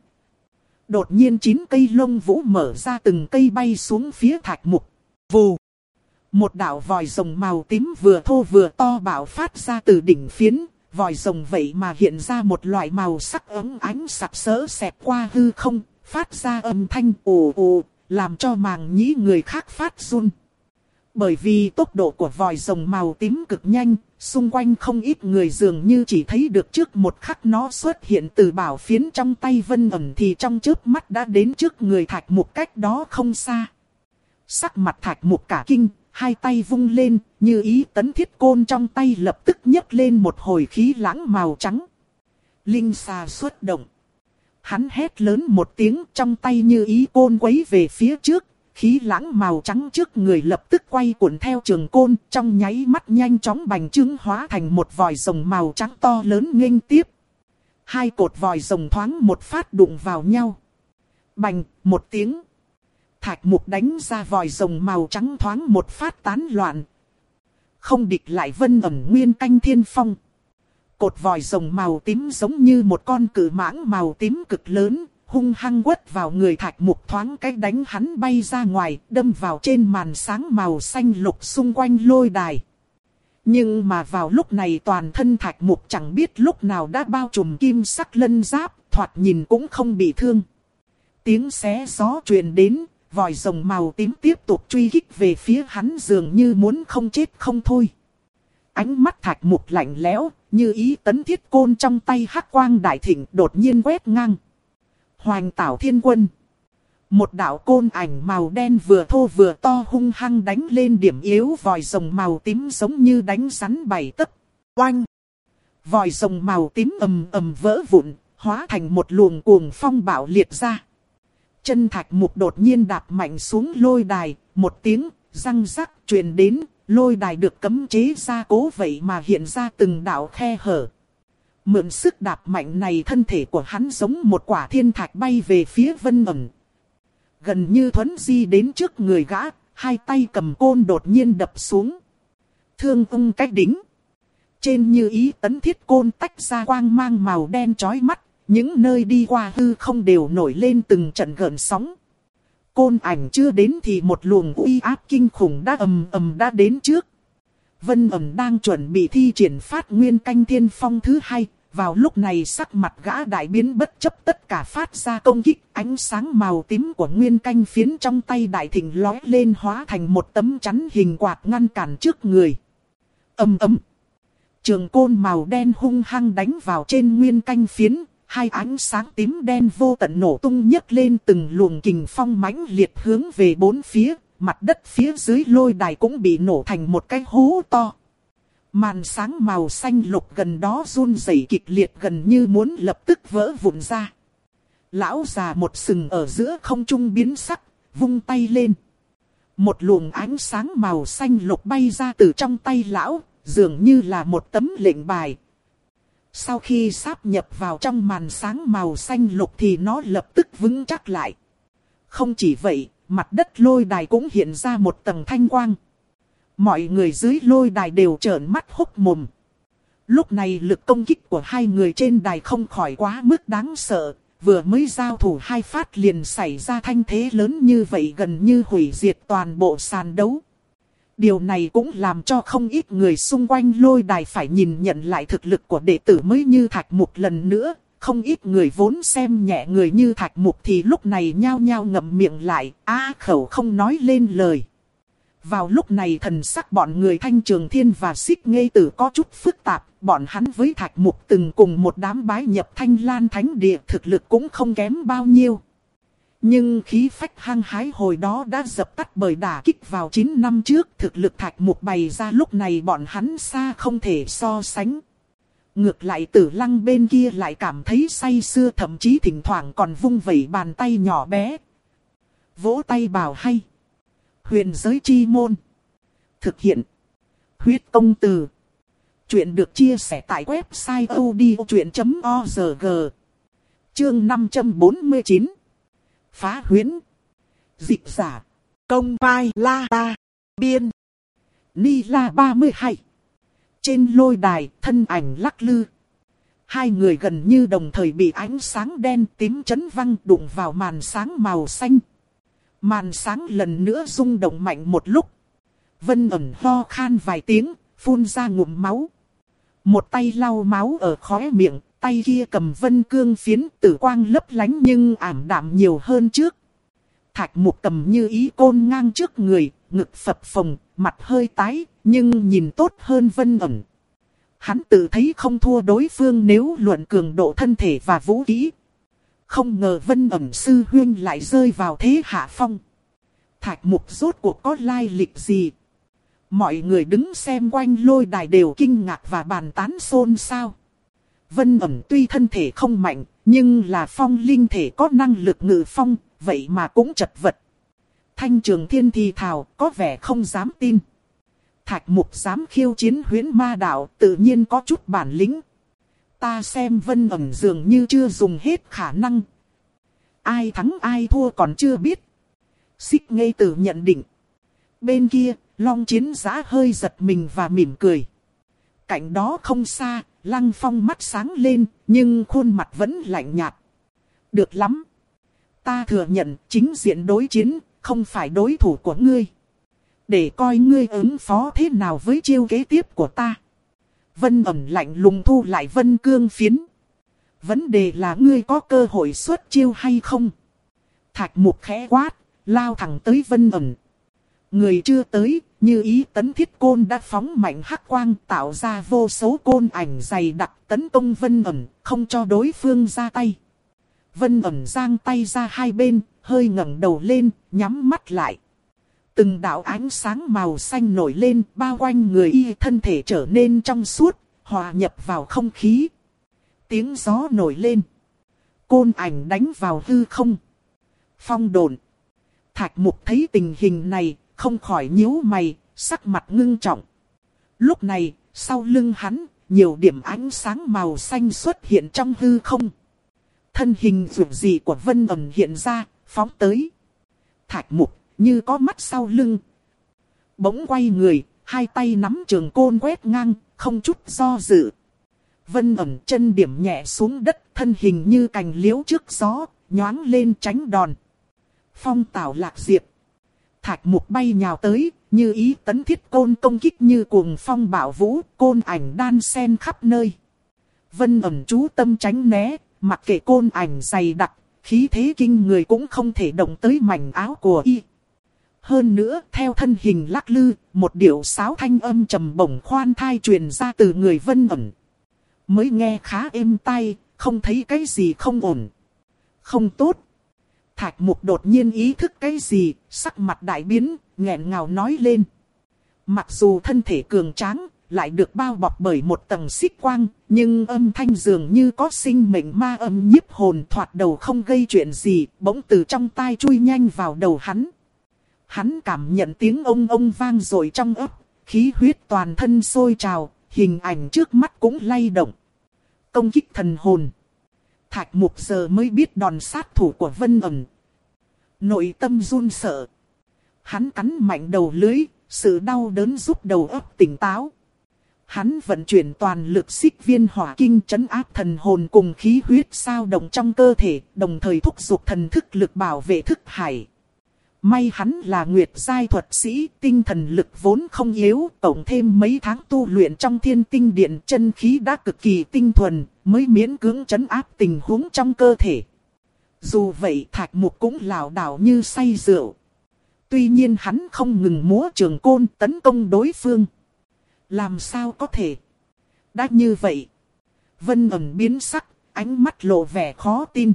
Đột nhiên chín cây lông vũ mở ra, từng cây bay xuống phía Thạch Mục. Vù! Một đạo vòi rồng màu tím vừa thô vừa to bạo phát ra từ đỉnh phiến. Vòi rồng vậy mà hiện ra một loại màu sắc ấm ánh sặc sỡ xẹt qua hư không, phát ra âm thanh ồ ồ, làm cho màng nhĩ người khác phát run. Bởi vì tốc độ của vòi rồng màu tím cực nhanh, xung quanh không ít người dường như chỉ thấy được trước một khắc nó xuất hiện từ bảo phiến trong tay Vân ẩn thì trong chớp mắt đã đến trước người Thạch Mục cách đó không xa. Sắc mặt Thạch Mục cả kinh, hai tay vung lên, Như Ý tấn thiết côn trong tay lập tức nhấc lên một hồi khí lãng màu trắng. Linh xà xuất động. Hắn hét lớn một tiếng, trong tay Như Ý côn quấy về phía trước. Khí lãng màu trắng trước người lập tức quay cuộn theo trường côn, trong nháy mắt nhanh chóng bành trướng hóa thành một vòi rồng màu trắng to lớn nghênh tiếp. Hai cột vòi rồng thoáng một phát đụng vào nhau. Bành, một tiếng. Thạch Mục đánh ra vòi rồng màu trắng thoáng một phát tán loạn. Không địch lại Vân ẩn nguyên canh thiên phong. Cột vòi rồng màu tím giống như một con cự mãng màu tím cực lớn, hung hăng quất vào người Thạch Mục, thoáng cái đánh hắn bay ra ngoài, đâm vào trên màn sáng màu xanh lục xung quanh lôi đài. Nhưng mà vào lúc này toàn thân Thạch Mục chẳng biết lúc nào đã bao trùm kim sắc lân giáp, thoạt nhìn cũng không bị thương. Tiếng xé gió truyền đến, vòi rồng màu tím tiếp tục truy kích về phía hắn dường như muốn không chết không thôi. Ánh mắt Thạch Mục lạnh lẽo, Như Ý tấn thiết côn trong tay hắc quang đại thịnh đột nhiên quét ngang. Hoành Tảo Thiên Quân. Một đạo côn ảnh màu đen vừa thô vừa to hung hăng đánh lên điểm yếu vòi rồng màu tím giống như đánh rắn bảy tấc. Oanh! Vòi rồng màu tím ầm ầm vỡ vụn, hóa thành một luồng cuồng phong bạo liệt ra. Chân Thạch Mục đột nhiên đạp mạnh xuống lôi đài, một tiếng răng rắc truyền đến, lôi đài được cấm chế gia cố vậy mà hiện ra từng đạo khe hở. Mượn sức đạp mạnh này, thân thể của hắn giống một quả thiên thạch bay về phía Vân ẩn. Gần như thuấn di đến trước người gã, hai tay cầm côn đột nhiên đập xuống. Thương ung cách đính. Trên Như Ý tấn thiết côn tách ra quang mang màu đen chói mắt, những nơi đi qua hư không đều nổi lên từng trận gợn sóng. Côn ảnh chưa đến thì một luồng uy áp kinh khủng đã ầm ầm đã đến trước. Vân ẩn đang chuẩn bị thi triển phát nguyên canh thiên phong thứ hai. Vào lúc này sắc mặt gã đại biến, bất chấp tất cả phát ra công kích, ánh sáng màu tím của nguyên canh phiến trong tay đại thịnh lói lên hóa thành một tấm chắn hình quạt ngăn cản trước người. Ầm ầm. Trường côn màu đen hung hăng đánh vào trên nguyên canh phiến, hai ánh sáng tím đen vô tận nổ tung nhấc lên từng luồng kình phong mãnh liệt hướng về bốn phía, mặt đất phía dưới lôi đài cũng bị nổ thành một cái hố to. Màn sáng màu xanh lục gần đó run rẩy kịch liệt gần như muốn lập tức vỡ vụn ra. Lão già một sừng ở giữa không trung biến sắc, vung tay lên. Một luồng ánh sáng màu xanh lục bay ra từ trong tay lão, dường như là một tấm lệnh bài. Sau khi sáp nhập vào trong màn sáng màu xanh lục thì nó lập tức vững chắc lại. Không chỉ vậy, mặt đất lôi đài cũng hiện ra một tầng thanh quang. Mọi người dưới lôi đài đều trợn mắt hốc mồm. Lúc này lực công kích của hai người trên đài không khỏi quá mức đáng sợ. Vừa mới giao thủ hai phát liền xảy ra thanh thế lớn như vậy, gần như hủy diệt toàn bộ sàn đấu. Điều này cũng làm cho không ít người xung quanh lôi đài phải nhìn nhận lại thực lực của đệ tử mới như Thạch Mục lần nữa. Không ít người vốn xem nhẹ người như Thạch Mục thì lúc này nhao nhao ngậm miệng lại, á khẩu không nói lên lời. Vào lúc này thần sắc bọn người Thanh Trường Thiên và Xích Nghê Tử có chút phức tạp, bọn hắn với Thạch Mục từng cùng một đám bái nhập Thanh Lan Thánh Địa, thực lực cũng không kém bao nhiêu. Nhưng khí phách hăng hái hồi đó đã dập tắt bởi đả kích vào chín năm trước, thực lực Thạch Mục bày ra lúc này bọn hắn xa không thể so sánh. Ngược lại Tử Lăng bên kia lại cảm thấy say sưa, thậm chí thỉnh thoảng còn vung vẩy bàn tay nhỏ bé. Vỗ tay bảo hay. Huyền giới chi môn. Thực hiện. Huyết công từ. Chuyện được chia sẻ tại website odchuyện chấm org. Chương năm trăm bốn mươi chín. Phá huyễn. Dịch giả. Công vai la ta. Biên. Ni la ba mươi hai. Trên lôi đài, thân ảnh lắc lư. Hai người gần như đồng thời bị ánh sáng đen tím chấn văng đụng vào màn sáng màu xanh. Màn sáng lần nữa rung động mạnh một lúc. Vân ẩn ho khan vài tiếng, phun ra ngụm máu. Một tay lau máu ở khóe miệng, tay kia cầm vân cương phiến, tử quang lấp lánh nhưng ảm đạm nhiều hơn trước. Thạch Mục cầm như ý côn ngang trước người, ngực phập phồng, mặt hơi tái, nhưng nhìn tốt hơn Vân ẩn. Hắn tự thấy không thua đối phương nếu luận cường độ thân thể và vũ khí. Không ngờ Vân ẩn sư huynh lại rơi vào thế hạ phong. Thạch Mục rốt cuộc có lai lịch gì? Mọi người đứng xem quanh lôi đài đều kinh ngạc và bàn tán xôn xao. Vân ẩn tuy thân thể không mạnh, nhưng là phong linh thể có năng lực ngự phong, vậy mà cũng chật vật. Thanh Trường Thiên thì thào, có vẻ không dám tin. Thạch Mục dám khiêu chiến huyễn ma đạo, tự nhiên có chút bản lĩnh. Ta xem Vân ẩn dường như chưa dùng hết khả năng. Ai thắng ai thua còn chưa biết. Xích Ngây Tử nhận định. Bên kia, Long Chiến Giã hơi giật mình và mỉm cười. Cạnh đó không xa, Lăng Phong mắt sáng lên, nhưng khuôn mặt vẫn lạnh nhạt. Được lắm. Ta thừa nhận chính diện đối chiến, không phải đối thủ của ngươi. Để coi ngươi ứng phó thế nào với chiêu kế tiếp của ta. Vân ẩn lạnh lùng thu lại vân cương phiến. Vấn đề là ngươi có cơ hội xuất chiêu hay không? Thạch Mục khẽ quát, lao thẳng tới Vân ẩn. Người chưa tới, như ý tấn thiết côn đã phóng mạnh hắc quang tạo ra vô số côn ảnh dày đặc tấn công Vân ẩn, không cho đối phương ra tay. Vân ẩn giang tay ra hai bên, hơi ngẩng đầu lên, nhắm mắt lại. Từng đạo ánh sáng màu xanh nổi lên, bao quanh người y, thân thể trở nên trong suốt, hòa nhập vào không khí. Tiếng gió nổi lên. Côn ảnh đánh vào hư không. Phong độn. Thạch Mục thấy tình hình này, không khỏi nhíu mày, sắc mặt ngưng trọng. Lúc này, sau lưng hắn, nhiều điểm ánh sáng màu xanh xuất hiện trong hư không. Thân hình dữ dị của Vân ẩn hiện ra, phóng tới. Thạch Mục như có mắt sau lưng. Bỗng quay người, hai tay nắm trường côn quét ngang, không chút do dự. Vân ẩn chân điểm nhẹ xuống đất, thân hình như cành liễu trước gió, nhoáng lên tránh đòn. Phong tảo lạc diệp. Thạch Mục bay nhào tới, như ý tấn thiết côn công kích như cuồng phong bạo vũ, côn ảnh đan sen khắp nơi. Vân ẩn chú tâm tránh né, mặc kệ côn ảnh dày đặc, khí thế kinh người cũng không thể động tới mảnh áo của y. Hơn nữa, theo thân hình lắc lư, một điệu sáo thanh âm trầm bổng khoan thai truyền ra từ người Vân ẩn. Mới nghe khá êm tai, không thấy cái gì không ổn. Không tốt. Thạch Mục đột nhiên ý thức cái gì, sắc mặt đại biến, nghẹn ngào nói lên. Mặc dù thân thể cường tráng, lại được bao bọc bởi một tầng xích quang, nhưng âm thanh dường như có sinh mệnh ma âm nhiếp hồn thoạt đầu không gây chuyện gì, bỗng từ trong tai chui nhanh vào đầu hắn. Hắn cảm nhận tiếng ông ông vang dội trong ấp, khí huyết toàn thân sôi trào, hình ảnh trước mắt cũng lay động. Công kích thần hồn. Thạch Mục giờ mới biết đòn sát thủ của Vân ẩn. Nội tâm run sợ. Hắn cắn mạnh đầu lưới, sự đau đớn giúp đầu óc tỉnh táo. Hắn vận chuyển toàn lực xích viên hỏa kinh trấn áp thần hồn cùng khí huyết sao động trong cơ thể, đồng thời thúc giục thần thức lực bảo vệ thức hải. May hắn là nguyệt giai thuật sĩ, tinh thần lực vốn không yếu, tổng thêm mấy tháng tu luyện trong thiên tinh điện chân khí đã cực kỳ tinh thuần, mới miễn cưỡng trấn áp tình huống trong cơ thể. Dù vậy Thạch Mục cũng lảo đảo như say rượu. Tuy nhiên hắn không ngừng múa trường côn tấn công đối phương. Làm sao có thể? Đã như vậy. Vân ẩn biến sắc, ánh mắt lộ vẻ khó tin.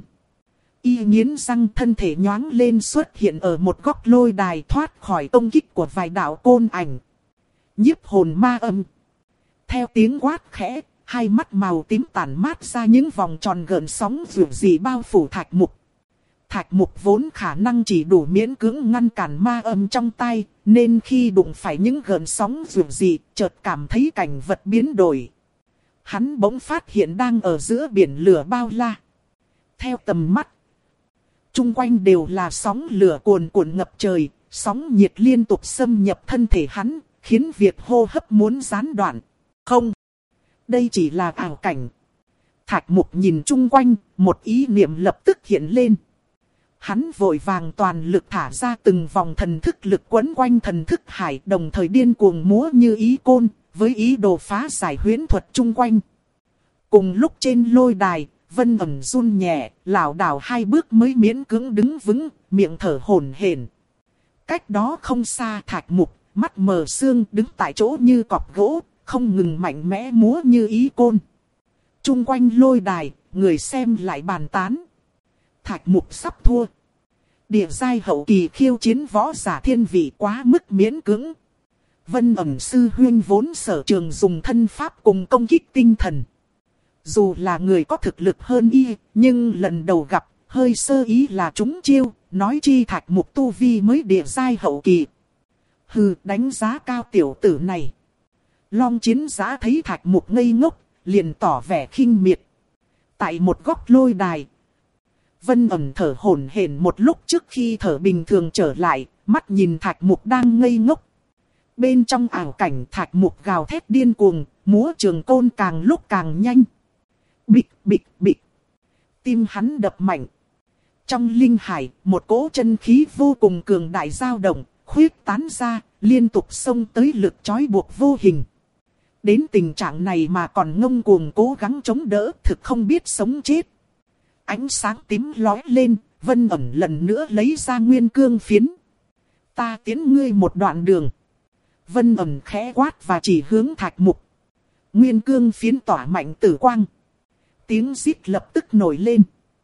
Y nghiến răng, thân thể nhoáng lên xuất hiện ở một góc lôi đài, thoát khỏi công kích của vài đạo côn ảnh. Nhiếp hồn ma âm. Theo tiếng quát khẽ, hai mắt màu tím tản mát ra những vòng tròn gợn sóng dịu dị bao phủ Thạch Mục. Thạch Mục vốn khả năng chỉ đủ miễn cưỡng ngăn cản ma âm trong tay, nên khi đụng phải những gợn sóng dường dị, chợt cảm thấy cảnh vật biến đổi. Hắn bỗng phát hiện đang ở giữa biển lửa bao la. Theo tầm mắt, chung quanh đều là sóng lửa cuồn cuộn ngập trời, sóng nhiệt liên tục xâm nhập thân thể hắn, khiến việc hô hấp muốn gián đoạn. Không, đây chỉ là ảo cảnh. Thạch Mục nhìn chung quanh, một ý niệm lập tức hiện lên. Hắn vội vàng toàn lực thả ra từng vòng thần thức lực quấn quanh thần thức hải, đồng thời điên cuồng múa như ý côn, với ý đồ phá giải huyễn thuật chung quanh. Cùng lúc trên lôi đài, Vân Ẩn run nhẹ, lảo đảo hai bước mới miễn cưỡng đứng vững, miệng thở hổn hển. Cách đó không xa Thạch Mục, mắt mờ sương đứng tại chỗ như cọp gỗ, không ngừng mạnh mẽ múa như ý côn. Chung quanh lôi đài, người xem lại bàn tán. Thạch Mục sắp thua. Địa giai hậu kỳ khiêu chiến võ giả thiên vị quá mức miễn cưỡng. Vân Ẩn sư huynh vốn sở trường dùng thân pháp cùng công kích tinh thần. Dù là người có thực lực hơn y, nhưng lần đầu gặp, hơi sơ ý là trúng chiêu, nói chi Thạch Mục tu vi mới địa giai hậu kỳ. Hừ, đánh giá cao tiểu tử này. Long Chiến Giá thấy Thạch Mục ngây ngốc, liền tỏ vẻ khinh miệt. Tại một góc lôi đài, Vân Ẩn thở hổn hển một lúc trước khi thở bình thường trở lại, mắt nhìn Thạch Mục đang ngây ngốc. Bên trong ảo cảnh Thạch Mục gào thét điên cuồng, múa trường côn càng lúc càng nhanh. Bịch bịch bịch. Tim hắn đập mạnh. Trong linh hải, một cỗ chân khí vô cùng cường đại dao động, khuyết tán ra, liên tục xông tới lực trói buộc vô hình. Đến tình trạng này mà còn ngông cuồng cố gắng chống đỡ, thực không biết sống chết. Ánh sáng tím lóe lên, Vân Ẩn lần nữa lấy ra nguyên cương phiến. Ta tiến ngươi một đoạn đường. Vân Ẩn khẽ quát và chỉ hướng Thạch Mục. Nguyên cương phiến tỏa mạnh tử quang. Tiếng rít lập tức nổi lên.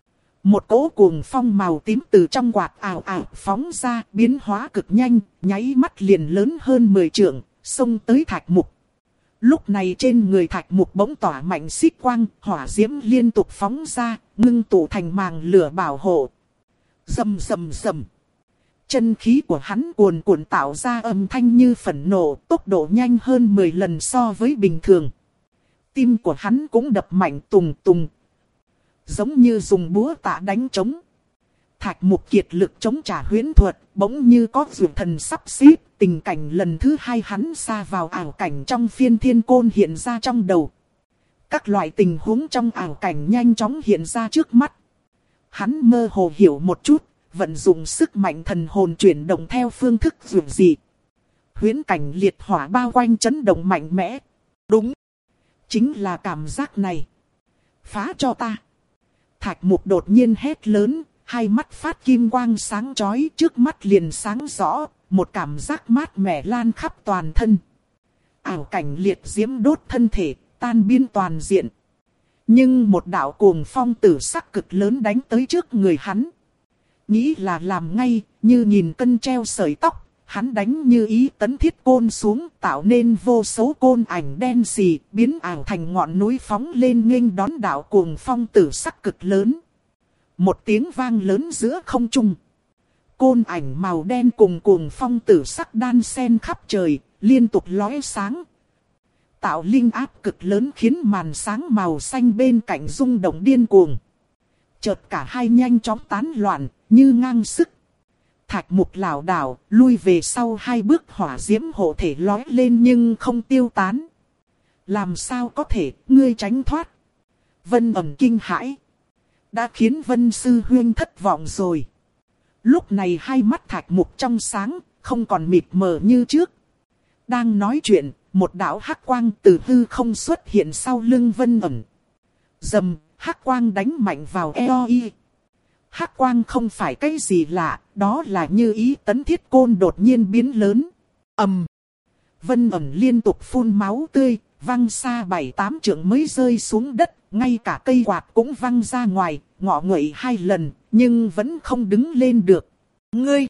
Một cỗ cuồng phong màu tím từ trong quạt ảo ảo phóng ra, biến hóa cực nhanh, nháy mắt liền lớn hơn mười trượng, xông tới Thạch Mục. Lúc này trên người Thạch Mục bỗng tỏa mạnh xích quang, hỏa diễm liên tục phóng ra, ngưng tụ thành màng lửa bảo hộ. Rầm rầm rầm. Chân khí của hắn cuồn cuộn tạo ra âm thanh như phẫn nộ, tốc độ nhanh hơn mười lần so với bình thường. Tim của hắn cũng đập mạnh tùng tùng, giống như dùng búa tạ đánh trống. Thạch Mục kiệt lực chống trả huyễn thuật, bỗng như có dược thần sắp xếp, tình cảnh lần thứ hai hắn sa vào ảo cảnh trong phiên thiên côn hiện ra trong đầu. Các loại tình huống trong ảo cảnh nhanh chóng hiện ra trước mắt. Hắn mơ hồ hiểu một chút, vận dụng sức mạnh thần hồn chuyển động theo phương thức dường dị. Huyễn cảnh liệt hỏa bao quanh chấn động mạnh mẽ. Đúng, chính là cảm giác này. Phá cho ta. Thạch Mục đột nhiên hét lớn, hai mắt phát kim quang sáng chói, trước mắt liền sáng rõ, một cảm giác mát mẻ lan khắp toàn thân. Ảo cảnh liệt diễm đốt thân thể, tan biến toàn diện. Nhưng một đạo cuồng phong tử sắc cực lớn đánh tới trước người hắn. Nghĩ là làm ngay, như nhìn cân treo sợi tóc, hắn đánh như ý tấn thiết côn xuống, tạo nên vô số côn ảnh đen xì, biến ảo thành ngọn núi phóng lên nghênh đón đạo cuồng phong tử sắc cực lớn. Một tiếng vang lớn giữa không trung. Côn ảnh màu đen cùng cuồng phong tử sắc đan xen khắp trời, liên tục lóe sáng. Tạo linh áp cực lớn khiến màn sáng màu xanh bên cạnh rung động điên cuồng. Chợt cả hai nhanh chóng tán loạn, như ngang sức. Thạch Mục lảo đảo, lui về sau hai bước, hỏa diễm hộ thể lóe lên nhưng không tiêu tán. Làm sao có thể, ngươi tránh thoát? Vân Ẩn kinh hãi. Đã khiến Vân Sư Huynh thất vọng rồi. Lúc này hai mắt Thạch Mục trong sáng, không còn mịt mờ như trước. Đang nói chuyện, một đạo hắc quang từ hư không xuất hiện sau lưng Vân Ẩn. Dầm, hắc quang đánh mạnh vào eo y. Hắc quang không phải cái gì lạ, đó là như ý tấn thiết côn đột nhiên biến lớn. Ầm. Vân Ẩn liên tục phun máu tươi, văng xa bảy tám trượng mới rơi xuống đất, ngay cả cây quạt cũng văng ra ngoài, ngọ nguậy hai lần, nhưng vẫn không đứng lên được. Ngươi!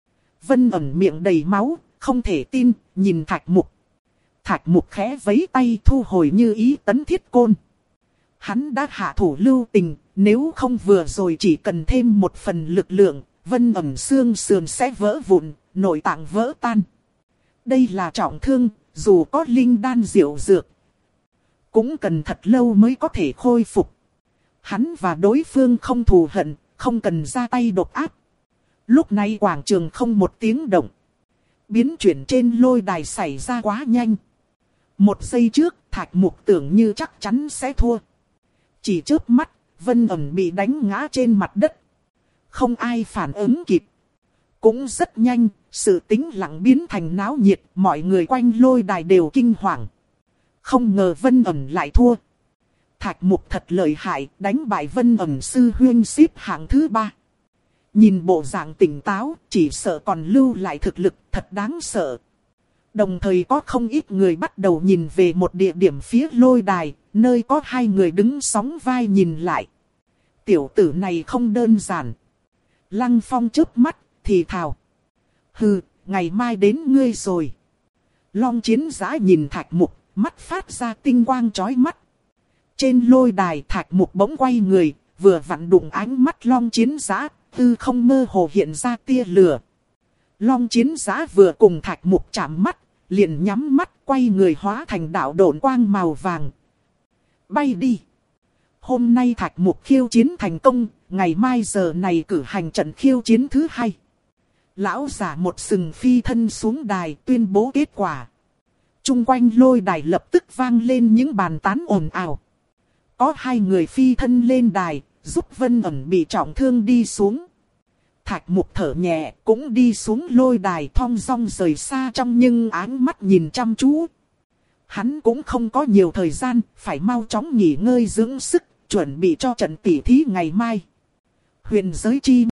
Vân Ẩn miệng đầy máu, không thể tin, nhìn Thạch Mục. Thạch Mục khẽ vẫy tay thu hồi như ý tấn thiết côn. Hắn đã hạ thủ lưu tình, nếu không vừa rồi chỉ cần thêm một phần lực lượng, Vân Ẩm xương sườn sẽ vỡ vụn, nội tạng vỡ tan. Đây là trọng thương, dù có linh đan diệu dược, cũng cần thật lâu mới có thể khôi phục. Hắn và đối phương không thù hận, không cần ra tay độc ác. Lúc này quảng trường không một tiếng động. Biến chuyển trên lôi đài xảy ra quá nhanh. Một giây trước, Thạch Mục tưởng như chắc chắn sẽ thua. Chỉ chớp mắt, Vân Ẩm bị đánh ngã trên mặt đất. Không ai phản ứng kịp. Cũng rất nhanh, sự tĩnh lặng biến thành náo nhiệt, mọi người quanh lôi đài đều kinh hoàng. Không ngờ Vân Ẩm lại thua. Thạch Mục thật lợi hại, đánh bại Vân Ẩm sư huynh xếp hạng thứ ba. Nhìn bộ dạng tỉnh táo, chỉ sợ còn lưu lại thực lực, thật đáng sợ. Đồng thời có không ít người bắt đầu nhìn về một địa điểm phía lôi đài, nơi có hai người đứng sóng vai nhìn lại. Tiểu tử này không đơn giản. Lăng Phong chớp mắt, thì thào. Hừ, ngày mai đến ngươi rồi. Long Chiến Giã nhìn Thạch Mục, mắt phát ra tinh quang chói mắt. Trên lôi đài Thạch Mục bỗng quay người, vừa vặn đụng ánh mắt Long Chiến Giã, tư không mơ hồ hiện ra tia lửa. Long Chiến Giã vừa cùng Thạch Mục chạm mắt, liền nhắm mắt quay người hóa thành đạo độn quang màu vàng. Bay đi. Hôm nay Thạch Mục khiêu chiến thành công, ngày mai giờ này cử hành trận khiêu chiến thứ hai. Lão giả một sừng phi thân xuống đài tuyên bố kết quả. Trung quanh lôi đài lập tức vang lên những bàn tán ồn ào. Có hai người phi thân lên đài, giúp Vân Ẩm bị trọng thương đi xuống. Thạch Mục thở nhẹ, cũng đi xuống lôi đài thong dong rời xa trong nhưng áng mắt nhìn chăm chú. Hắn cũng không có nhiều thời gian, phải mau chóng nghỉ ngơi dưỡng sức, chuẩn bị cho trận tỉ thí ngày mai. Huyền giới chi